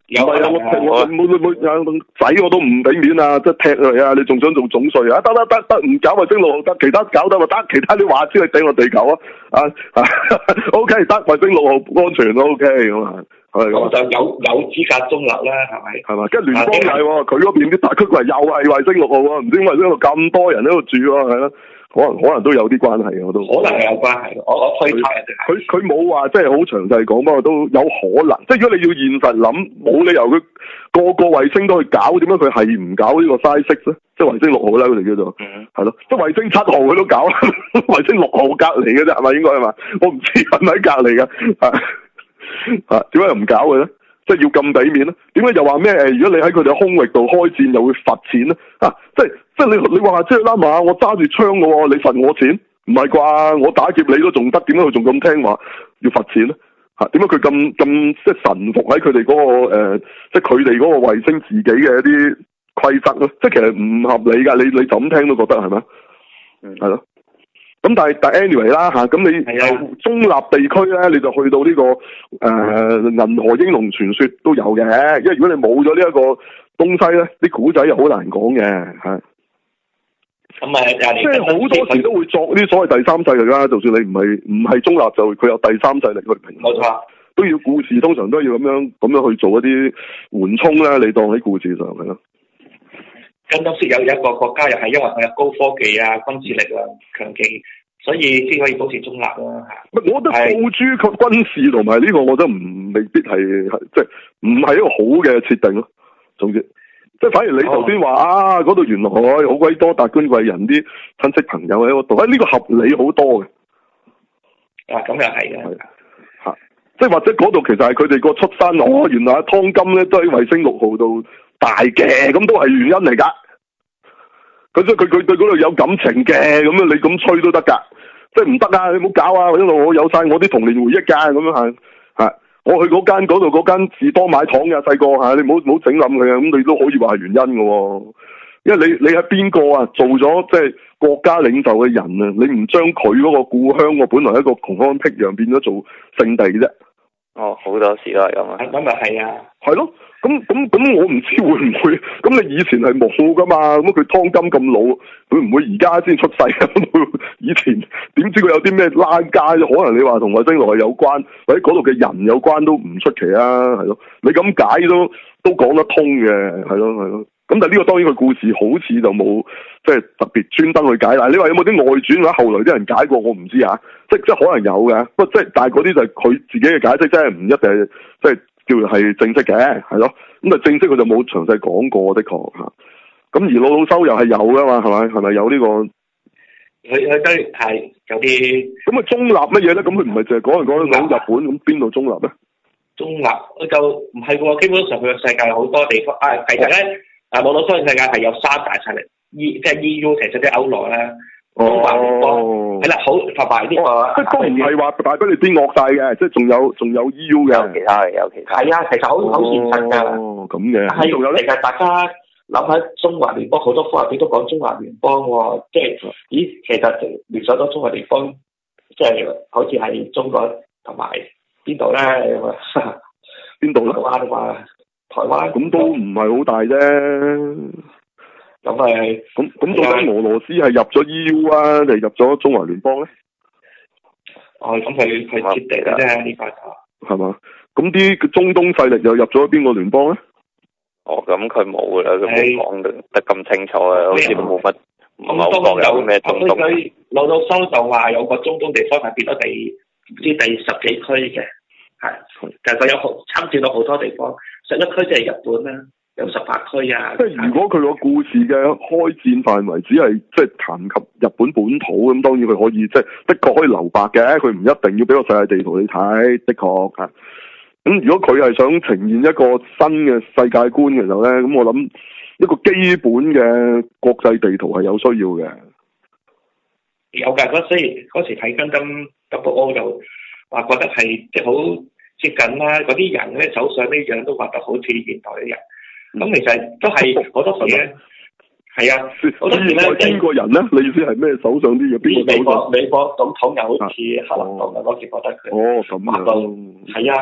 有係啊，我我冇冇冇仔我都唔俾面啊，即係踢佢啊！你仲想做總帥啊？得得得得，唔搞衛星六號得，其他搞得咪得，其他你話知佢頂我地球啊！啊啊 ，O K 得衛星六號安全都 O K 咁啊，係咁就有有資格中立啦，係咪？係嘛？跟住聯邦又係喎，佢嗰邊啲特區佢又係衛星六號喎，唔知點解衛星六號咁多人喺度住喎，係咯？可能可能都有啲關係，我都可能係有關係。我我推測佢佢冇話即係好詳細講，不過都有可能。即係如果你要現實諗，冇理由佢個個衛星都去搞，點解佢係唔搞呢個 Size Six 咧？即係衛星六號啦，佢哋叫做係咯。即係衛星七號佢都搞，衛星六號隔離嘅啫，係咪應該係嘛？我唔知係咪隔離嘅啊啊？點解又唔搞嘅咧？即係要咁俾面咧？點解又話咩？誒，如果你喺佢哋空域度開戰，又會罰錢咧？啊，即係即係你你話即係啦嘛？我揸住槍嘅喎，你罰我錢？唔係啩？我打劫你都仲得，點解佢仲咁聽話要罰錢咧？嚇、啊？點解佢咁咁即係臣服喺佢哋嗰個、呃、即係佢哋嗰個衛星自己嘅一啲規則咧？即係其實唔合理㗎。你你就咁聽都覺得係咪？嗯，係咯。咁但係但 anyway 啦嚇，咁你中立地區咧，你就去到呢、這個誒、呃、銀河英雄傳說都有嘅，因為如果你冇咗呢一個東西咧，啲古仔又好難講嘅嚇。咁啊，即係好多時都會作啲所謂第三勢力啦，就算你唔係唔係中立，就佢有第三勢力去評。冇錯，都要故事，通常都要咁樣咁樣去做一啲緩衝啦。你當喺故事上係咯。 金針先有一個國家又係因為佢有高科技啊、軍事力量強勁，所以先可以保持中立啦嚇。 我覺得訴諸及軍事同埋呢個，我覺得唔未必係即係唔係一個好嘅設定咯。總之，即係反而你頭先話啊，嗰度原來好鬼多達官貴人啲親戚朋友喺嗰度，啊呢個合理好多嘅。 啊，咁又係嘅。 嚇，即係或者嗰度其實係佢哋個出身，哦，原來阿湯金咧都喺衛星六號度大嘅，咁都係原因嚟㗎。佢所以佢佢對嗰度有感情嘅，咁樣你咁吹都得㗎，即係唔得啊！你唔好搞啊！因為我有晒我啲童年回憶㗎，咁樣係係。我去嗰間嗰度嗰間士多買糖嘅細個嚇，你唔好唔好整冧佢啊！咁你都可以話係原因㗎喎，因為你你係邊個啊？做咗即係國家領袖嘅人啊，你唔將佢嗰個故鄉，我本來一個窮鄉僻壤變咗做聖地啫。 哦，好多時都係咁啊。 咁咪係啊。係咯。咁咁咁，我唔知會唔會？咁你以前係冇噶嘛？咁佢湯金咁老，佢唔會而家先出世啊？以前點知佢有啲咩拉街？可能你話同衛星六號有關，或者嗰度嘅人有關都唔出奇啊，係咯？你咁解都都講得通嘅，係咯係咯。咁但係呢個當然個故事好似就冇即係特別專登去解啦。你話有冇啲外傳或者後來啲人解過？我唔知啊。即即可能有嘅，不過即係但係嗰啲就係佢自己嘅解釋，即係唔一定係即係。叫係正式嘅，係咯，咁啊正式佢就冇詳細講過，的確嚇。咁而老老修又係有噶嘛，係咪？係咪有呢、呢個？ 佢佢都係有啲。咁啊中立乜嘢咧？咁佢唔係淨係講嚟講去講日本，咁邊度中立咧？ 中立就唔係喎，基本上佢個世界好多地方啊，其實咧啊老老修嘅世界係有三大勢力，E 即係 E U 其實啲歐羅啦。中華聯邦係啦，好同埋呢個， 即係都唔係話大不列顛惡晒嘅，即係仲有仲有 E U 嘅， 有其他嘅，有其他。 係啊，其實好好現實㗎。 哦，咁嘅。 係，仲有咧。其實大家諗下中華聯邦，好多科入邊都講中華聯邦喎，即係咦，其實聯想到中華聯邦，即係好似係中國同埋邊度咧？ 邊度咧？ 台灣啊嘛，台灣。 咁都唔係好大啫。 咁誒， 咁咁到底俄羅斯係入咗 E U 啊，定係入咗中華聯邦咧？ 哦，咁佢佢設定啫，呢個係嘛？咁啲中東勢力又入咗邊個聯邦咧？ 哦，咁佢冇噶啦，佢冇講得得咁清楚啊，好似都冇乜唔係好講有咩中東。 佢老老修就話有個中東地方係變咗第唔知第十幾區嘅，係，其實佢有好參照到好多地方，十一區即係日本啦。有十八區啊！ 即係如果佢個故事嘅開戰範圍只係即係談及日本本土咁，當然佢可以即係的確可以留白嘅，佢唔一定要俾個世界地圖你睇，的確嚇。咁如果佢係想呈現一個新嘅世界觀嘅時候咧，咁我諗一個基本嘅國際地圖係有需要嘅。 有㗎，嗰時嗰時睇緊咁 Double O 就話覺得係即係好接近啦，嗰啲人咧手上呢樣都畫得好似現代嘅人。咁、嗯、其實都係好多時咧，係啊，好多時咧邊個人咧？你意思係咩手上啲嘢？邊個美國美國總統又好似克林頓啊，嗰時覺得佢哦咁啊， 係啊，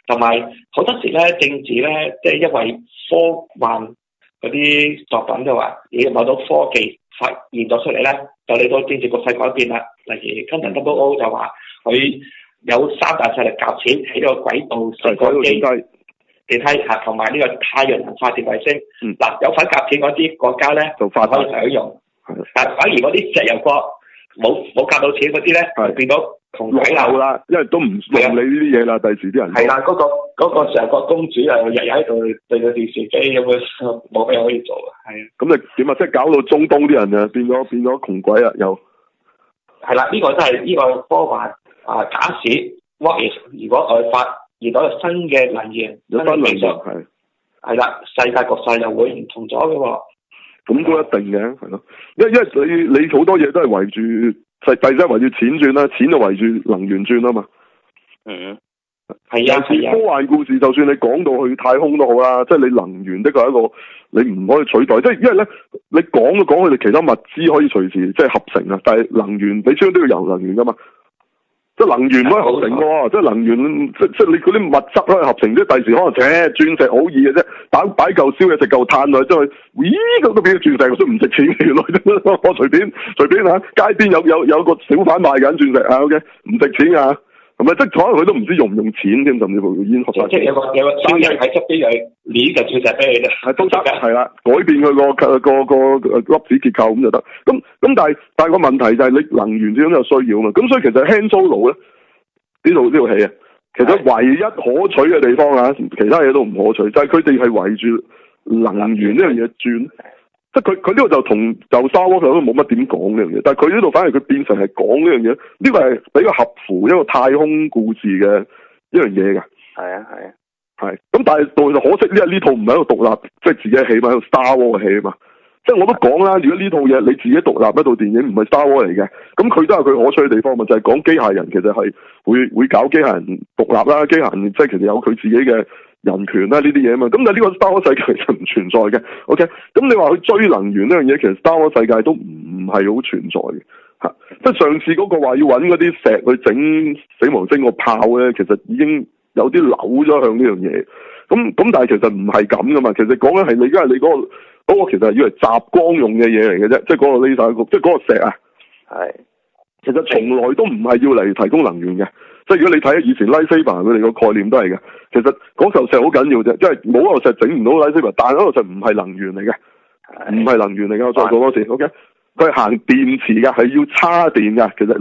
同埋好多時咧政治咧，即係因為科幻嗰啲作品就話，你某種科技發現咗出嚟咧，就令到政治局勢改變啦。例如 Quantum Double O 就話佢有三大勢力夾錢起個軌道升降機、電梯嚇，同埋呢個太陽能發電衛星。嗱、嗯，有份夾錢嗰啲國家咧，就可以享用。但反而嗰啲石油國冇冇夾到錢嗰啲咧，就變咗窮鬼佬啦，因為都唔唔理呢啲嘢啦。第時啲人係啦，嗰、那個嗰、那個石油國公主啊，日日喺度對個電視機咁樣，冇咩可以做啊。係啊，咁你點啊？即係搞到中東啲人啊，變咗變咗窮鬼啊！又係啦，呢、這個真係呢個科幻啊！假使 what if 如果我發現到新嘅能源，新能源係係啦，世界局勢又會唔同咗嘅喎。咁都一定嘅，係咯，因因為你你好多嘢都係圍住實際真係圍住錢轉啦，錢就圍住能源轉啊嘛。嗯，係啊，係啊。科幻故事就算你講到去太空都好啦，即係你能源的確係一個你唔可以取代，即係因為咧你講就講佢哋其他物資可以隨時即係合成啊，但係能源你始終都要有能源噶嘛。即係能源都係合成喎，即係能源即即係你嗰啲物質都係合成，即係第時可能誒鑽石好易嘅啫，擺擺嚿燒嘢食嚿炭落去，即係咦咁都變咗鑽石，都唔值錢嘅原來，我隨便隨便嚇街邊有有有個小販賣緊鑽石啊 ，OK 唔值錢啊，係咪？即係可能佢都唔知用唔用錢添，甚至乎煙學即係有個有個商人喺側邊又攣嚿鑽石俾你啫，係都得嘅，係啦，改變佢個個個粒子結構咁就得。咁咁但係但係個問題就係你能源始終有需要啊嘛。咁所以其實 Han Solo 咧呢度呢套戲啊，其實唯一可取嘅地方啊，其他嘢都唔可取，就係佢哋係圍住能源呢樣嘢轉。即係佢佢呢個就同就 Star Wars 都冇乜點講呢樣嘢，但係佢呢度反而佢變成係講呢樣嘢，呢個係比較合乎一個太空故事嘅一樣嘢㗎。係啊係啊係。咁但係到就可惜，因為呢套唔係一個獨立，即係自己起嘛，一個 Star Wars 嘅戲啊嘛。即係我都講啦，如果呢套嘢你自己獨立一套電影，唔係 Star Wars 嚟嘅，咁佢都係佢可取嘅地方嘛，就係、是、講機械人其實係會會搞機械人獨立啦，機械人即係其實有佢自己嘅人權啦呢啲嘢啊嘛。咁但係呢個 Star Wars 世界其實唔存在嘅 ，OK？咁你話去追能源呢樣嘢，其實 Star Wars 世界都唔係好存在嘅嚇。即係上次嗰個話要揾嗰啲石去整死亡星個炮咧，其實已經有啲扭咗向呢樣嘢。咁咁但係其實唔係咁噶嘛，其實講緊係你而家係你嗰個。嗰、那個其實係要嚟集光用嘅嘢嚟嘅啫，即係嗰個 laser，即係嗰個石啊。係。其實從來都唔係要嚟提供能源嘅，即係如果你睇以前 lightsaber 佢哋個概念都係嘅。其實嗰嚿石好緊要啫，即係冇嗰嚿石整唔到 lightsaber，但係嗰嚿石唔係能源嚟嘅，唔係能源嚟嘅。我再講多次 ，OK？ 佢係行電池嘅，係要插電嘅。其實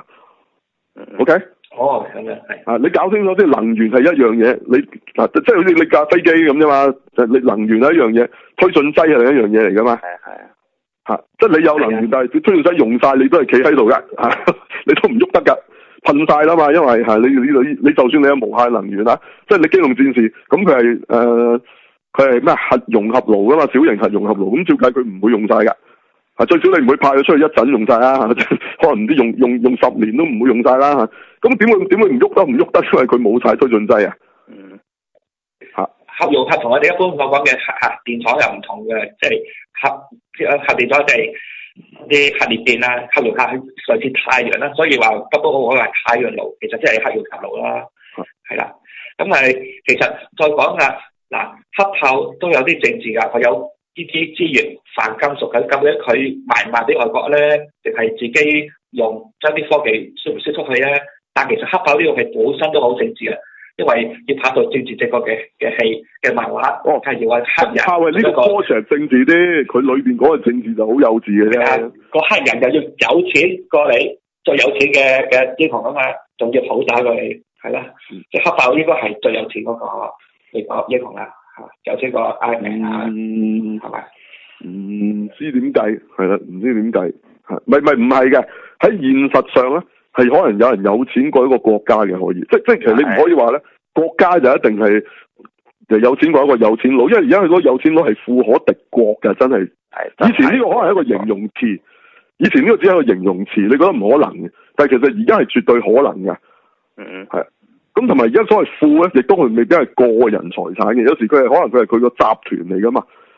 lightsaber，OK？、Okay? 哦，咁樣係啊！你搞清楚啲能源係一樣嘢，你嗱即係好似你架飛機咁啫嘛，就你能源係一樣嘢，推進劑係另一樣嘢嚟噶嘛。係係啊，嚇！即係你有能源，但係推進劑用晒，你都係企喺度噶嚇，你都唔喐得噶，噴晒啦嘛。因為係你呢度，你就算你有無限能源啊，即係你機動戰士咁佢係誒佢係咩核融合爐噶嘛，小型核融合爐咁，照計佢唔會用晒噶。最少你唔會派佢出去一陣用晒啦，可能唔知用用用十年都唔會用晒啦嚇。咁點會點會唔喐得唔喐得？因為佢冇晒推進劑啊。嗯。嚇。核融合同我哋一般所講嘅核核電廠又唔同嘅，即係核核電廠即係啲核裂變啊，核融合係類似太陽啦，所以話不過我係太陽爐，其實即係核融合爐啦。係啦。咁係其實再講下嗱，黑炮都有啲政治㗎，佢有。呢啲資源泛金屬嘅，究竟佢賣唔賣俾外國咧，定係自己用將啲科技輸唔輸出去咧？但其實黑豹呢個係本身都好政治嘅，因為要拍到政治正確嘅嘅戲嘅漫畫，哦，係要話黑人。黑豹呢個 project 政治啲，佢裏邊嗰個政治就好幼稚嘅啫。個黑人就要有錢過嚟，最有錢嘅嘅英雄啊嘛，仲要好打過嚟，係啦。即係黑豹應該係最有錢嗰個美國英雄啦。有呢個 Iron Man 啊，係咪？唔知點計，係啦，唔知點計，係，唔係唔係唔係嘅。喺現實上咧，係可能有人有錢過一個國家嘅，可以，即即係其實你唔可以話咧，國家就一定係就有錢過一個有錢佬，因為而家佢嗰個有錢佬係富可敵國嘅，真係。以前呢個可能係一個形容詞，以前呢個只係一個形容詞，你覺得唔可能嘅，但係其實而家係絕對可能嘅。嗯，係。咁同埋而家所謂富咧，亦都係未必係個人財產嘅，有時佢係可能佢係佢個集團嚟噶嘛。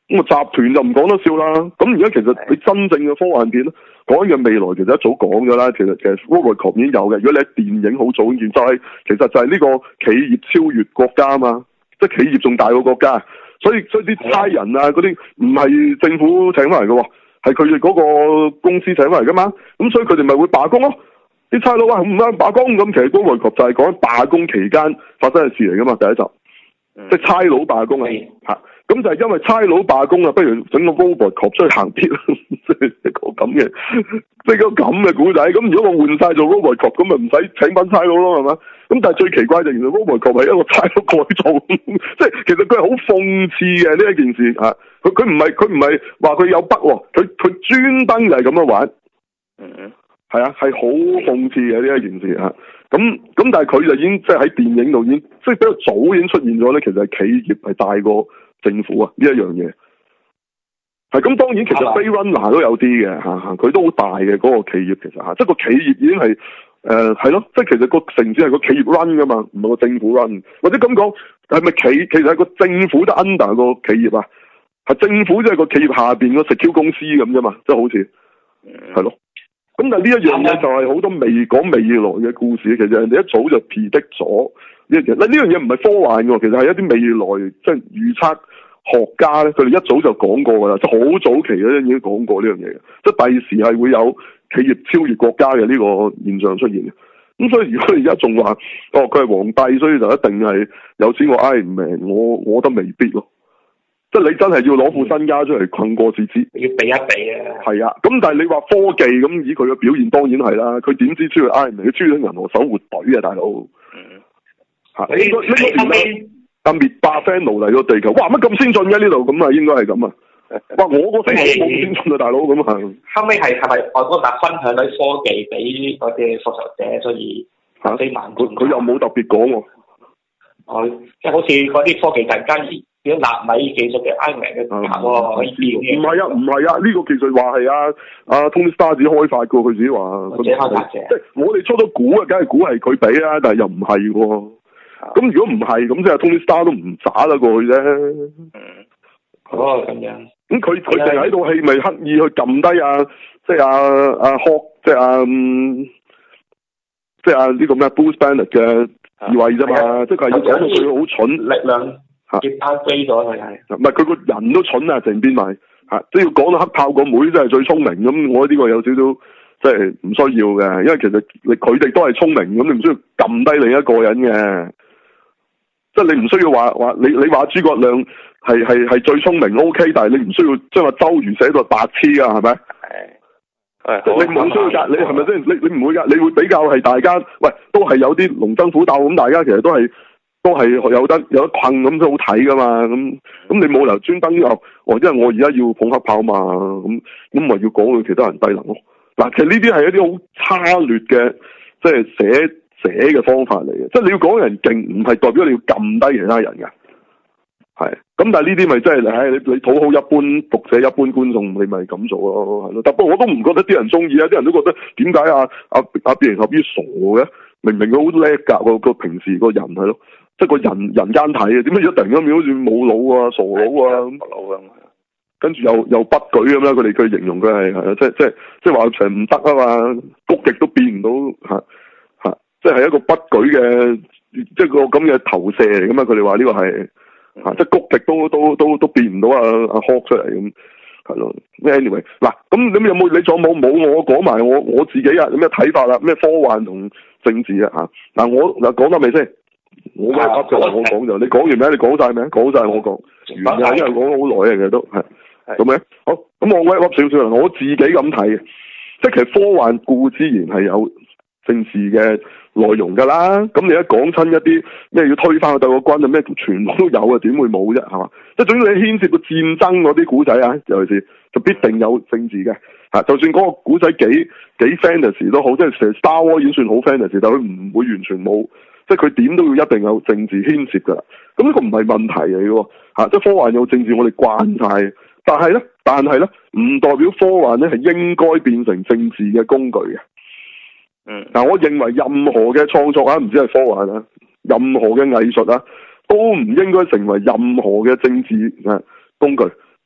咁啊集團就唔講得笑啦。咁而家其實你真正嘅科幻片咧，講嘅未來其實一早講咗啦。其實其實 Robocop 已經有嘅。如果你喺電影好早已經就係、是、其實就係呢個企業超越國家啊嘛，即係企業仲大過國家。所以所以啲差人啊嗰啲唔係政府請翻嚟嘅，係佢哋嗰個公司請翻嚟噶嘛。咁所以佢哋咪會罷工咯。啲差佬話唔啱罷工，咁其實 Robocop 就係講罷工期間發生嘅事嚟噶嘛。第一集。即係差佬罷工啊！嚇，咁就係因為差佬罷工啊，不如整個 Robocop 出去行鐵咯，即係一個咁嘅，即係個咁嘅古仔。咁如果我換晒做 Robocop，咁咪唔使請翻差佬咯，係嘛？咁但係最奇怪就原來 Robocop 係一個差佬改造，即係其實佢係好諷刺嘅呢一件事嚇。佢佢唔係佢唔係話佢有筆喎，佢佢專登就係咁樣玩。嗯，係啊，係好諷刺嘅呢一件事嚇。咁咁，但係佢就已經即係喺電影度已經，即係比較早已經出現咗咧。其實係企業係大過政府啊，呢一樣嘢係咁。當然其實 Blade Runner 都有啲嘅嚇嚇，佢都好大嘅嗰、那個企業其實嚇，即係個企業已經係誒係咯，即係其實個城市係個企業 run 噶嘛，唔係個政府 run。或者咁講係咪企其實係個政府得 under 個企業啊？係政府即係個企業下邊個 security 公司咁啫嘛，即係好似係咯。咁但係呢一樣嘢就係好多未講未來嘅故事，其實人哋一早就 predict 咗呢一樣。嗱呢樣嘢唔係科幻嘅，其實係一啲未來即係預測學家咧，佢哋一早就講過㗎啦，即係好早期咧已經講過呢樣嘢嘅，即係第時係會有企業超越國家嘅呢個現象出現嘅。咁所以如果而家仲話哦佢係皇帝，所以就一定係有錢過 Iron Man，我我覺得未必咯。即係你真係要攞副身家出嚟困過至知， 要比一比啊！ 係啊，咁但係你話科技咁以佢嘅表現當然係啦，佢點知超越 Iron Man？佢超越銀河守護隊啊，大佬！嗯，嚇呢個呢個點阿滅霸 Thanos 嚟到地球，哇乜咁先進嘅呢度？咁啊應該係咁啊！哇我個星球冇咁先進啊，大佬咁啊！ 後尾係係咪外國達分享啲科技俾嗰啲復仇者，所以嚇四萬佢佢又冇特別講喎。 哦，即係好似嗰啲科技突然間如果納米技術嘅 Iron Man 嘅夾喎，可以調嘅。唔係啊，唔係啊，呢、這個技術話係啊，阿 Tony Stark 自己開發嘅，佢自己話。或者開發者。即係我哋初初估啊，梗係估係佢俾啊，但係又唔係喎。咁、啊、如果唔係，咁即係 Tony Stark 都唔渣得過去啫。嗯。 哦，咁樣。咁佢佢淨係喺套戲咪刻意去撳低啊，即係阿阿 Hawk，即係阿即係阿呢個咩 Bruce Banner 嘅智慧啫嘛，即係佢係要講到佢好蠢力量。吓，跌翻飛咗佢係， 唔係佢個人都蠢啊，成邊埋吓，即係要講到黑豹個妹真係最聰明咁，我呢個有少少即係唔需要嘅，因為其實你佢哋都係聰明，咁你唔需要撳低另一個人嘅，即係你唔需要話話你你話諸葛亮係係係最聰明 O K， 但係你唔需要將個周瑜寫到白痴啊，係咪？係，係你冇需要噶，你係咪先？你你唔會噶，你會比較係大家喂，都係有啲龍爭虎鬥咁，大家其實都係。都係有得有得困咁都好睇噶嘛，咁咁你冇理由專登又，哦，因為我而家要捧黑豹嘛，咁咁咪要講到其他人低能咯。嗱，其實呢啲係一啲好差劣嘅，即係寫寫嘅方法嚟嘅。即係你要講人勁，唔係代表你要撳低其他人噶。係，咁但係呢啲咪真係，唉，你你討好一般讀者、一般觀眾，你咪咁做咯，係咯。但不過我都唔覺得啲人中意啊，啲人都覺得點解啊啊啊變形俠醫傻嘅？明明佢好叻㗎，個個平時個人係咯。即係個人人間睇嘅，點解一突然間變好似冇腦啊、傻佬啊咁？傻佬咁，跟住又又不舉咁啦，佢哋佢形容佢係係啊，即係即係即係話成唔得啊嘛，谷極都變唔到嚇嚇，即係一個不舉嘅，即係個咁嘅投射嚟㗎嘛。佢哋話呢個係嚇，即係谷極都都都都變唔到啊阿 Hawk 出嚟咁，係咯。Anyway 嗱，咁咁有冇你仲有冇冇我講埋我我自己啊有咩睇法啦？咩科幻同政治啊嚇嗱我嗱講得未先？我嘅噏就我講就，你講完咩？你講晒咩？講晒我講完啊，因為講咗好耐嘅，其實都係咁樣。好，咁我噏少少啦，我自己咁睇嘅，即係其實科幻固之然係有政治嘅內容㗎啦。咁你一講親一啲咩要推翻個帝國軍啊咩，全部都有啊，點會冇啫？係嘛？即係總之你牽涉到戰爭嗰啲古仔啊，尤其是就必定有政治嘅嚇。就算嗰個古仔幾幾 fantasy 都好，即係成 Star Wars 已經算好 fantasy，但佢唔會完全冇。即係佢點都要一定有政治牽涉㗎啦，咁呢個唔係問題嚟嘅喎，即係科幻有政治我哋慣晒，但係咧，但係咧，唔代表科幻咧係應該變成政治嘅工具嘅。嗯，嗱，我認為任何嘅創作啊，唔止係科幻啊，任何嘅藝術啊，都唔應該成為任何嘅政治嘅工具。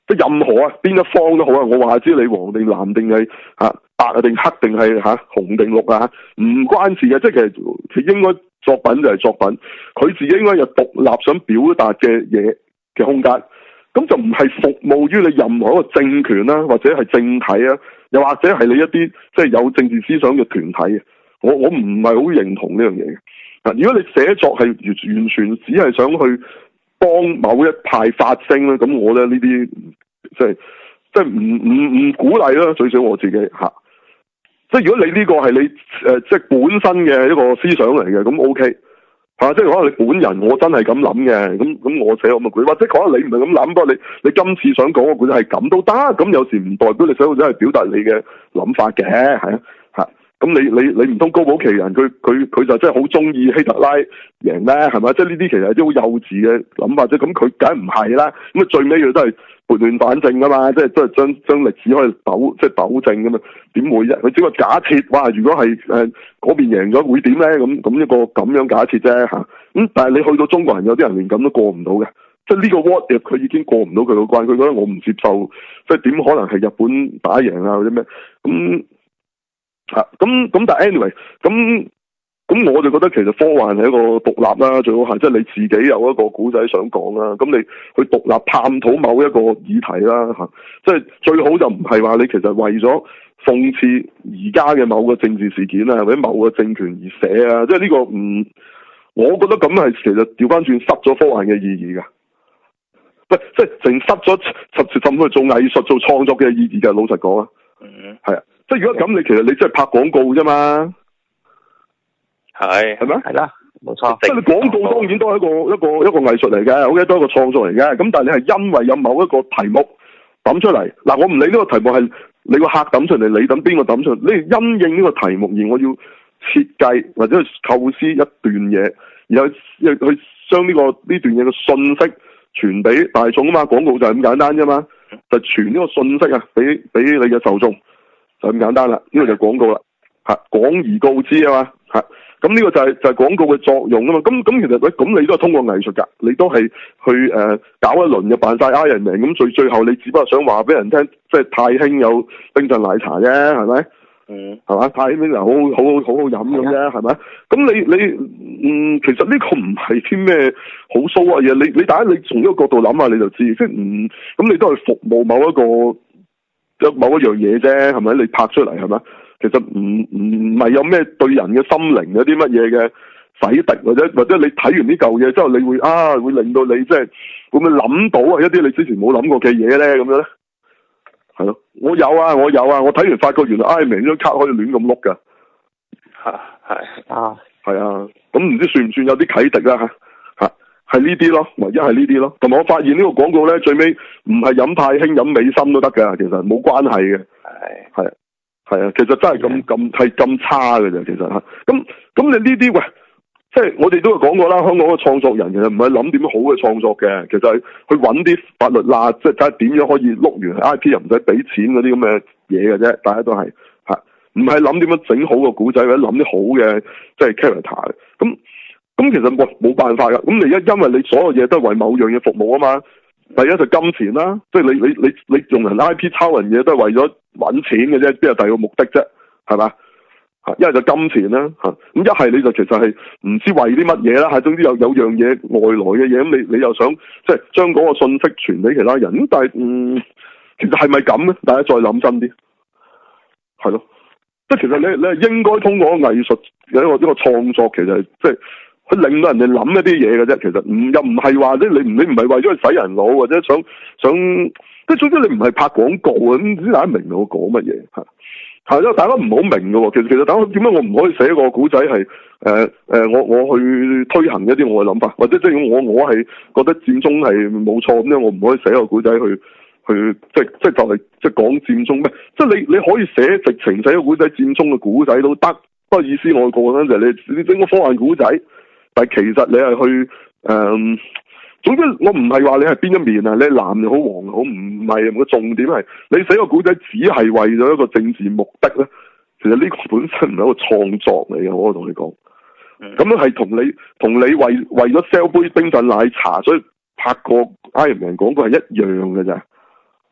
即係任何啊邊一方都好啊，我話知你黃定藍定係嚇白啊定黑定係嚇紅定綠啊，唔關事嘅，即係其實佢應該作品就係作品，佢自己應該有獨立想表達嘅嘢嘅空間，咁就唔係服務於你任何一個政權啦，或者係政體啊，又或者係你一啲即係有政治思想嘅團體嘅，我我唔係好認同呢樣嘢嘅。嗱，如果你寫作係完完全只係想去幫某一派發聲咧，咁我咧呢啲即係即係唔唔唔鼓勵啦，最少我自己吓。即係如果你呢個係你誒、呃、即係本身嘅一個思想嚟嘅，咁 OK 吓，即係可能你本人我真係咁諗嘅，咁咁我寫咁嘅故事，或者可能你唔係咁諗，不過你你今次想講嘅故事係咁都得，咁有時唔代表你寫故事係表達你嘅諗法嘅，係啊吓。咁你你你唔通高保奇人佢佢佢就真係好中意希特拉贏咩？係咪？即係呢啲其實係啲好幼稚嘅諗法啫。咁佢梗係唔係啦。咁啊最尾佢都係撥亂反正噶嘛。即係都係將將歷史可以糾即係糾正噶嘛。點會啫？佢只不過假設哇，如果係誒嗰邊贏咗會點咧？咁咁一個咁樣假設啫嚇。咁但係你去到中國人有啲人連咁都過唔到嘅。即係呢個 what if 佢已經過唔到佢個關，佢覺得我唔接受，即係點可能係日本打贏啊或者咩咁？啊，咁咁但係 anyway，咁咁我就覺得其實科幻係一個獨立啦，最好係即係你自己有一個古仔想講啦，咁你去獨立探討某一個議題啦嚇，即係最好就唔係話你其實為咗諷刺而家嘅某個政治事件啊，或者某個政權而寫啊，即係呢個唔，我覺得咁係其實調翻轉失咗科幻嘅意義㗎，即即係淨失咗甚至甚至做藝術做創作嘅意義㗎，老實講啊，嗯，係啊。即係如果咁，你其實你真係拍廣告啫嘛， 係係咩？ 係啦，冇錯。 即係你廣告當然都係一個一個一個藝術嚟嘅，好嘅都係一個創作嚟嘅。咁但係你係因為有某一個題目抌出嚟，嗱我唔理呢個題目係你個客抌出嚟，你抌邊個抌出嚟，你係因應呢個題目而我要設計或者去構思一段嘢，然後去將呢個呢段嘢嘅信息傳俾大眾啊嘛。廣告就係咁簡單啫嘛，就傳呢個信息啊，俾俾你嘅受眾。就咁簡單啦，呢、這個就廣告啦，嚇廣而告之啊嘛，嚇咁呢個就係、是、就係、是、廣告嘅作用啊嘛，咁咁其實喂，咁你都係通過藝術㗎，你都係去誒、呃、搞一輪嘅扮晒 Iron Man，咁最最後你只不過想話俾人聽，即係太興有冰鎮奶茶啫，係咪？嗯，係嘛？太興冰鎮好好好好好飲咁啫，係咪？咁你你嗯，其實呢個唔係啲咩好騷嘅嘢，你你大家你從呢個角度諗下你就知，即係唔咁你都係服務某一個。某一樣嘢啫，係咪？你拍出嚟係咪？其實唔唔係有咩對人嘅心靈有啲乜嘢嘅洗滌，或者或者你睇完呢嚿嘢之後，你會啊會令到你即係會唔會諗到啊一啲你之前冇諗過嘅嘢咧？咁樣咧，係咯，我有啊，我有啊，我睇完發覺原來 Iron Man 呢張卡可以亂咁碌噶， 係係啊， 係啊，咁唔知算唔算有啲啟迪啦？吓吓係呢啲咯，唯一係呢啲咯。同埋我發現呢個廣告咧，最尾唔係飲太興飲美心都得噶，其實冇關係嘅。係係係啊，其實真係咁咁係咁差嘅啫，其實吓。咁咁你呢啲喂，即係我哋都係講過啦，香港嘅創作人其實唔係諗點樣好嘅創作嘅，其實係去揾啲法律罅，即係睇下點樣可以碌完 I P 又唔使俾錢嗰啲咁嘅嘢嘅啫，大家都係吓，唔係諗點樣整好個古仔或者諗啲好嘅即係 character 嘅咁。咁其實冇冇辦法噶，咁你一因為你所有嘢都係為某樣嘢服務啊嘛，第一就金錢啦，即係你你你你用人 I P 抄人嘢都係為咗搵錢嘅啫，邊有第二個目的啫，係嘛？吓，一係就金錢啦，吓，咁一係你就其實係唔知為啲乜嘢啦，吓，總之有有樣嘢外來嘅嘢，咁你你又想即係將嗰個信息傳俾其他人，咁但係嗯，其實係咪咁咧？大家再諗真啲，係咯，即係其實你你係應該通過藝術嘅一個一個創作，其實係即係。佢令到人哋諗一啲嘢嘅啫，其實唔又唔係話咧，你唔你唔係為咗去洗人腦或者想想，即係總之你唔係拍廣告啊，咁唔知大家明我講乜嘢嚇？係因為大家唔好明嘅喎，其實其實大家點解我唔可以寫個古仔係誒誒我我去推行一啲我嘅諗法，或者即係我我係覺得佔中係冇錯咁樣，我唔可以寫個古仔去去即係即係就係即係講佔中咩？即係你你可以寫直情寫個古仔佔中嘅古仔都得，不過意思我講咧就係你你整個科幻古仔。但係其實你係去誒、嗯，總之我唔係話你係邊一面啊，你係藍又好黃又好，唔係個重點係你寫個古仔只係為咗一個政治目的咧。其實呢個本身唔係一個創作嚟嘅，我同你講，咁樣係同你同你為為咗 sell 杯冰鎮奶茶，所以拍個 Iron Man 廣告係一樣嘅咋，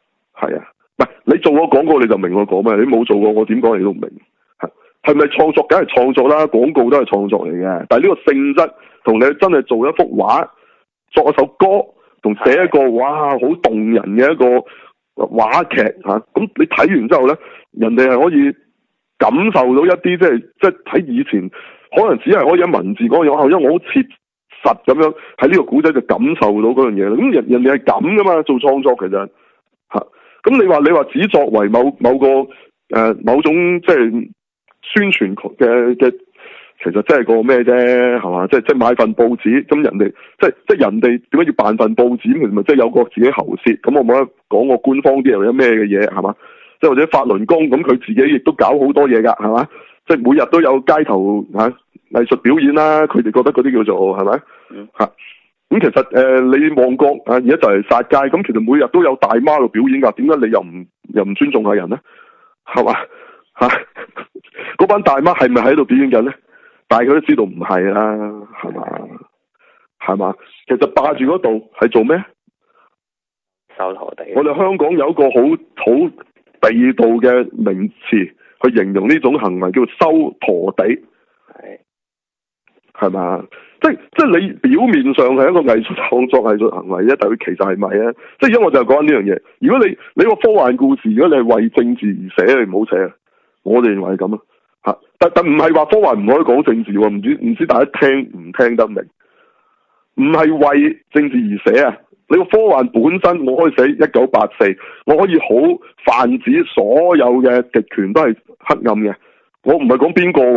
係啊，唔係你做過廣告你就明我講咩，你冇做過我點講你都唔明。係咪創作？梗係創作啦，廣告都係創作嚟嘅。但係呢個性質同你真係做一幅畫、作一首歌，同寫一個哇好動人嘅一個話劇吓，咁、啊、你睇完之後咧，人哋係可以感受到一啲即係即係喺以前可能只係可以喺文字嗰樣，因為我好切實咁樣喺呢個古仔就感受到嗰樣嘢。咁人人哋係咁噶嘛，做創作其實吓。咁、啊、你話你話只作為某某個誒、呃、某種即係。宣傳嘅嘅，其實真係個咩啫，係嘛？即係即係買份報紙，咁人哋即係即係人哋點解要辦份報紙？佢咪即係有個自己喉舌，咁我冇得講個官方啲又有咩嘅嘢，係嘛？即係或者法輪功，咁佢自己亦都搞好多嘢㗎，係嘛？即係每日都有街頭嚇、啊、藝術表演啦，佢哋覺得嗰啲叫做係咪？嚇咁、嗯、其實誒、呃，你旺角啊，而家就係殺街，咁其實每日都有大媽度表演㗎，點解你又唔又唔尊重下人咧？係嘛？嚇！嗰班大媽係咪喺度表演緊咧？但係佢都知道唔係啦，係嘛？係嘛？其實霸住嗰度係做咩？ 收陀地。我哋香港有一個好好地道嘅名詞去形容呢種行為，叫做收陀地。係。係嘛？即係即係你表面上係一個藝術創作、藝術行為啫，但係佢其實係咪咧？即係而家我就係講緊呢樣嘢。如果你你個科幻故事，如果你係為政治而寫，你唔好寫啊！我哋認為係咁啊，吓，但但唔係話科幻唔可以講政治喎，唔知唔知大家聽唔聽得明？唔係為政治而寫啊！你個科幻本身，我可以寫一九八四，我可以好泛指所有嘅極權都係黑暗嘅，我唔係講邊個，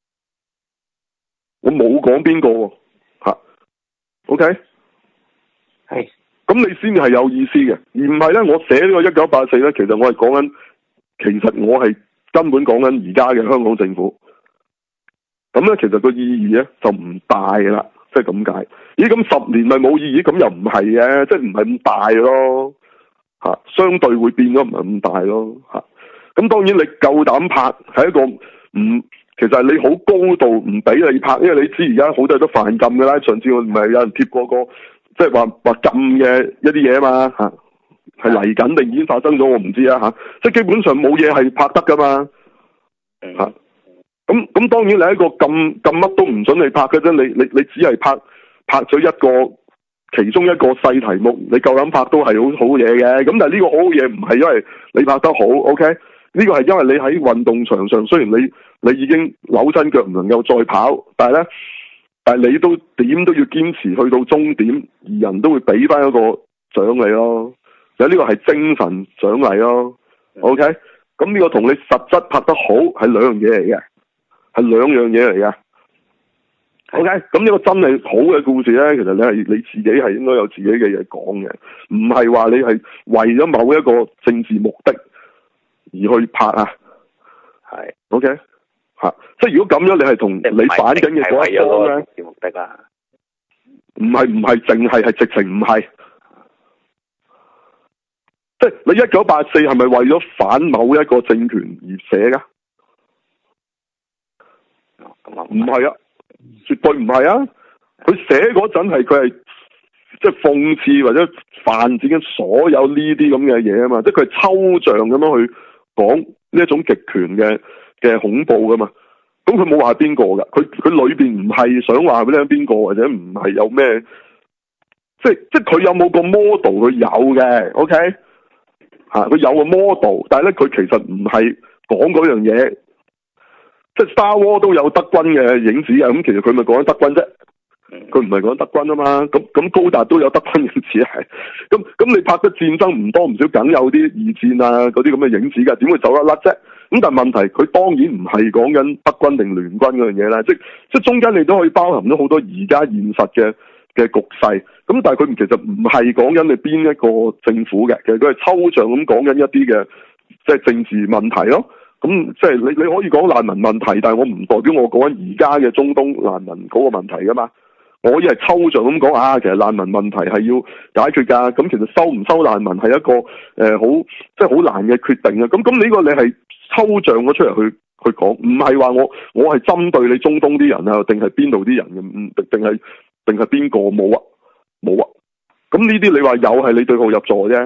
我冇講邊個，吓 ，OK， 係，咁你先係有意思嘅，而唔係咧，我寫呢個一九八四咧，其實我係講緊，其實我係。根本講緊而家嘅香港政府，咁咧其實個意義咧就唔大啦，即係咁解。咦，咁十年咪冇意義？咁又唔係嘅，即係唔係咁大咯，吓，相對會變咗唔係咁大咯，吓。咁當然你夠膽拍係一個唔，其實係你好高度唔俾你拍，因為你知而家好多人都犯禁噶啦。上次我唔係有人貼過個，即係話話禁嘅一啲嘢啊嘛，吓。係嚟緊定已經發生咗，我唔知啊吓，即係基本上冇嘢係拍得噶嘛，吓，咁咁當然你一個咁咁乜都唔准你拍嘅啫，你你你只係拍拍咗一個其中一個細題目，你夠膽拍都係好好嘢嘅，咁但係呢個好好嘢唔係因為你拍得好 ，OK？呢個係因為你喺運動場上，雖然你你已經扭親腳唔能夠再跑，但係咧，但係你都點都要堅持去到終點，而人都會俾翻一個獎你咯。有呢個係精神獎勵咯 ，OK？咁呢個同你實質拍得好係兩樣嘢嚟嘅，係兩樣嘢嚟嘅 ，OK？咁呢個真係好嘅故事咧，其實你係你自己係應該有自己嘅嘢講嘅，唔係話你係為咗某一個政治目的而去拍啊，係 OK？吓，即係如果咁樣，你係同你反緊嘅嗰一方咧，政治目的啊，唔係唔係淨係係直情唔係。即係你一九八四係咪為咗反某一個政權而寫噶？唔係啊，絕對唔係啊！佢寫嗰陣係佢係即係諷刺或者泛指緊所有呢啲咁嘅嘢啊嘛，即係佢係抽象咁樣去講呢一種極權嘅嘅恐怖噶嘛。咁佢冇話邊個噶，佢佢裏邊唔係想話俾你聽邊個，或者唔係有咩，即係即係佢有冇個 model 佢有嘅 ，OK？吓，佢有個 model，但係咧佢其實唔係講嗰樣嘢，即係 Star Wars 都有德軍嘅影子啊，咁其實佢咪講緊德軍啫，佢唔係講德軍啊嘛，咁咁高達都有德軍影子係，咁咁你拍得戰爭唔多唔少，梗有啲二戰啊嗰啲咁嘅影子噶，點會走得甩啫？咁但係問題佢當然唔係講緊德軍定聯軍嗰樣嘢啦，即即係中間你都可以包含咗好多而家現實嘅嘅局勢，咁但係佢其實唔係講緊你邊一個政府嘅，其實佢係抽象咁講緊一啲嘅即係政治問題咯。咁即係你你可以講難民問題，但係我唔代表我講緊而家嘅中東難民嗰個問題噶嘛。我可以係抽象咁講啊，其實難民問題係要解決㗎。咁其實收唔收難民係一個誒好即係好難嘅決定啊。咁咁呢個你係抽象咗出嚟去去講，唔係話我我係針對你中東啲人啊，定係邊度啲人嘅，唔定係。定係邊個冇啊？冇啊！咁呢啲你話有係你對號入座啫，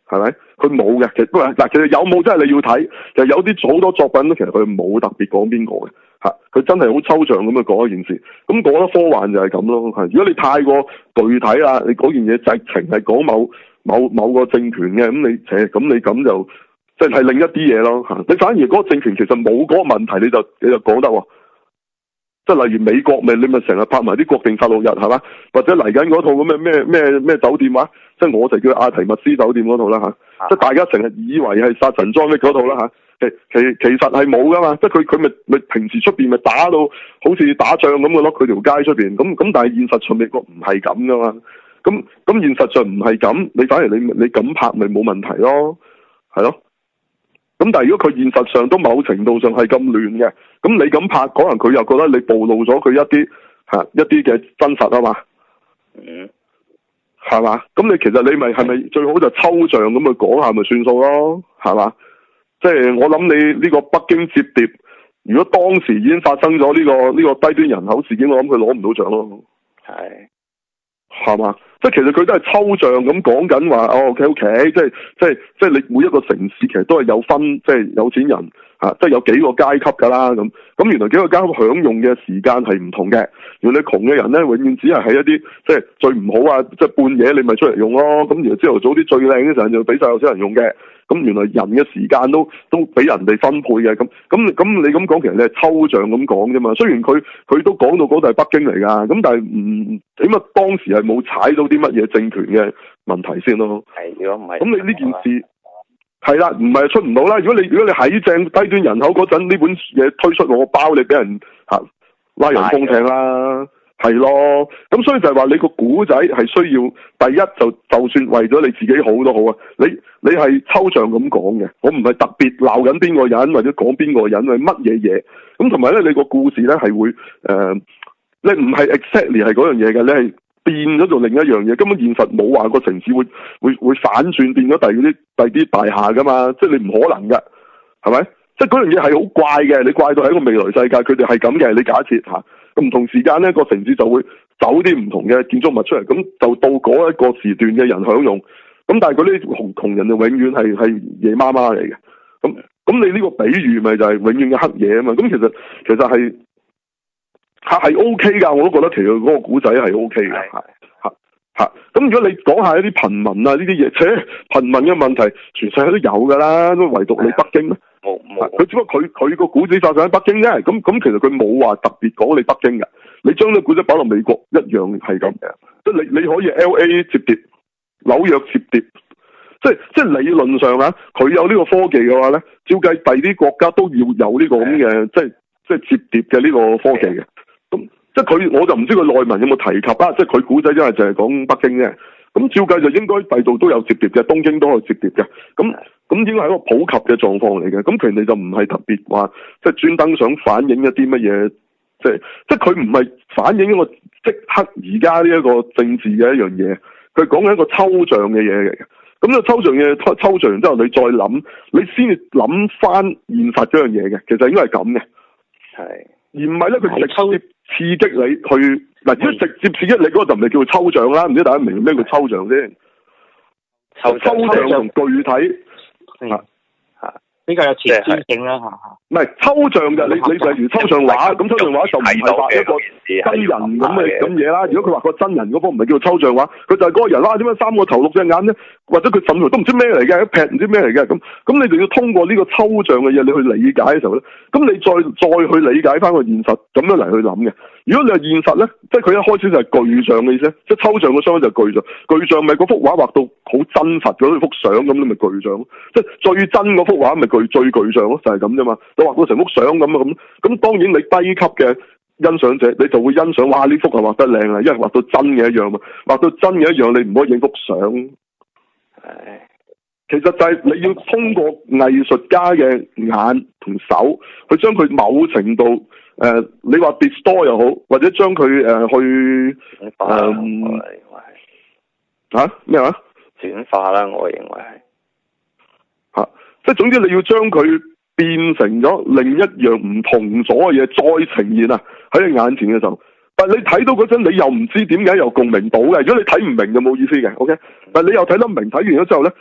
係咪？佢冇嘅，其實嗱，其實有冇真係你要睇。其實有啲好多作品咧，其實佢冇特別講邊個嘅嚇，佢真係好抽象咁去講一件事。咁講得科幻就係咁咯。係，如果你太過具體啦，你嗰件嘢直情係講某某某個政權嘅，咁你誒咁你咁就即係另一啲嘢咯嚇。你反而嗰個政權其實冇嗰個問題，你就你就講得喎。即係例如美國咪你咪成日拍埋啲國定殺戮日係嘛，或者嚟緊嗰套咁嘅咩咩咩酒店話，即係我就叫阿提密斯酒店嗰套啦嚇，即係大家成日以為係殺神裝嘅嗰套啦嚇，其其其實係冇噶嘛，即係佢佢咪咪平時出邊咪打到好似打仗咁嘅咯，佢條街出邊咁咁，但係現實上美國唔係咁噶嘛，咁咁現實上唔係咁，你反而你你咁拍咪冇問題咯，係咯。咁但係如果佢現實上都某程度上係咁亂嘅，咁你咁拍，可能佢又覺得你暴露咗佢一啲吓一啲嘅真實啊嘛，嗯，係嘛？咁你其實你咪係咪最好就抽象咁去講下咪算數咯，係嘛？即係我諗你呢個北京摺疊，如果當時已經發生咗呢個呢個低端人口事件，我諗佢攞唔到獎咯，係，係嘛？即係其實佢都係抽象咁講緊話，哦 OK OK，即係即係即係你每一個城市其實都係有分，即係有錢人嚇，即係有幾個階級㗎啦咁。咁原來幾個階級享用嘅時間係唔同嘅。原來你窮嘅人咧，永遠只係喺一啲即係最唔好啊，即係半夜你咪出嚟用咯。咁然後朝頭早啲最靚嘅時候就俾晒有錢人用嘅。咁原來人嘅時間都都俾人哋分配嘅。咁咁咁你咁講其實你係抽象咁講啫嘛。雖然佢佢都講到嗰度係北京嚟㗎，咁但係唔起碼當時係冇踩到啲乜嘢政權嘅問題先咯。係，如果唔係，咁你呢件事係啦，唔係出唔到啦。如果你如果你喺正低端人口嗰陣呢本嘢推出，我包你俾人嚇拉人封艇啦。係咯，咁所以就係話你個古仔係需要第一就就算為咗你自己好都好啊，你你係抽象咁講嘅，我唔係特別鬧緊邊個人或者講邊個人係乜嘢嘢，咁同埋咧你個故事咧係會誒、呃，你唔係 exactly 係嗰樣嘢嘅，你係變咗做另一樣嘢，根本現實冇話個城市會會會反轉變咗第二啲第啲大廈噶嘛，即係你唔可能㗎，係咪？即係嗰樣嘢係好怪嘅，你怪到喺個未來世界，佢哋係咁嘅，你假設嚇。唔同時間咧，個城市就會走啲唔同嘅建築物出嚟，咁就到嗰一個時段嘅人享用。咁但係嗰啲窮窮人就永遠係係夜媽媽嚟嘅。咁咁你呢個比喻咪就係永遠嘅黑夜啊嘛？咁其實其實係係係 O K 㗎，我都覺得其實嗰個古仔係 O K 嘅。係係係。咁如果你講下一啲貧民啊呢啲嘢，且貧民嘅問題全世界都有㗎啦，都唯獨你北京咧。冇冇，佢只不過佢佢個古仔發生喺北京啫，咁咁其實佢冇話特別講你北京嘅，你將呢個古仔擺落美國一樣係咁嘅，即係你你可以 L A 摺疊、紐約摺疊，即係即係理論上啊，佢有呢個科技嘅話咧，照計第啲國家都要有呢個咁嘅，即係即係摺疊嘅呢個科技嘅，咁即係佢我就唔知佢內文有冇提及啊，即係佢古仔因為就係講北京啫。咁照計就應該第度都有摺疊嘅，東京都有摺疊嘅。咁咁應該係一個普及嘅狀況嚟嘅。咁佢哋就唔係特別話，即係專登想反映一啲乜嘢，即係即係佢唔係反映一個即刻而家呢一個政治嘅一樣嘢。佢講緊一個抽象嘅嘢嚟嘅。咁呢個抽象嘢抽抽象完之後，你再諗，你先至諗翻現實嗰樣嘢嘅。其實應該係咁嘅。係。而唔係咧，佢直接刺激你去。嗱，如果直接刺激你嗰個就唔係叫做抽象啦，唔知大家明咩叫抽象先？抽抽象同具體啊。 比較有前瞻性啦嚇嚇， 唔係抽象嘅，你你例如抽象畫，咁抽象畫就唔係畫一個真人咁嘅咁嘢啦。如果佢畫個真人嗰幅唔係叫做抽象畫，佢就係嗰個人啦。點解三個頭六隻眼咧？或者佢甚至都唔知咩嚟嘅，一劈唔知咩嚟嘅咁。咁你就要通過呢個抽象嘅嘢，你去理解嘅時候咧，咁你再再去理解翻個現實，咁樣嚟去諗嘅。如果你係現實咧，即係佢一開始就係具象嘅意思，即係抽象嘅相就係具象。具象咪嗰幅畫畫到好真實嗰幅相咁，你咪具象咯。即係最真嗰幅畫咪具最具象咯，就係咁啫嘛。你畫到成幅相咁啊咁，咁當然你低級嘅欣賞者，你就會欣賞哇呢幅係畫得靚啊，因為畫到真嘅一樣嘛。畫到真嘅一樣，你唔可以影幅相。係，其實就係你要通過藝術家嘅眼同手，去將佢某程度誒、呃，你話 distort 又好，或者將佢誒、呃、去誒嚇咩話轉化啦，我認為係嚇，即係總之你要將佢變成咗另一樣唔同咗嘅嘢，再呈現啊喺你眼前嘅時候。但係你睇到嗰陣，你又唔知點解有共鳴到嘅。如果你睇唔明就冇意思嘅，OK？但係你又睇得明，睇完咗之後咧，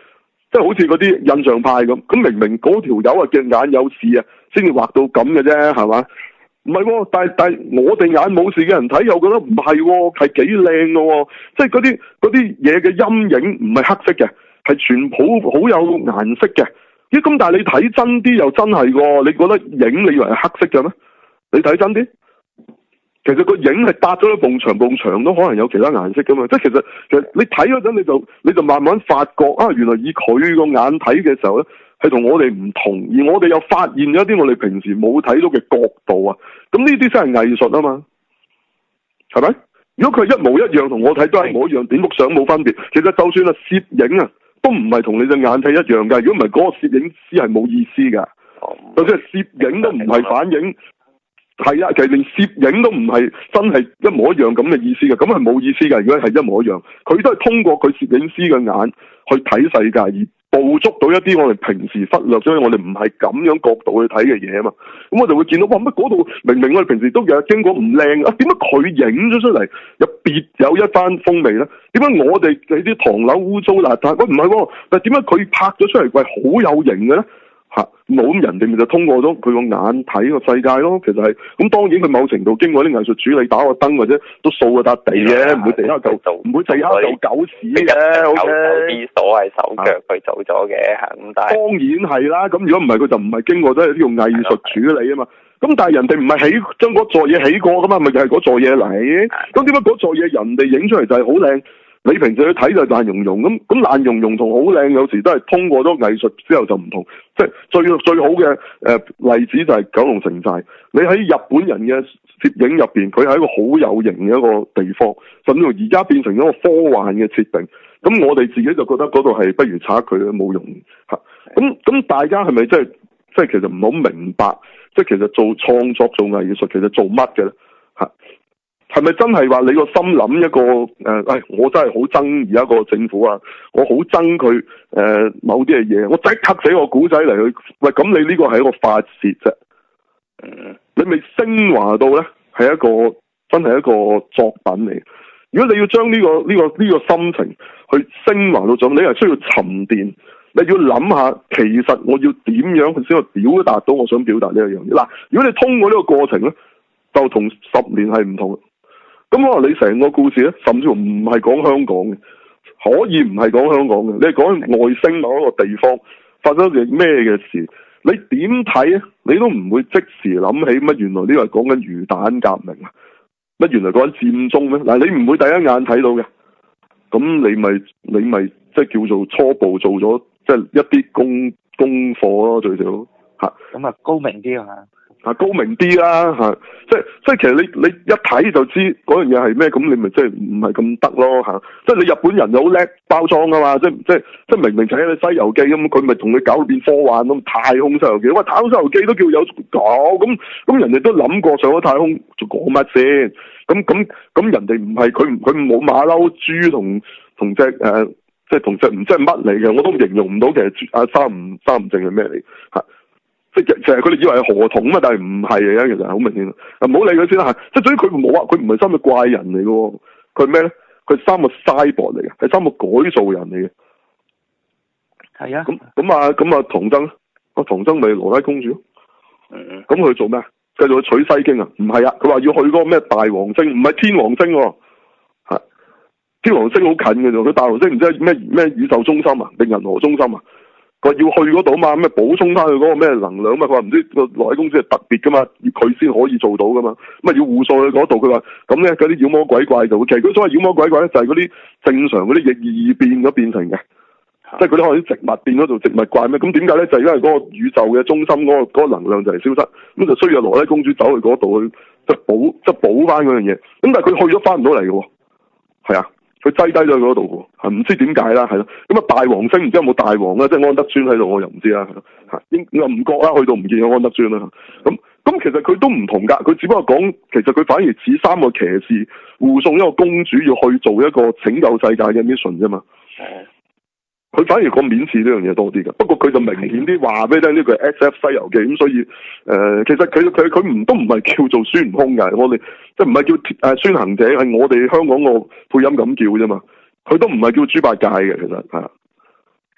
即係好似嗰啲印象派咁，咁明明嗰條友啊隻眼有事啊，先至畫到咁嘅啫，係嘛？唔係喎，但係但係我哋眼冇事嘅人睇又覺得唔係喎，係幾靚嘅喎，即係嗰啲嗰啲嘢嘅陰影唔係黑色嘅，係全部好有顏色嘅。咦？咁但係你睇真啲又真係喎，你覺得影你以為係黑色嘅咩？你睇真啲？其實個影係搭咗一埲牆，埲牆都可能有其他顏色噶嘛。即係其實其實你睇嗰陣你就你就慢慢發覺啊，原來以佢個眼睇嘅時候咧，係同我哋唔同，而我哋又發現咗一啲我哋平時冇睇到嘅角度啊。咁呢啲先係藝術啊嘛，係咪？如果佢係一模一樣，同我睇都係一模一樣，點幅相冇分別。其實就算係攝影啊，都唔係同你隻眼睇一樣噶。如果唔係，嗰個攝影師係冇意思噶。就算係攝影都唔係反映。係啊，其實連攝影都唔係真係一模一樣咁嘅意思嘅，咁係冇意思嘅。如果係一模一樣，佢都係通過佢攝影師嘅眼去睇世界，而捕捉到一啲我哋平時忽略咗，我哋唔係咁樣角度去睇嘅嘢啊嘛。咁我就會見到哇，乜嗰度明明我哋平時都有經過唔靚啊，點解佢影咗出嚟又別有一番風味咧？點解我哋喺啲唐樓污糟邋遢？喂，唔係喎，但係點解佢拍咗出嚟喂好有型嘅咧？吓，冇咁人哋咪就通過咗佢個眼睇個世界咯。其實係咁，當然佢某程度經過啲藝術處理，打個燈或者都掃個笪地嘅，唔會地下嚿唔會地下嚿狗屎嘅。O K， 啲所謂手腳佢做咗嘅，咁但係當然係啦。咁如果唔係佢就唔係經過咗呢個藝術處理啊嘛。咁但係人哋唔係起將嗰座嘢起過噶嘛，咪就係嗰座嘢嚟。咁點解嗰座嘢人哋影出嚟就係好靚？你平時去睇就爛溶溶咁，咁爛溶溶同好靚有時都係通過咗藝術之後就唔同，即係最最好嘅誒、呃、例子就係九龍城寨。你喺日本人嘅攝影入邊，佢係一個好有型嘅一個地方，甚至乎而家變成咗個科幻嘅設定。咁我哋自己就覺得嗰度係不如拆佢啦，冇用嚇。咁咁大家係咪即係即係其實唔好明白，即係其實做創作做藝術其實做乜嘅咧嚇？係咪真係話你個心諗一個誒？誒、哎，我真係好憎而家個政府啊！我好憎佢誒某啲嘅嘢，我即刻寫個古仔嚟去喂。咁你呢個係一個發泄啫，你未升華到咧係一個真係一個作品嚟。如果你要將呢、這個呢、這個呢、這個心情去升華到咗，你係需要沉澱。你要諗下，其實我要點樣先去表達到我想表達呢一樣嘢。嗱，如果你通過呢個過程咧，就同十年係唔同。咁可能你成個故事咧，甚至乎唔係講香港嘅，可以唔係講香港嘅，你係講外星某一個地方發生咗咩嘅事，你點睇啊？你都唔會即時諗起乜？原來呢個係講緊魚蛋革命啊？乜原來講緊佔中咩？嗱，你唔會第一眼睇到嘅，咁你咪你咪即係叫做初步做咗即係一啲功功課咯，最少吓。咁啊，高明啲啊！啊，高明啲啦嚇，即係即係其實你你一睇就知嗰樣嘢係咩，咁你咪即係唔係咁得咯嚇，即係你日本人就好叻包裝噶嘛，即係即係即係明明睇緊《西遊記》咁，佢咪同你搞到變科幻咁，太空西遊記，喂，太空西遊記都叫有講，咁咁人哋都諗過上咗太空做講乜先，咁咁咁人哋唔係佢佢冇馬騮豬同同隻誒，即係同隻唔知係乜嚟嘅，我都形容唔到其實阿三唔三唔正係咩嚟嚇。即係其實佢哋以為係河童啊，但係唔係嘅，其實好明顯。啊，唔好理佢先啦嚇。即係總之佢冇啊，佢唔係三個怪人嚟嘅喎。佢係咩咧？佢係三個 cyborg 嚟嘅，係三個改造人嚟嘅。係啊。咁咁啊咁啊，唐僧啊，唐僧咪羅拉公主咯。嗯。咁佢做咩？繼續去取西經啊？唔係啊，佢話要去嗰個咩大王星，唔係天王星喎。係。天王星好近嘅啫，佢大王星唔知係咩咩宇宙中心啊，定銀河中心啊？佢要去嗰度嘛？咩補充翻佢嗰個咩能量嘛？佢話唔知個羅拉公主係特別噶嘛，佢先可以做到噶嘛。咁啊要護送去嗰度，佢話咁咧嗰啲妖魔鬼怪就會，其實佢所謂妖魔鬼怪咧就係嗰啲正常嗰啲異異變咗變成嘅，即係嗰啲可能啲植物變咗做植物怪咩？咁點解咧？就係因為嗰個宇宙嘅中心嗰、嗰個嗰個能量就係消失，咁就需要羅拉公主走去嗰度去即係補即係補翻嗰樣嘢。咁但係佢去咗翻唔到嚟嘅喎，係啊。佢擠低咗喺嗰度喎，係唔知點解啦，係咯。咁啊大王星唔知有冇大王咧，即係安德尊喺度，我又唔知啦，係咯。嚇，應又唔覺啦，去到唔見有安德尊啦。咁咁其實佢都唔同㗎，佢只不過講其實佢反而似三個騎士護送一個公主要去做一個拯救世界嘅 mission 啫嘛。佢反而個面似呢樣嘢多啲㗎，不過佢就明顯啲話俾你聽呢個係 S F 西遊記咁，所以誒、呃、其實佢佢佢唔都唔係叫做孫悟空㗎，我哋即係唔係叫誒孫行者，係我哋香港個配音咁叫啫嘛，佢都唔係叫豬八戒嘅，其實係。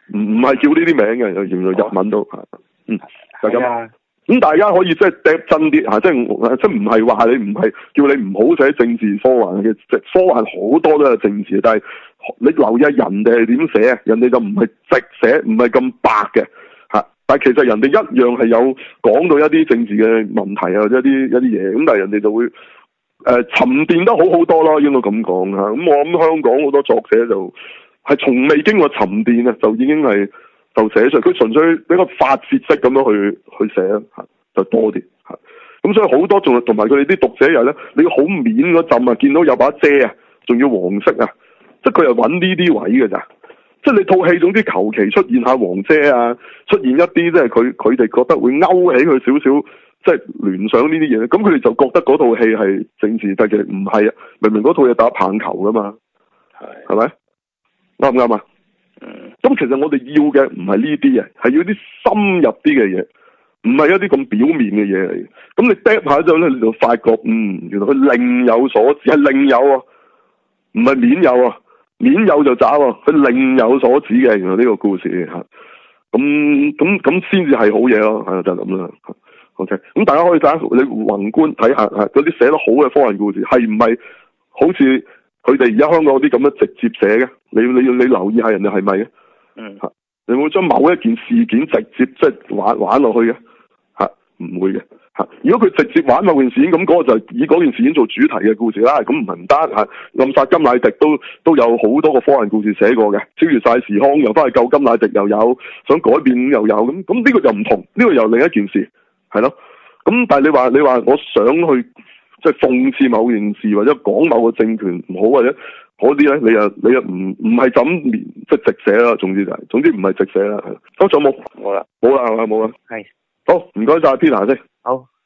唔唔係叫呢啲名嘅，用用日文都係，嗯，就咁。 啊咁大家可以即係嗒真啲嚇，即係即係唔係話你唔係叫你唔好寫政治科幻嘅，即係科幻好多都係政治，但係你留意下人哋係點寫，人哋就唔係直寫，唔係咁白嘅嚇。但係其實人哋一樣係有講到一啲政治嘅問題啊，或者一啲一啲嘢，咁但係人哋就會誒、呃、沉澱得好好多咯，應該咁講嚇。咁我諗香港好多作者就係從未經過沉澱啊，就已經係。就寫出，佢純粹比較發泄式咁樣去去寫嚇，就多啲嚇。咁所以好多仲同埋佢哋啲讀者又咧，你要好面嗰陣啊，見到有把遮啊，仲要黃色啊，即係佢又揾呢啲位嘅咋。即係你套戲總之求其出現下黃遮啊，出現一啲即係佢佢哋覺得會勾起佢少少即係聯想呢啲嘢，咁佢哋就覺得嗰套戲係政治，但其實唔係啊，明明嗰套嘢打棒球噶嘛，係係咪啱唔啱啊？咁其實我哋要嘅唔係呢啲啊，係要啲深入啲嘅嘢，唔係一啲咁表面嘅嘢嚟嘅。咁你 drop 下之後咧，你就發覺，嗯，原來佢另有所指，係另有啊，唔係面有啊，面有就渣喎，佢另有所指嘅。原來呢個故事嚇，咁咁咁先至係好嘢咯，係就係咁啦。OK，咁大家可以睇下你宏觀睇下嚇嗰啲寫得好嘅科幻故事，係唔係好似佢哋而家香港嗰啲咁樣直接寫嘅？你你要你留意下人哋係咪嘅？嗯，嚇，你會將某一件事件直接即係玩玩落去嘅？嚇，唔會嘅嚇。如果佢直接玩某件事件，咁嗰個就以嗰件事件做主題嘅故事啦。咁唔係唔得嚇。暗殺甘迺迪都都有好多個科幻故事寫過嘅，超越晒時空，又翻去救甘迺迪又有，想改變又有。咁咁呢個就唔同，呢個又另一件事，係咯。咁但係你話你話我想去即係諷刺某件事，或者講某個政權唔好，或者嗰啲咧，你又你又唔唔係咁即係直寫啦。總之就係、是，總之唔係直寫啦。係，好仲有冇？冇啦，冇啦係嘛，冇啦。係，好唔該晒 Peter 先。 好。